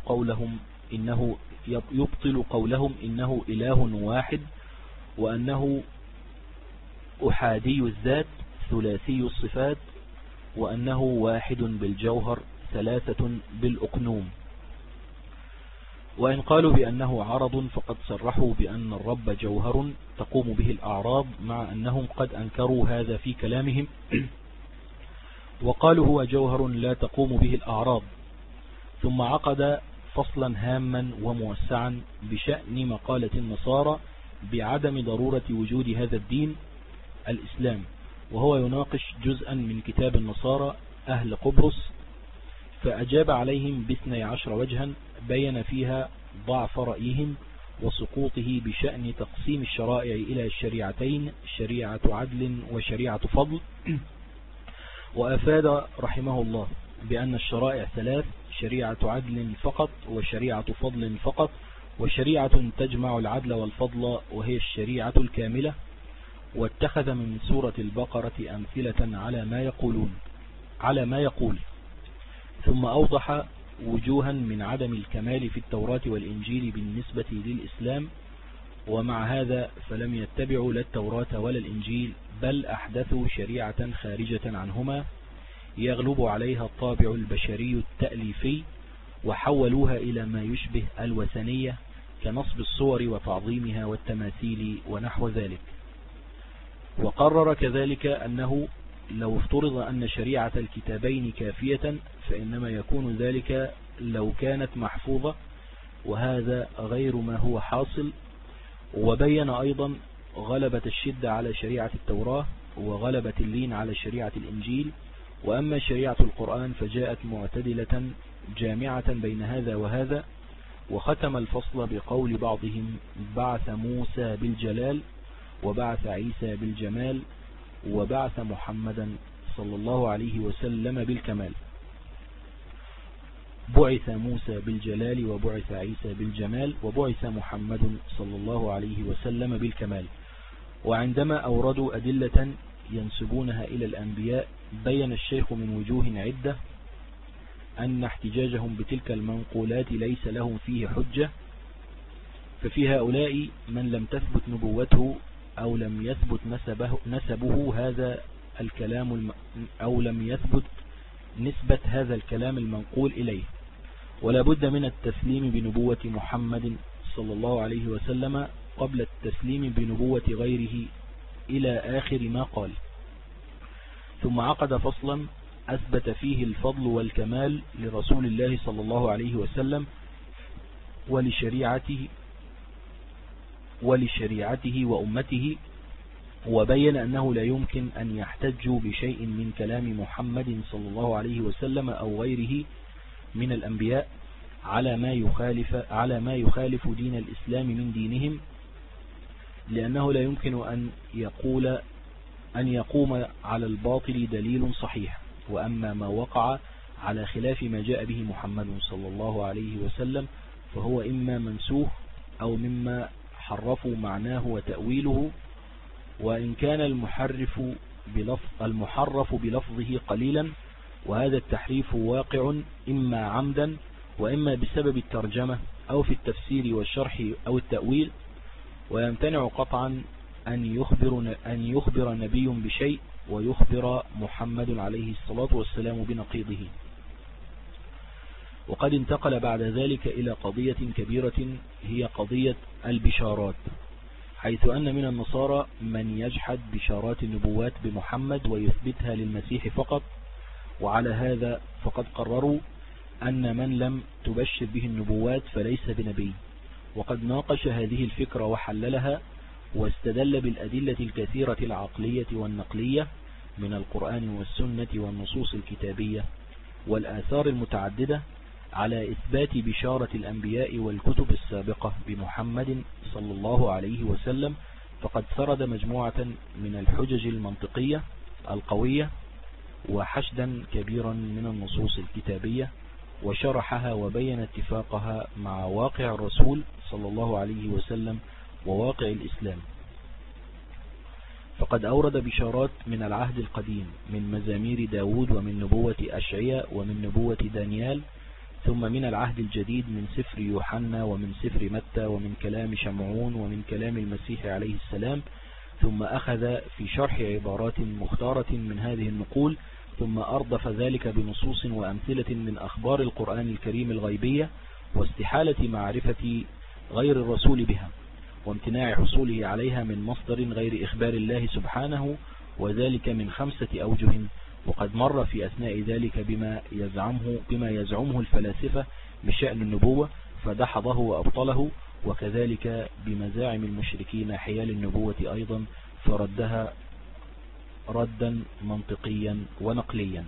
قولهم إنه إله واحد، وأنه أحادي الذات ثلاثي الصفات، وأنه واحد بالجوهر ثلاثة بالأقنوم. وإن قالوا بأنه عرض فقد صرحوا بأن الرب جوهر تقوم به الأعراض، مع أنهم قد أنكروا هذا في كلامهم وقالوا هو جوهر لا تقوم به الأعراض. ثم عقد فصلا هاما وموسعا بشأن مقالة النصارى بعدم ضرورة وجود هذا الدين الإسلام، وهو يناقش جزءا من كتاب النصارى أهل قبرص، فأجاب عليهم ب12 وجها بين فيها ضعف رأيهم وسقوطه بشأن تقسيم الشرائع إلى الشريعتين، شريعة عدل وشريعة فضل. وأفاد رحمه الله بأن الشرائع ثلاث: شريعة عدل فقط، وشريعة فضل فقط، وشريعة تجمع العدل والفضل وهي الشريعة الكاملة. واتخذ من سورة البقرة أمثلة على ما يقول. ثم أوضح وجوها من عدم الكمال في التوراة والإنجيل بالنسبة للإسلام، ومع هذا فلم يتبعوا لا التوراة ولا الإنجيل، بل أحدثوا شريعة خارجة عنهما يغلب عليها الطابع البشري التأليفي، وحولوها إلى ما يشبه الوثنية كنصب الصور وتعظيمها والتماثيل ونحو ذلك. وقرر كذلك أنه لو افترض أن شريعة الكتابين كافية فإنما يكون ذلك لو كانت محفوظة، وهذا غير ما هو حاصل. وبين أيضا غلبة الشدة على شريعة التوراة وغلبة اللين على شريعة الإنجيل. وأما شريعة القرآن فجاءت معتدلة جامعة بين هذا وهذا. وختم الفصل بقول بعضهم: بعث موسى بالجلال وبعث عيسى بالجمال وبعث محمدا صلى الله عليه وسلم بالكمال. بعث موسى بالجلال وبعث عيسى بالجمال وبعث محمد صلى الله عليه وسلم بالكمال. وعندما أوردوا أدلة ينسبونها إلى الأنبياء بين الشيخ من وجوه عدة أن احتجاجهم بتلك المنقولات ليس لهم فيه حجة. ففي هؤلاء من لم تثبت نبوته أو لم يثبت نسبه هذا الكلام أو لم يثبت نسبة هذا الكلام المنقول إليه، ولا بد من التسليم بنبوة محمد صلى الله عليه وسلم قبل التسليم بنبوة غيره إلى آخر ما قال. ثم عقد فصلا أثبت فيه الفضل والكمال لرسول الله صلى الله عليه وسلم ولشريعته وأمته، وبين أنه لا يمكن أن يحتجوا بشيء من كلام محمد صلى الله عليه وسلم أو غيره من الأنبياء على ما يخالف دين الإسلام من دينهم، لأنه لا يمكن أن يقوم على الباطل دليل صحيح. وأما ما وقع على خلاف ما جاء به محمد صلى الله عليه وسلم فهو إما منسوخ أو مما حرفوا معناه وتأويله. وإن كان المحرف بلفظه قليلا، وهذا التحريف واقع إما عمدا وإما بسبب الترجمة أو في التفسير والشرح أو التأويل. ويمتنع قطعا أن يخبر نبي بشيء ويخبر محمد عليه الصلاة والسلام بنقيضه. وقد انتقل بعد ذلك إلى قضية كبيرة هي قضية البشارات، حيث أن من النصارى من يجحد بشارات النبوات بمحمد ويثبتها للمسيح فقط. وعلى هذا فقد قرروا أن من لم تبشر به النبوات فليس بنبي. وقد ناقش هذه الفكرة وحللها واستدل بالأدلة الكثيرة العقلية والنقلية من القرآن والسنة والنصوص الكتابية والآثار المتعددة على إثبات بشارة الأنبياء والكتب السابقة بمحمد صلى الله عليه وسلم. فقد سرد مجموعة من الحجج المنطقية القوية وحشدا كبيرا من النصوص الكتابية، وشرحها وبين اتفاقها مع واقع الرسول صلى الله عليه وسلم وواقع الإسلام. فقد أورد بشارات من العهد القديم من مزامير داود ومن نبوة أشعياء ومن نبوة دانيال، ثم من العهد الجديد من سفر يوحنا ومن سفر متى ومن كلام شمعون ومن كلام المسيح عليه السلام. ثم أخذ في شرح عبارات مختارة من هذه النقول، ثم أردف ذلك بنصوص وأمثلة من أخبار القرآن الكريم الغيبية واستحالة معرفة غير الرسول بها وامتناع حصوله عليها من مصدر غير إخبار الله سبحانه، وذلك من 5 أوجه. وقد مر في أثناء ذلك بما يزعمه الفلاسفة بشأن النبوة فدحضه وأبطله، وكذلك بمزاعم المشركين حيال النبوة أيضا فردها ردا منطقيا ونقليا.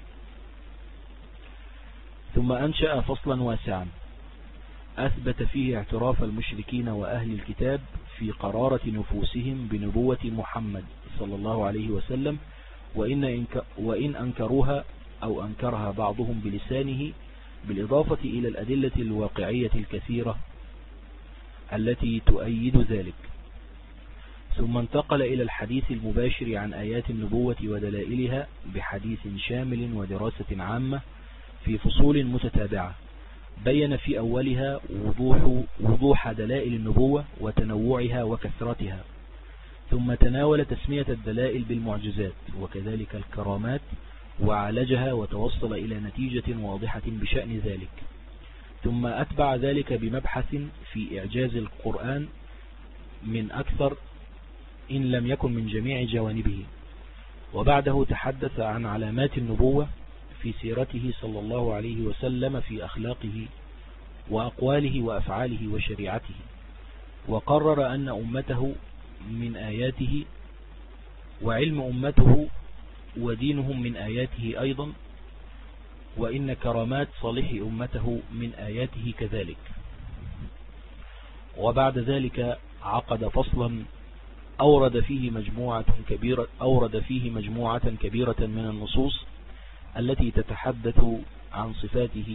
ثم أنشأ فصلا واسعا أثبت فيه اعتراف المشركين وأهل الكتاب في قرارة نفوسهم بنبوة محمد صلى الله عليه وسلم، وإن أنكروها أو أنكرها بعضهم بلسانه، بالإضافة إلى الأدلة الواقعية الكثيرة التي تؤيد ذلك. ثم انتقل إلى الحديث المباشر عن آيات النبوة ودلائلها بحديث شامل ودراسة عامة في فصول متتابعة، بين في أولها وضوح دلائل النبوة وتنوعها وكثرتها، ثم تناول تسمية الدلائل بالمعجزات وكذلك الكرامات وعالجها وتوصل إلى نتيجة واضحة بشأن ذلك. ثم أتبع ذلك بمبحث في إعجاز القرآن من أكثر إن لم يكن من جميع جوانبه، وبعده تحدث عن علامات النبوة في سيرته صلى الله عليه وسلم في أخلاقه وأقواله وأفعاله وشريعته، وقرر أن أمته من آياته، وعلم أمته ودينهم من آياته أيضا، وإن كرامات صالح أمته من آياته كذلك. وبعد ذلك عقد فصلا أورد فيه مجموعة كبيرة من النصوص التي تتحدث عن صفاته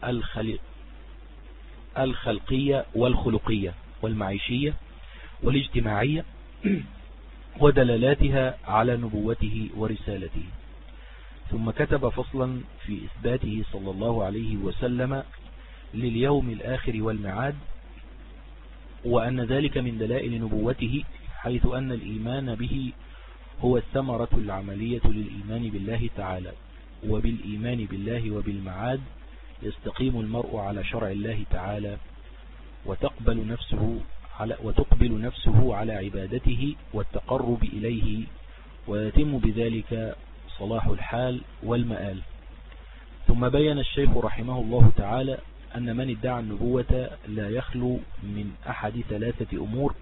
الخلقية والخلقية والمعيشية والاجتماعية ودلالاتها على نبوته ورسالته. ثم كتب فصلا في إثباته صلى الله عليه وسلم لليوم الآخر والمعاد، وأن ذلك من دلائل نبوته، حيث أن الإيمان به هو الثمرة العملية للإيمان بالله تعالى، وبالإيمان بالله وبالمعاد يستقيم المرء على شرع الله تعالى، وتقبل نفسه على عبادته والتقرب إليه، ويتم بذلك صلاح الحال والمآل. ثم بين الشيخ رحمه الله تعالى أن من ادعى النبوة لا يخلو من أحد ثلاثة أمور: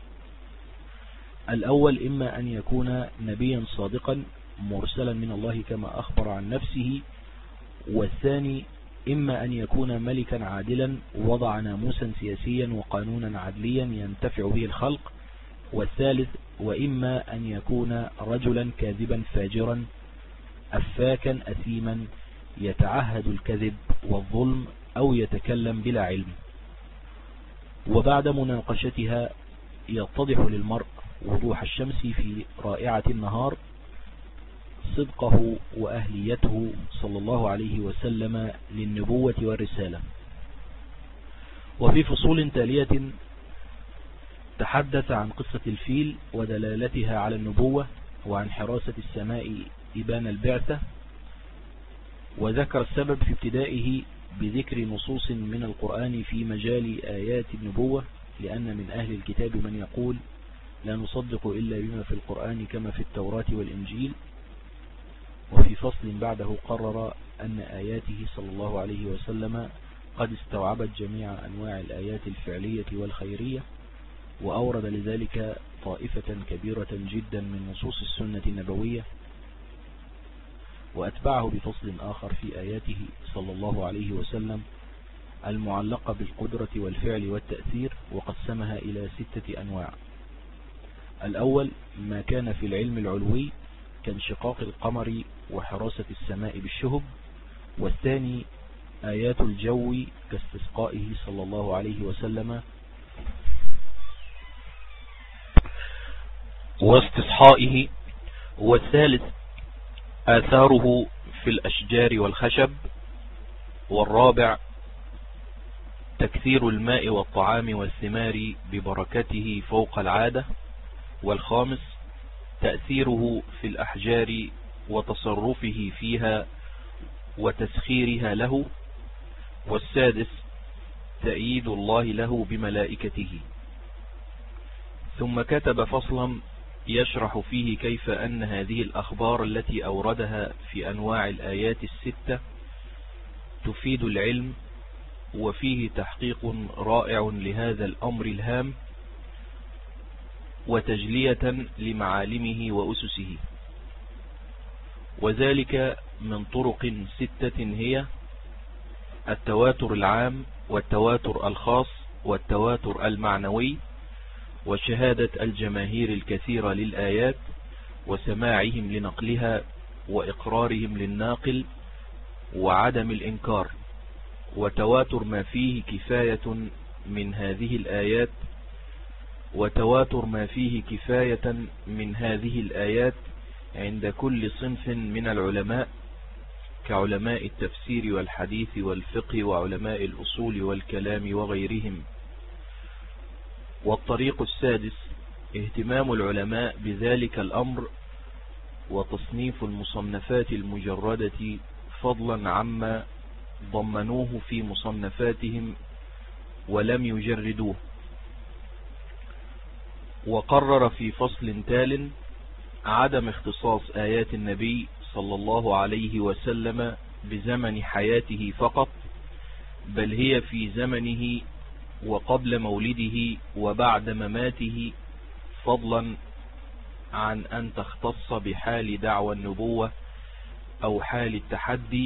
الأول إما أن يكون نبيا صادقا مرسلا من الله كما أخبر عن نفسه، والثاني إما أن يكون ملكا عادلا وضع ناموسا سياسيا وقانونا عدليا ينتفع به الخلق، والثالث وإما أن يكون رجلا كاذبا فاجرا أفاكا أثيما يتعهد الكذب والظلم أو يتكلم بلا علم. وبعد مناقشتها يتضح للمرء وضوح الشمس في رائعة النهار صدقه وأهليته صلى الله عليه وسلم للنبوة والرسالة. وفي فصول تالية تحدث عن قصة الفيل ودلالتها على النبوة، وعن حراسة السماء إبان البعثة، وذكر السبب في ابتدائه بذكر نصوص من القرآن في مجال آيات النبوة، لأن من أهل الكتاب من يقول لا نصدق إلا بما في القرآن كما في التوراة والإنجيل. وفي فصل بعده قرر أن آياته صلى الله عليه وسلم قد استوعبت جميع أنواع الآيات الفعلية والخيرية، وأورد لذلك طائفة كبيرة جدا من نصوص السنة النبوية، وأتبعه بفصل آخر في آياته صلى الله عليه وسلم المعلقة بالقدرة والفعل والتأثير، وقسمها إلى 6 أنواع: الأول ما كان في العلم العلوي كانشقاق القمر وحراسة السماء بالشهب، والثاني آيات الجو كاستسقائه صلى الله عليه وسلم واستصحائه، والثالث آثاره في الأشجار والخشب، والرابع تكثير الماء والطعام والثمار ببركته فوق العادة، والخامس تأثيره في الأحجار وتصرفه فيها وتسخيرها له، والسادس تأييد الله له بملائكته. ثم كتب فصلا يشرح فيه كيف أن هذه الأخبار التي أوردها في أنواع الآيات 6 تفيد العلم، وفيه تحقيق رائع لهذا الأمر الهام وتجلية لمعالمه وأسسه، وذلك من طرق 6 هي: التواتر العام، والتواتر الخاص، والتواتر المعنوي، وشهادة الجماهير الكثيرة للآيات، وسماعهم لنقلها، وإقرارهم للناقل، وعدم الإنكار، وتواتر ما فيه كفاية من هذه الآيات، وتواتر ما فيه كفاية من هذه الآيات عند كل صنف من العلماء كعلماء التفسير والحديث والفقه وعلماء الأصول والكلام وغيرهم. والطريق السادس اهتمام العلماء بذلك الأمر وتصنيف المصنفات المجردة فضلا عما ضمنوه في مصنفاتهم ولم يجردوه. وقرر في فصل تال عدم اختصاص آيات النبي صلى الله عليه وسلم بزمن حياته فقط، بل هي في زمنه وقبل مولده وبعد مماته، فضلا عن أن تختص بحال دعوى النبوة أو حال التحدي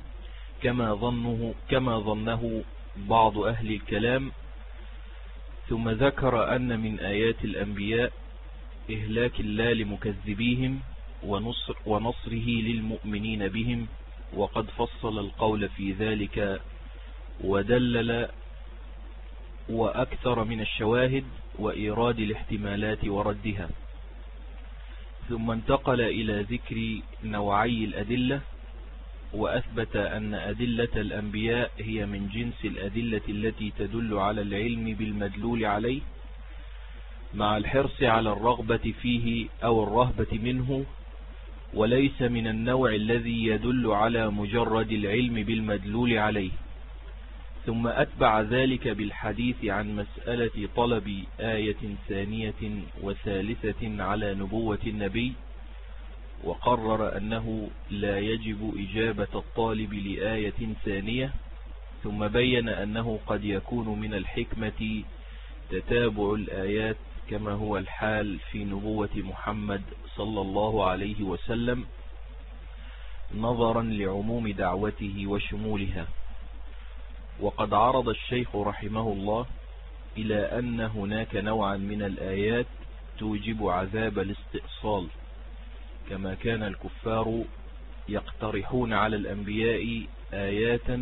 كما ظنه بعض أهل الكلام. ثم ذكر أن من آيات الأنبياء إهلاك الله لمكذبيهم ونصره للمؤمنين بهم، وقد فصل القول في ذلك ودلل وأكثر من الشواهد وإيراد الاحتمالات وردها. ثم انتقل إلى ذكر نوعي الأدلة، وأثبت أن أدلة الأنبياء هي من جنس الأدلة التي تدل على العلم بالمدلول عليه، مع الحرص على الرغبة فيه أو الرهبة منه، وليس من النوع الذي يدل على مجرد العلم بالمدلول عليه. ثم أتبع ذلك بالحديث عن مسألة طلب آية ثانية وثالثة على نبوة النبي، وقرر أنه لا يجب إجابة الطالب لآية ثانية. ثم بين أنه قد يكون من الحكمة تتابع الآيات كما هو الحال في نبوة محمد صلى الله عليه وسلم، نظرا لعموم دعوته وشمولها. وقد عرض الشيخ رحمه الله إلى أن هناك نوعا من الآيات توجب عذاب الاستئصال، كما كان الكفار يقترحون على الأنبياء آيات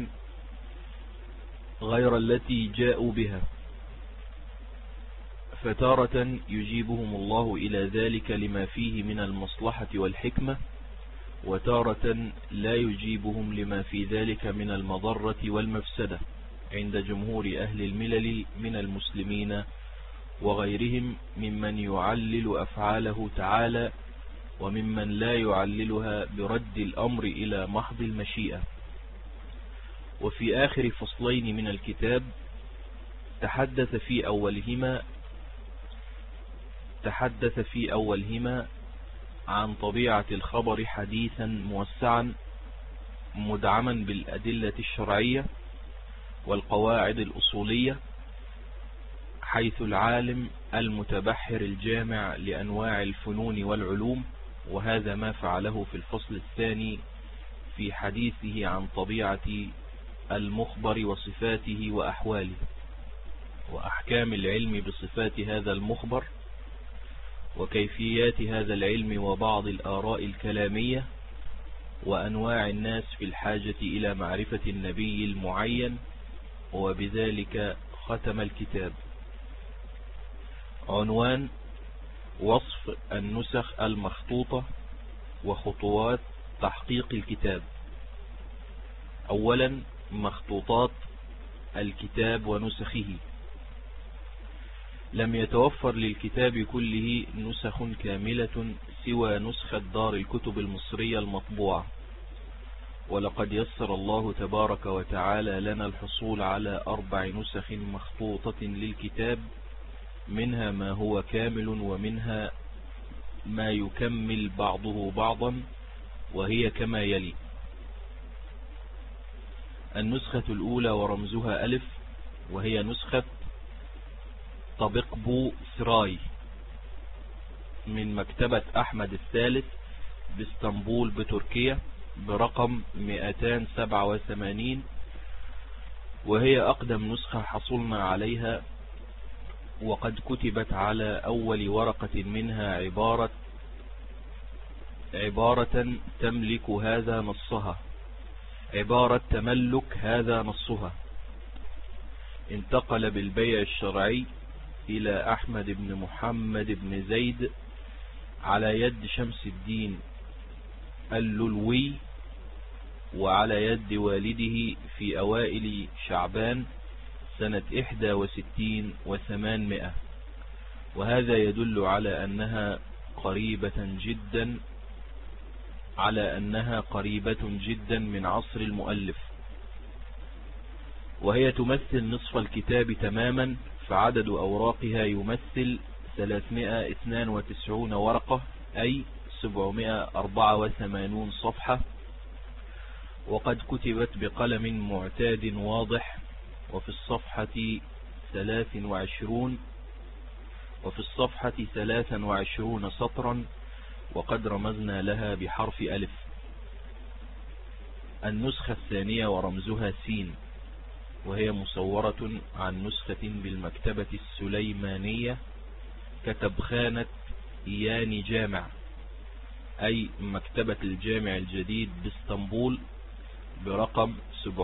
غير التي جاءوا بها، فتارة يجيبهم الله إلى ذلك لما فيه من المصلحة والحكمة، وتارة لا يجيبهم لما في ذلك من المضرة والمفسدة عند جمهور أهل الملل من المسلمين وغيرهم ممن يعلل أفعاله تعالى، وممن لا يعللها برد الأمر إلى محض المشيئة. وفي آخر فصلين من الكتاب تحدث في أولهما عن طبيعة الخبر حديثا موسعا مدعما بالأدلة الشرعية والقواعد الأصولية، حيث العالم المتبحر الجامع لأنواع الفنون والعلوم، وهذا ما فعله في الفصل الثاني في حديثه عن طبيعة المخبر وصفاته وأحواله وأحكام العلم بصفات هذا المخبر وكيفيات هذا العلم وبعض الآراء الكلامية وأنواع الناس في الحاجة إلى معرفة النبي المعين. وبذلك ختم الكتاب. عنوان: وصف النسخ المخطوطة وخطوات تحقيق الكتاب. أولا، مخطوطات الكتاب ونسخه. لم يتوفر للكتاب كله نسخ كاملة سوى نسخة دار الكتب المصرية المطبوعة، ولقد يسر الله تبارك وتعالى لنا الحصول على 4 نسخ مخطوطة للكتاب، منها ما هو كامل ومنها ما يكمل بعضه بعضا، وهي كما يلي: النسخة الأولى ورمزها ألف، وهي نسخة طبقبو سراي من مكتبة أحمد الثالث باسطنبول بتركيا برقم 287، وهي أقدم نسخة حصلنا عليها، وقد كتبت على أول ورقة منها عبارة تملك هذا نصها. انتقل بالبيع الشرعي إلى أحمد بن محمد بن زيد على يد شمس الدين اللولوي، وعلى يد والده في أوائل شعبان سنة 61 و800، وهذا يدل على أنها قريبة جدا من عصر المؤلف، وهي تمثل نصف الكتاب تماما، فعدد أوراقها يمثل 392 ورقة، أي 784 صفحة، وقد كتبت بقلم معتاد واضح، وفي الصفحة 23 سطرا، وقد رمزنا لها بحرف ألف. النسخة الثانية ورمزها سين، وهي مصورة عن نسخة بالمكتبة السليمانية كتبخانة إيان جامع، أي مكتبة الجامع الجديد باسطنبول، برقم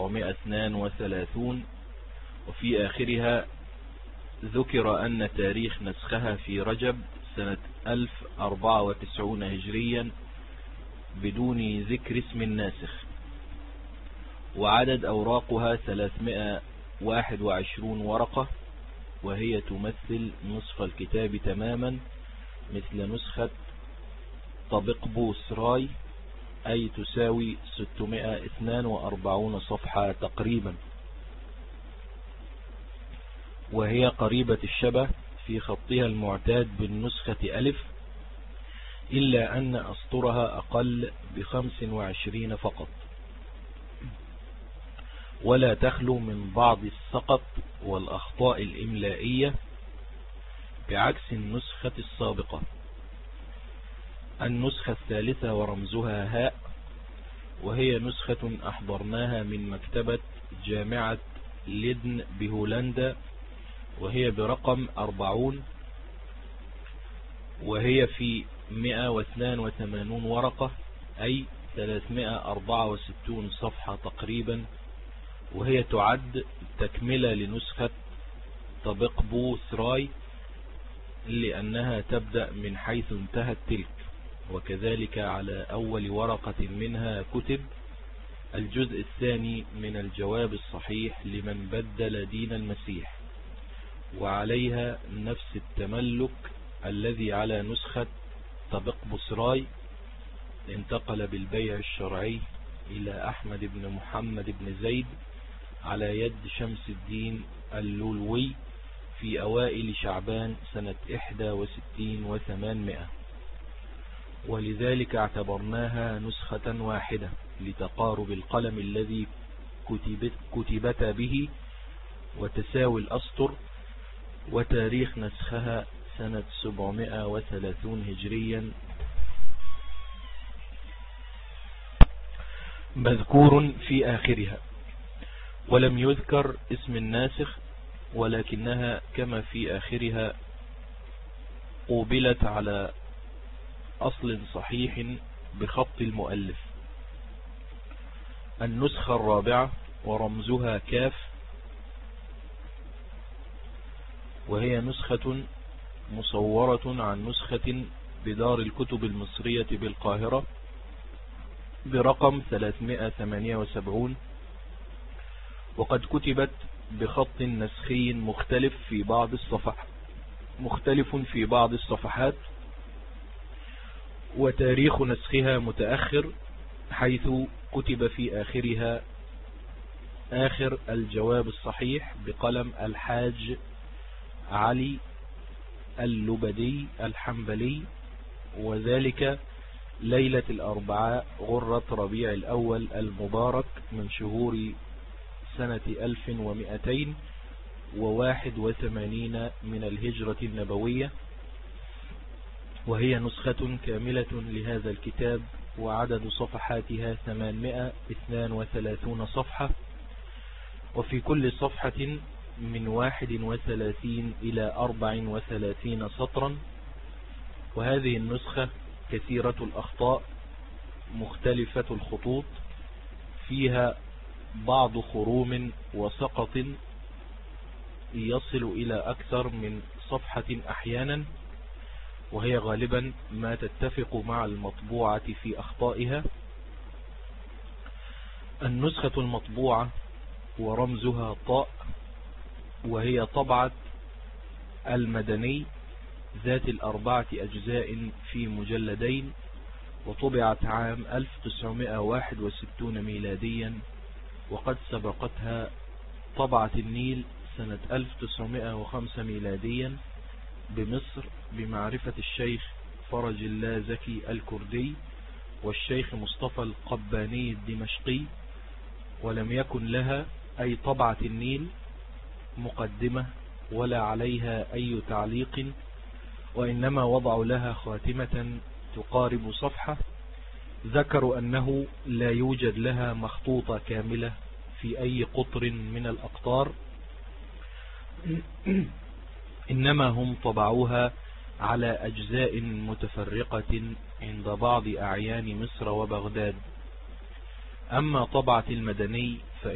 732. وفي آخرها ذكر أن تاريخ نسخها في رجب سنة 1094 هجريا بدون ذكر اسم الناسخ. وعدد أوراقها 321 ورقة، وهي تمثل نصف الكتاب تماما، مثل نسخة طبقبو سراي، أي تساوي 642 صفحة تقريبا، وهي قريبة الشبه في خطها المعتاد بالنسخة ألف، إلا أن أسطرها أقل ب25 فقط، ولا تخلو من بعض السقط والأخطاء الإملائية بعكس النسخة السابقة. النسخة الثالثة ورمزها هاء، وهي نسخة أحضرناها من مكتبة جامعة ليدن بهولندا، وهي برقم 40، وهي في 182 ورقة، أي 364 صفحة تقريبا، وهي تعد تكملة لنسخة طبقبو سراي، لأنها تبدأ من حيث انتهت تلك. وكذلك على أول ورقة منها كتب الجزء الثاني من الجواب الصحيح لمن بدل دين المسيح، وعليها نفس التملك الذي على نسخة طبقبو سراي، انتقل بالبيع الشرعي إلى أحمد بن محمد بن زيد على يد شمس الدين اللولوي في أوائل شعبان سنة 61 و800، ولذلك اعتبرناها نسخة واحدة لتقارب القلم الذي كتبت به وتساوي الأسطر. وتاريخ نسخها سنة 730 هجريا مذكور في آخرها، ولم يذكر اسم الناسخ، ولكنها كما في آخرها قوبلت على أصل صحيح بخط المؤلف. النسخة الرابعة ورمزها كاف، وهي نسخة مصورة عن نسخة بدار الكتب المصرية بالقاهرة برقم 378، وقد كتبت بخط نسخي مختلف في بعض الصفحات، وتاريخ نسخها متأخر، حيث كتب في آخرها آخر الجواب الصحيح بقلم الحاج علي اللبدي الحنبلي، وذلك ليلة الأربعاء غرة ربيع الأول المبارك من شهور سنة 1281 من الهجرة النبوية، وهي نسخة كاملة لهذا الكتاب، وعدد صفحاتها 832 صفحة، وفي كل صفحة من 31 إلى 34 سطرا. وهذه النسخة كثيرة الأخطاء مختلفة الخطوط، فيها بعض خروم وسقط يصل إلى أكثر من صفحة أحيانا، وهي غالبا ما تتفق مع المطبوعة في أخطائها. النسخة المطبوعة ورمزها طاء، وهي طبعة المدني ذات الأربعة أجزاء في مجلدين، وطبعت عام 1961 ميلاديا، وقد سبقتها طبعة النيل سنة 1905 ميلاديا بمصر بمعرفة الشيخ فرج الله زكي الكردي والشيخ مصطفى القباني الدمشقي، ولم يكن لها أي طبعة النيل مقدمة ولا عليها أي تعليق، وإنما وضعوا لها خاتمة تقارب صفحة. ذكروا أنه لا يوجد لها مخطوطة كاملة في أي قطر من الأقطار، إنما هم طبعوها على أجزاء متفرقة عند بعض أعيان مصر وبغداد. أما طبعة المدني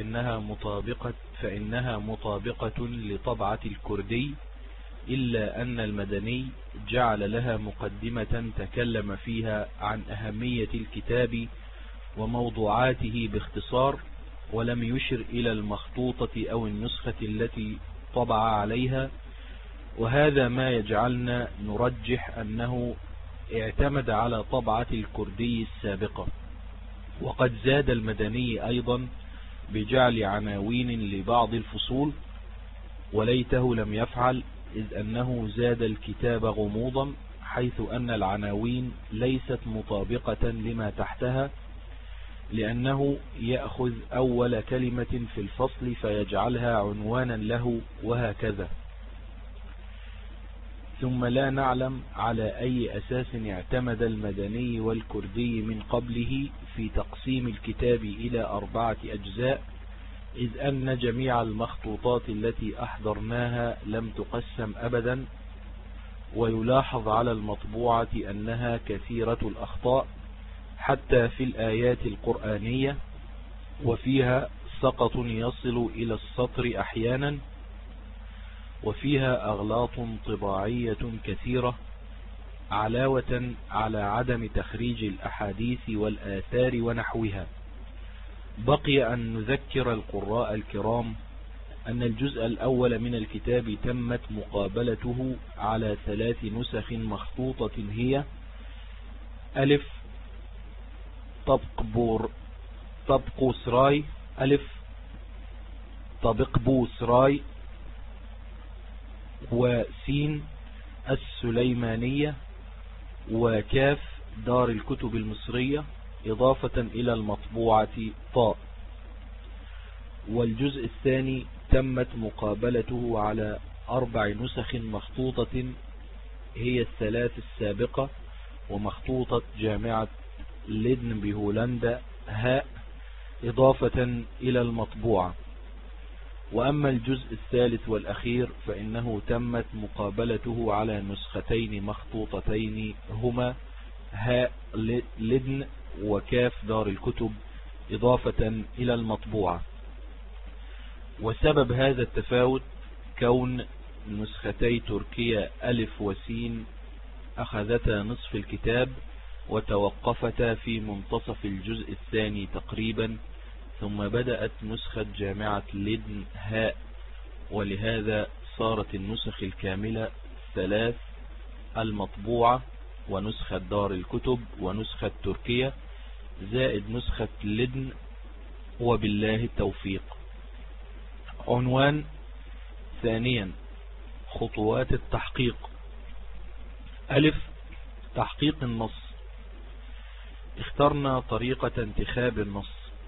فإنها مطابقة لطبعة الكردي، إلا أن المدني جعل لها مقدمة تكلم فيها عن أهمية الكتاب وموضوعاته باختصار، ولم يشر إلى المخطوطة أو النسخة التي طبع عليها، وهذا ما يجعلنا نرجح أنه اعتمد على طبعة الكردي السابقة. وقد زاد المدني أيضا بجعل عناوين لبعض الفصول، وليته لم يفعل، إذ أنه زاد الكتاب غموضا، حيث أن العناوين ليست مطابقة لما تحتها، لأنه يأخذ أول كلمة في الفصل فيجعلها عنوانا له وهكذا. ثم لا نعلم على أي أساس اعتمد المدني والكردي من قبله في تقسيم الكتاب إلى 4 أجزاء، إذ أن جميع المخطوطات التي أحضرناها لم تقسم أبدا. ويلاحظ على المطبوعة أنها كثيرة الأخطاء حتى في الآيات القرآنية، وفيها سقط يصل إلى السطر أحيانا، وفيها أغلاط طباعية كثيرة، علاوة على عدم تخريج الأحاديث والآثار ونحوها. بقي أن نذكر القراء الكرام أن الجزء الأول من الكتاب تمت مقابلته على 3 نسخ مخطوطة، هي: ألف طبقبوسراي، وسين السليمانية، وكاف دار الكتب المصرية، إضافة إلى المطبوعة طاء. والجزء الثاني تمت مقابلته على 4 نسخ مخطوطة، هي ال3 السابقة ومخطوطة جامعة ليدن بهولندا هاء، إضافة إلى المطبوعة. وأما الجزء الثالث والأخير فإنه تمت مقابلته على نسختين مخطوطتين، هما هاء ليدن وكاف دار الكتب، إضافة إلى المطبوعة. وسبب هذا التفاوت كون نسختي تركيا ألف وسين أخذتا نصف الكتاب وتوقفتا في منتصف الجزء الثاني تقريبا، ثم بدأت نسخة جامعة ليدن هاء، ولهذا صارت النسخ الكاملة 3: المطبوعة ونسخة دار الكتب ونسخة تركيا زائد نسخة ليدن، وبالله التوفيق. عنوان. ثانيا، خطوات التحقيق. ألف، تحقيق النص. اخترنا طريقة انتخاب النص،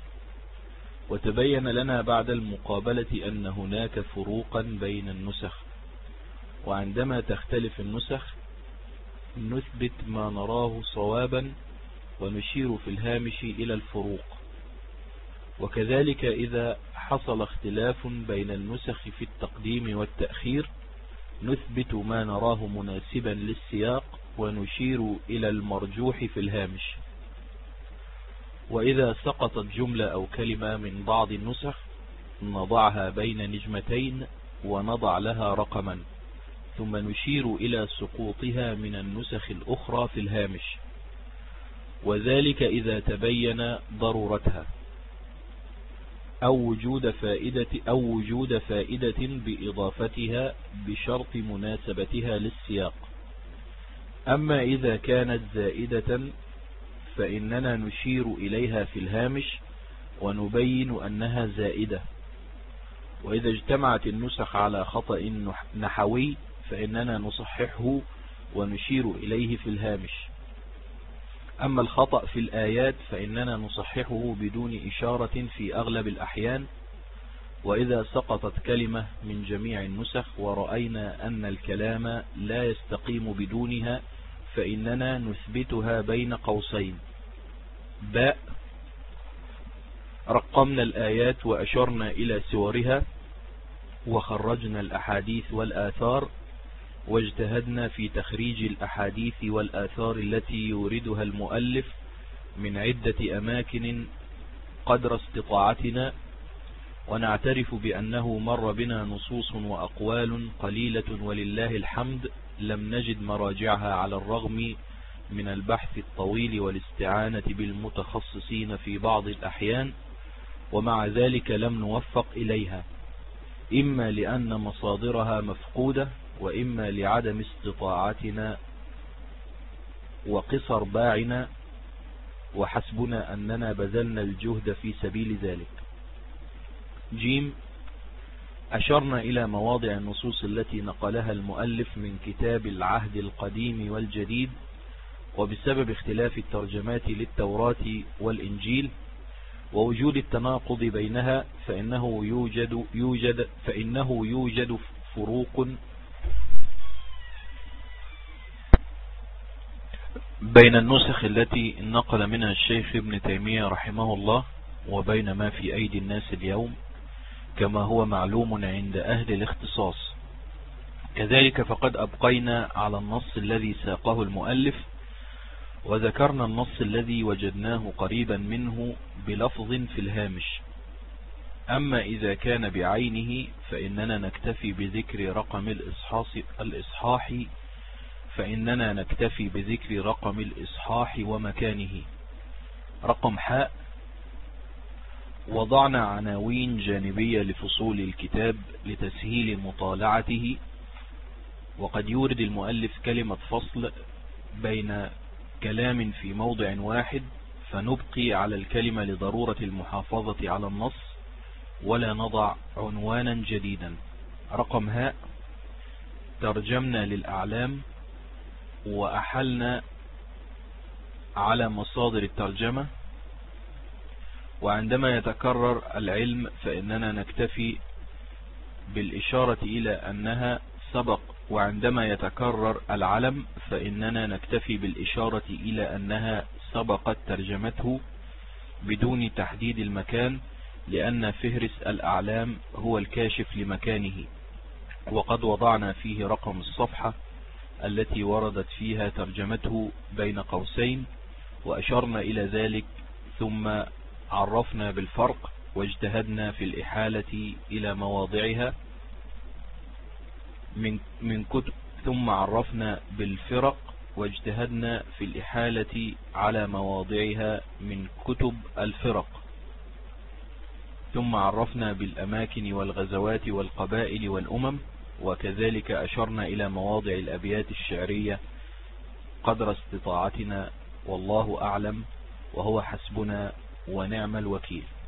وتبين لنا بعد المقابلة أن هناك فروقا بين النسخ، وعندما تختلف النسخ نثبت ما نراه صوابا ونشير في الهامش إلى الفروق. وكذلك إذا حصل اختلاف بين النسخ في التقديم والتأخير نثبت ما نراه مناسبا للسياق ونشير إلى المرجوح في الهامش. وإذا سقطت جملة أو كلمة من بعض النسخ نضعها بين نجمتين ونضع لها رقما، ثم نشير إلى سقوطها من النسخ الأخرى في الهامش، وذلك إذا تبين ضرورتها أو وجود فائدة بإضافتها بشرط مناسبتها للسياق. أما إذا كانت زائدة فإننا نشير إليها في الهامش ونبين أنها زائدة. وإذا اجتمعت النسخ على خطأ نحوي فإننا نصححه ونشير إليه في الهامش. أما الخطأ في الآيات فإننا نصححه بدون إشارة في أغلب الأحيان، وإذا سقطت كلمة من جميع النسخ ورأينا أن الكلام لا يستقيم بدونها فإننا نثبتها بين قوسين. باء، رقمنا الآيات وأشرنا إلى سورها وخرجنا الأحاديث والآثار، واجتهدنا في تخريج الأحاديث والآثار التي يوردها المؤلف من عدة أماكن قدر استطاعتنا، ونعترف بأنه مر بنا نصوص وأقوال قليلة ولله الحمد لم نجد مراجعها على الرغم من البحث الطويل والاستعانة بالمتخصصين في بعض الأحيان، ومع ذلك لم نوفق إليها، إما لأن مصادرها مفقودة وإما لعدم استطاعتنا وقصر باعنا، وحسبنا أننا بذلنا الجهد في سبيل ذلك. جيم، أشرنا إلى مواضع النصوص التي نقلها المؤلف من كتاب العهد القديم والجديد، وبسبب اختلاف الترجمات للتوراة والإنجيل ووجود التناقض بينها فإنه يوجد فروق بين النسخ التي نقل منها الشيخ ابن تيمية رحمه الله وبين ما في أيدي الناس اليوم، كما هو معلوم عند أهل الاختصاص. كذلك فقد أبقينا على النص الذي ساقه المؤلف، وذكرنا النص الذي وجدناه قريبا منه بلفظ في الهامش. أما إذا كان بعينه فإننا نكتفي بذكر رقم الإصحاح ومكانه. رقم حاء، وضعنا عناوين جانبية لفصول الكتاب لتسهيل مطالعته، وقد يورد المؤلف كلمة فصل بين كلام في موضع واحد فنبقي على الكلمة لضرورة المحافظة على النص ولا نضع عنوانا جديدا. رقم هاء، ترجمنا للأعلام وأحلنا على مصادر الترجمة، وعندما يتكرر العلم فإننا نكتفي بالإشارة إلى أنها سبق، وعندما يتكرر العلم فإننا نكتفي بالإشارة إلى أنها سبقت ترجمته بدون تحديد المكان، لأن فهرس الأعلام هو الكاشف لمكانه، وقد وضعنا فيه رقم الصفحة التي وردت فيها ترجمته بين قوسين وأشرنا إلى ذلك، ثم عرفنا بالفرق واجتهدنا في الإحالة إلى مواضعها من كتب، ثم عرفنا بالفرق واجتهدنا في الإحالة على مواضعها من كتب الفرق، ثم عرفنا بالأماكن والغزوات والقبائل والأمم، وكذلك أشرنا إلى مواضع الأبيات الشعرية قدر استطاعتنا، والله أعلم وهو حسبنا ونعم الوكيل.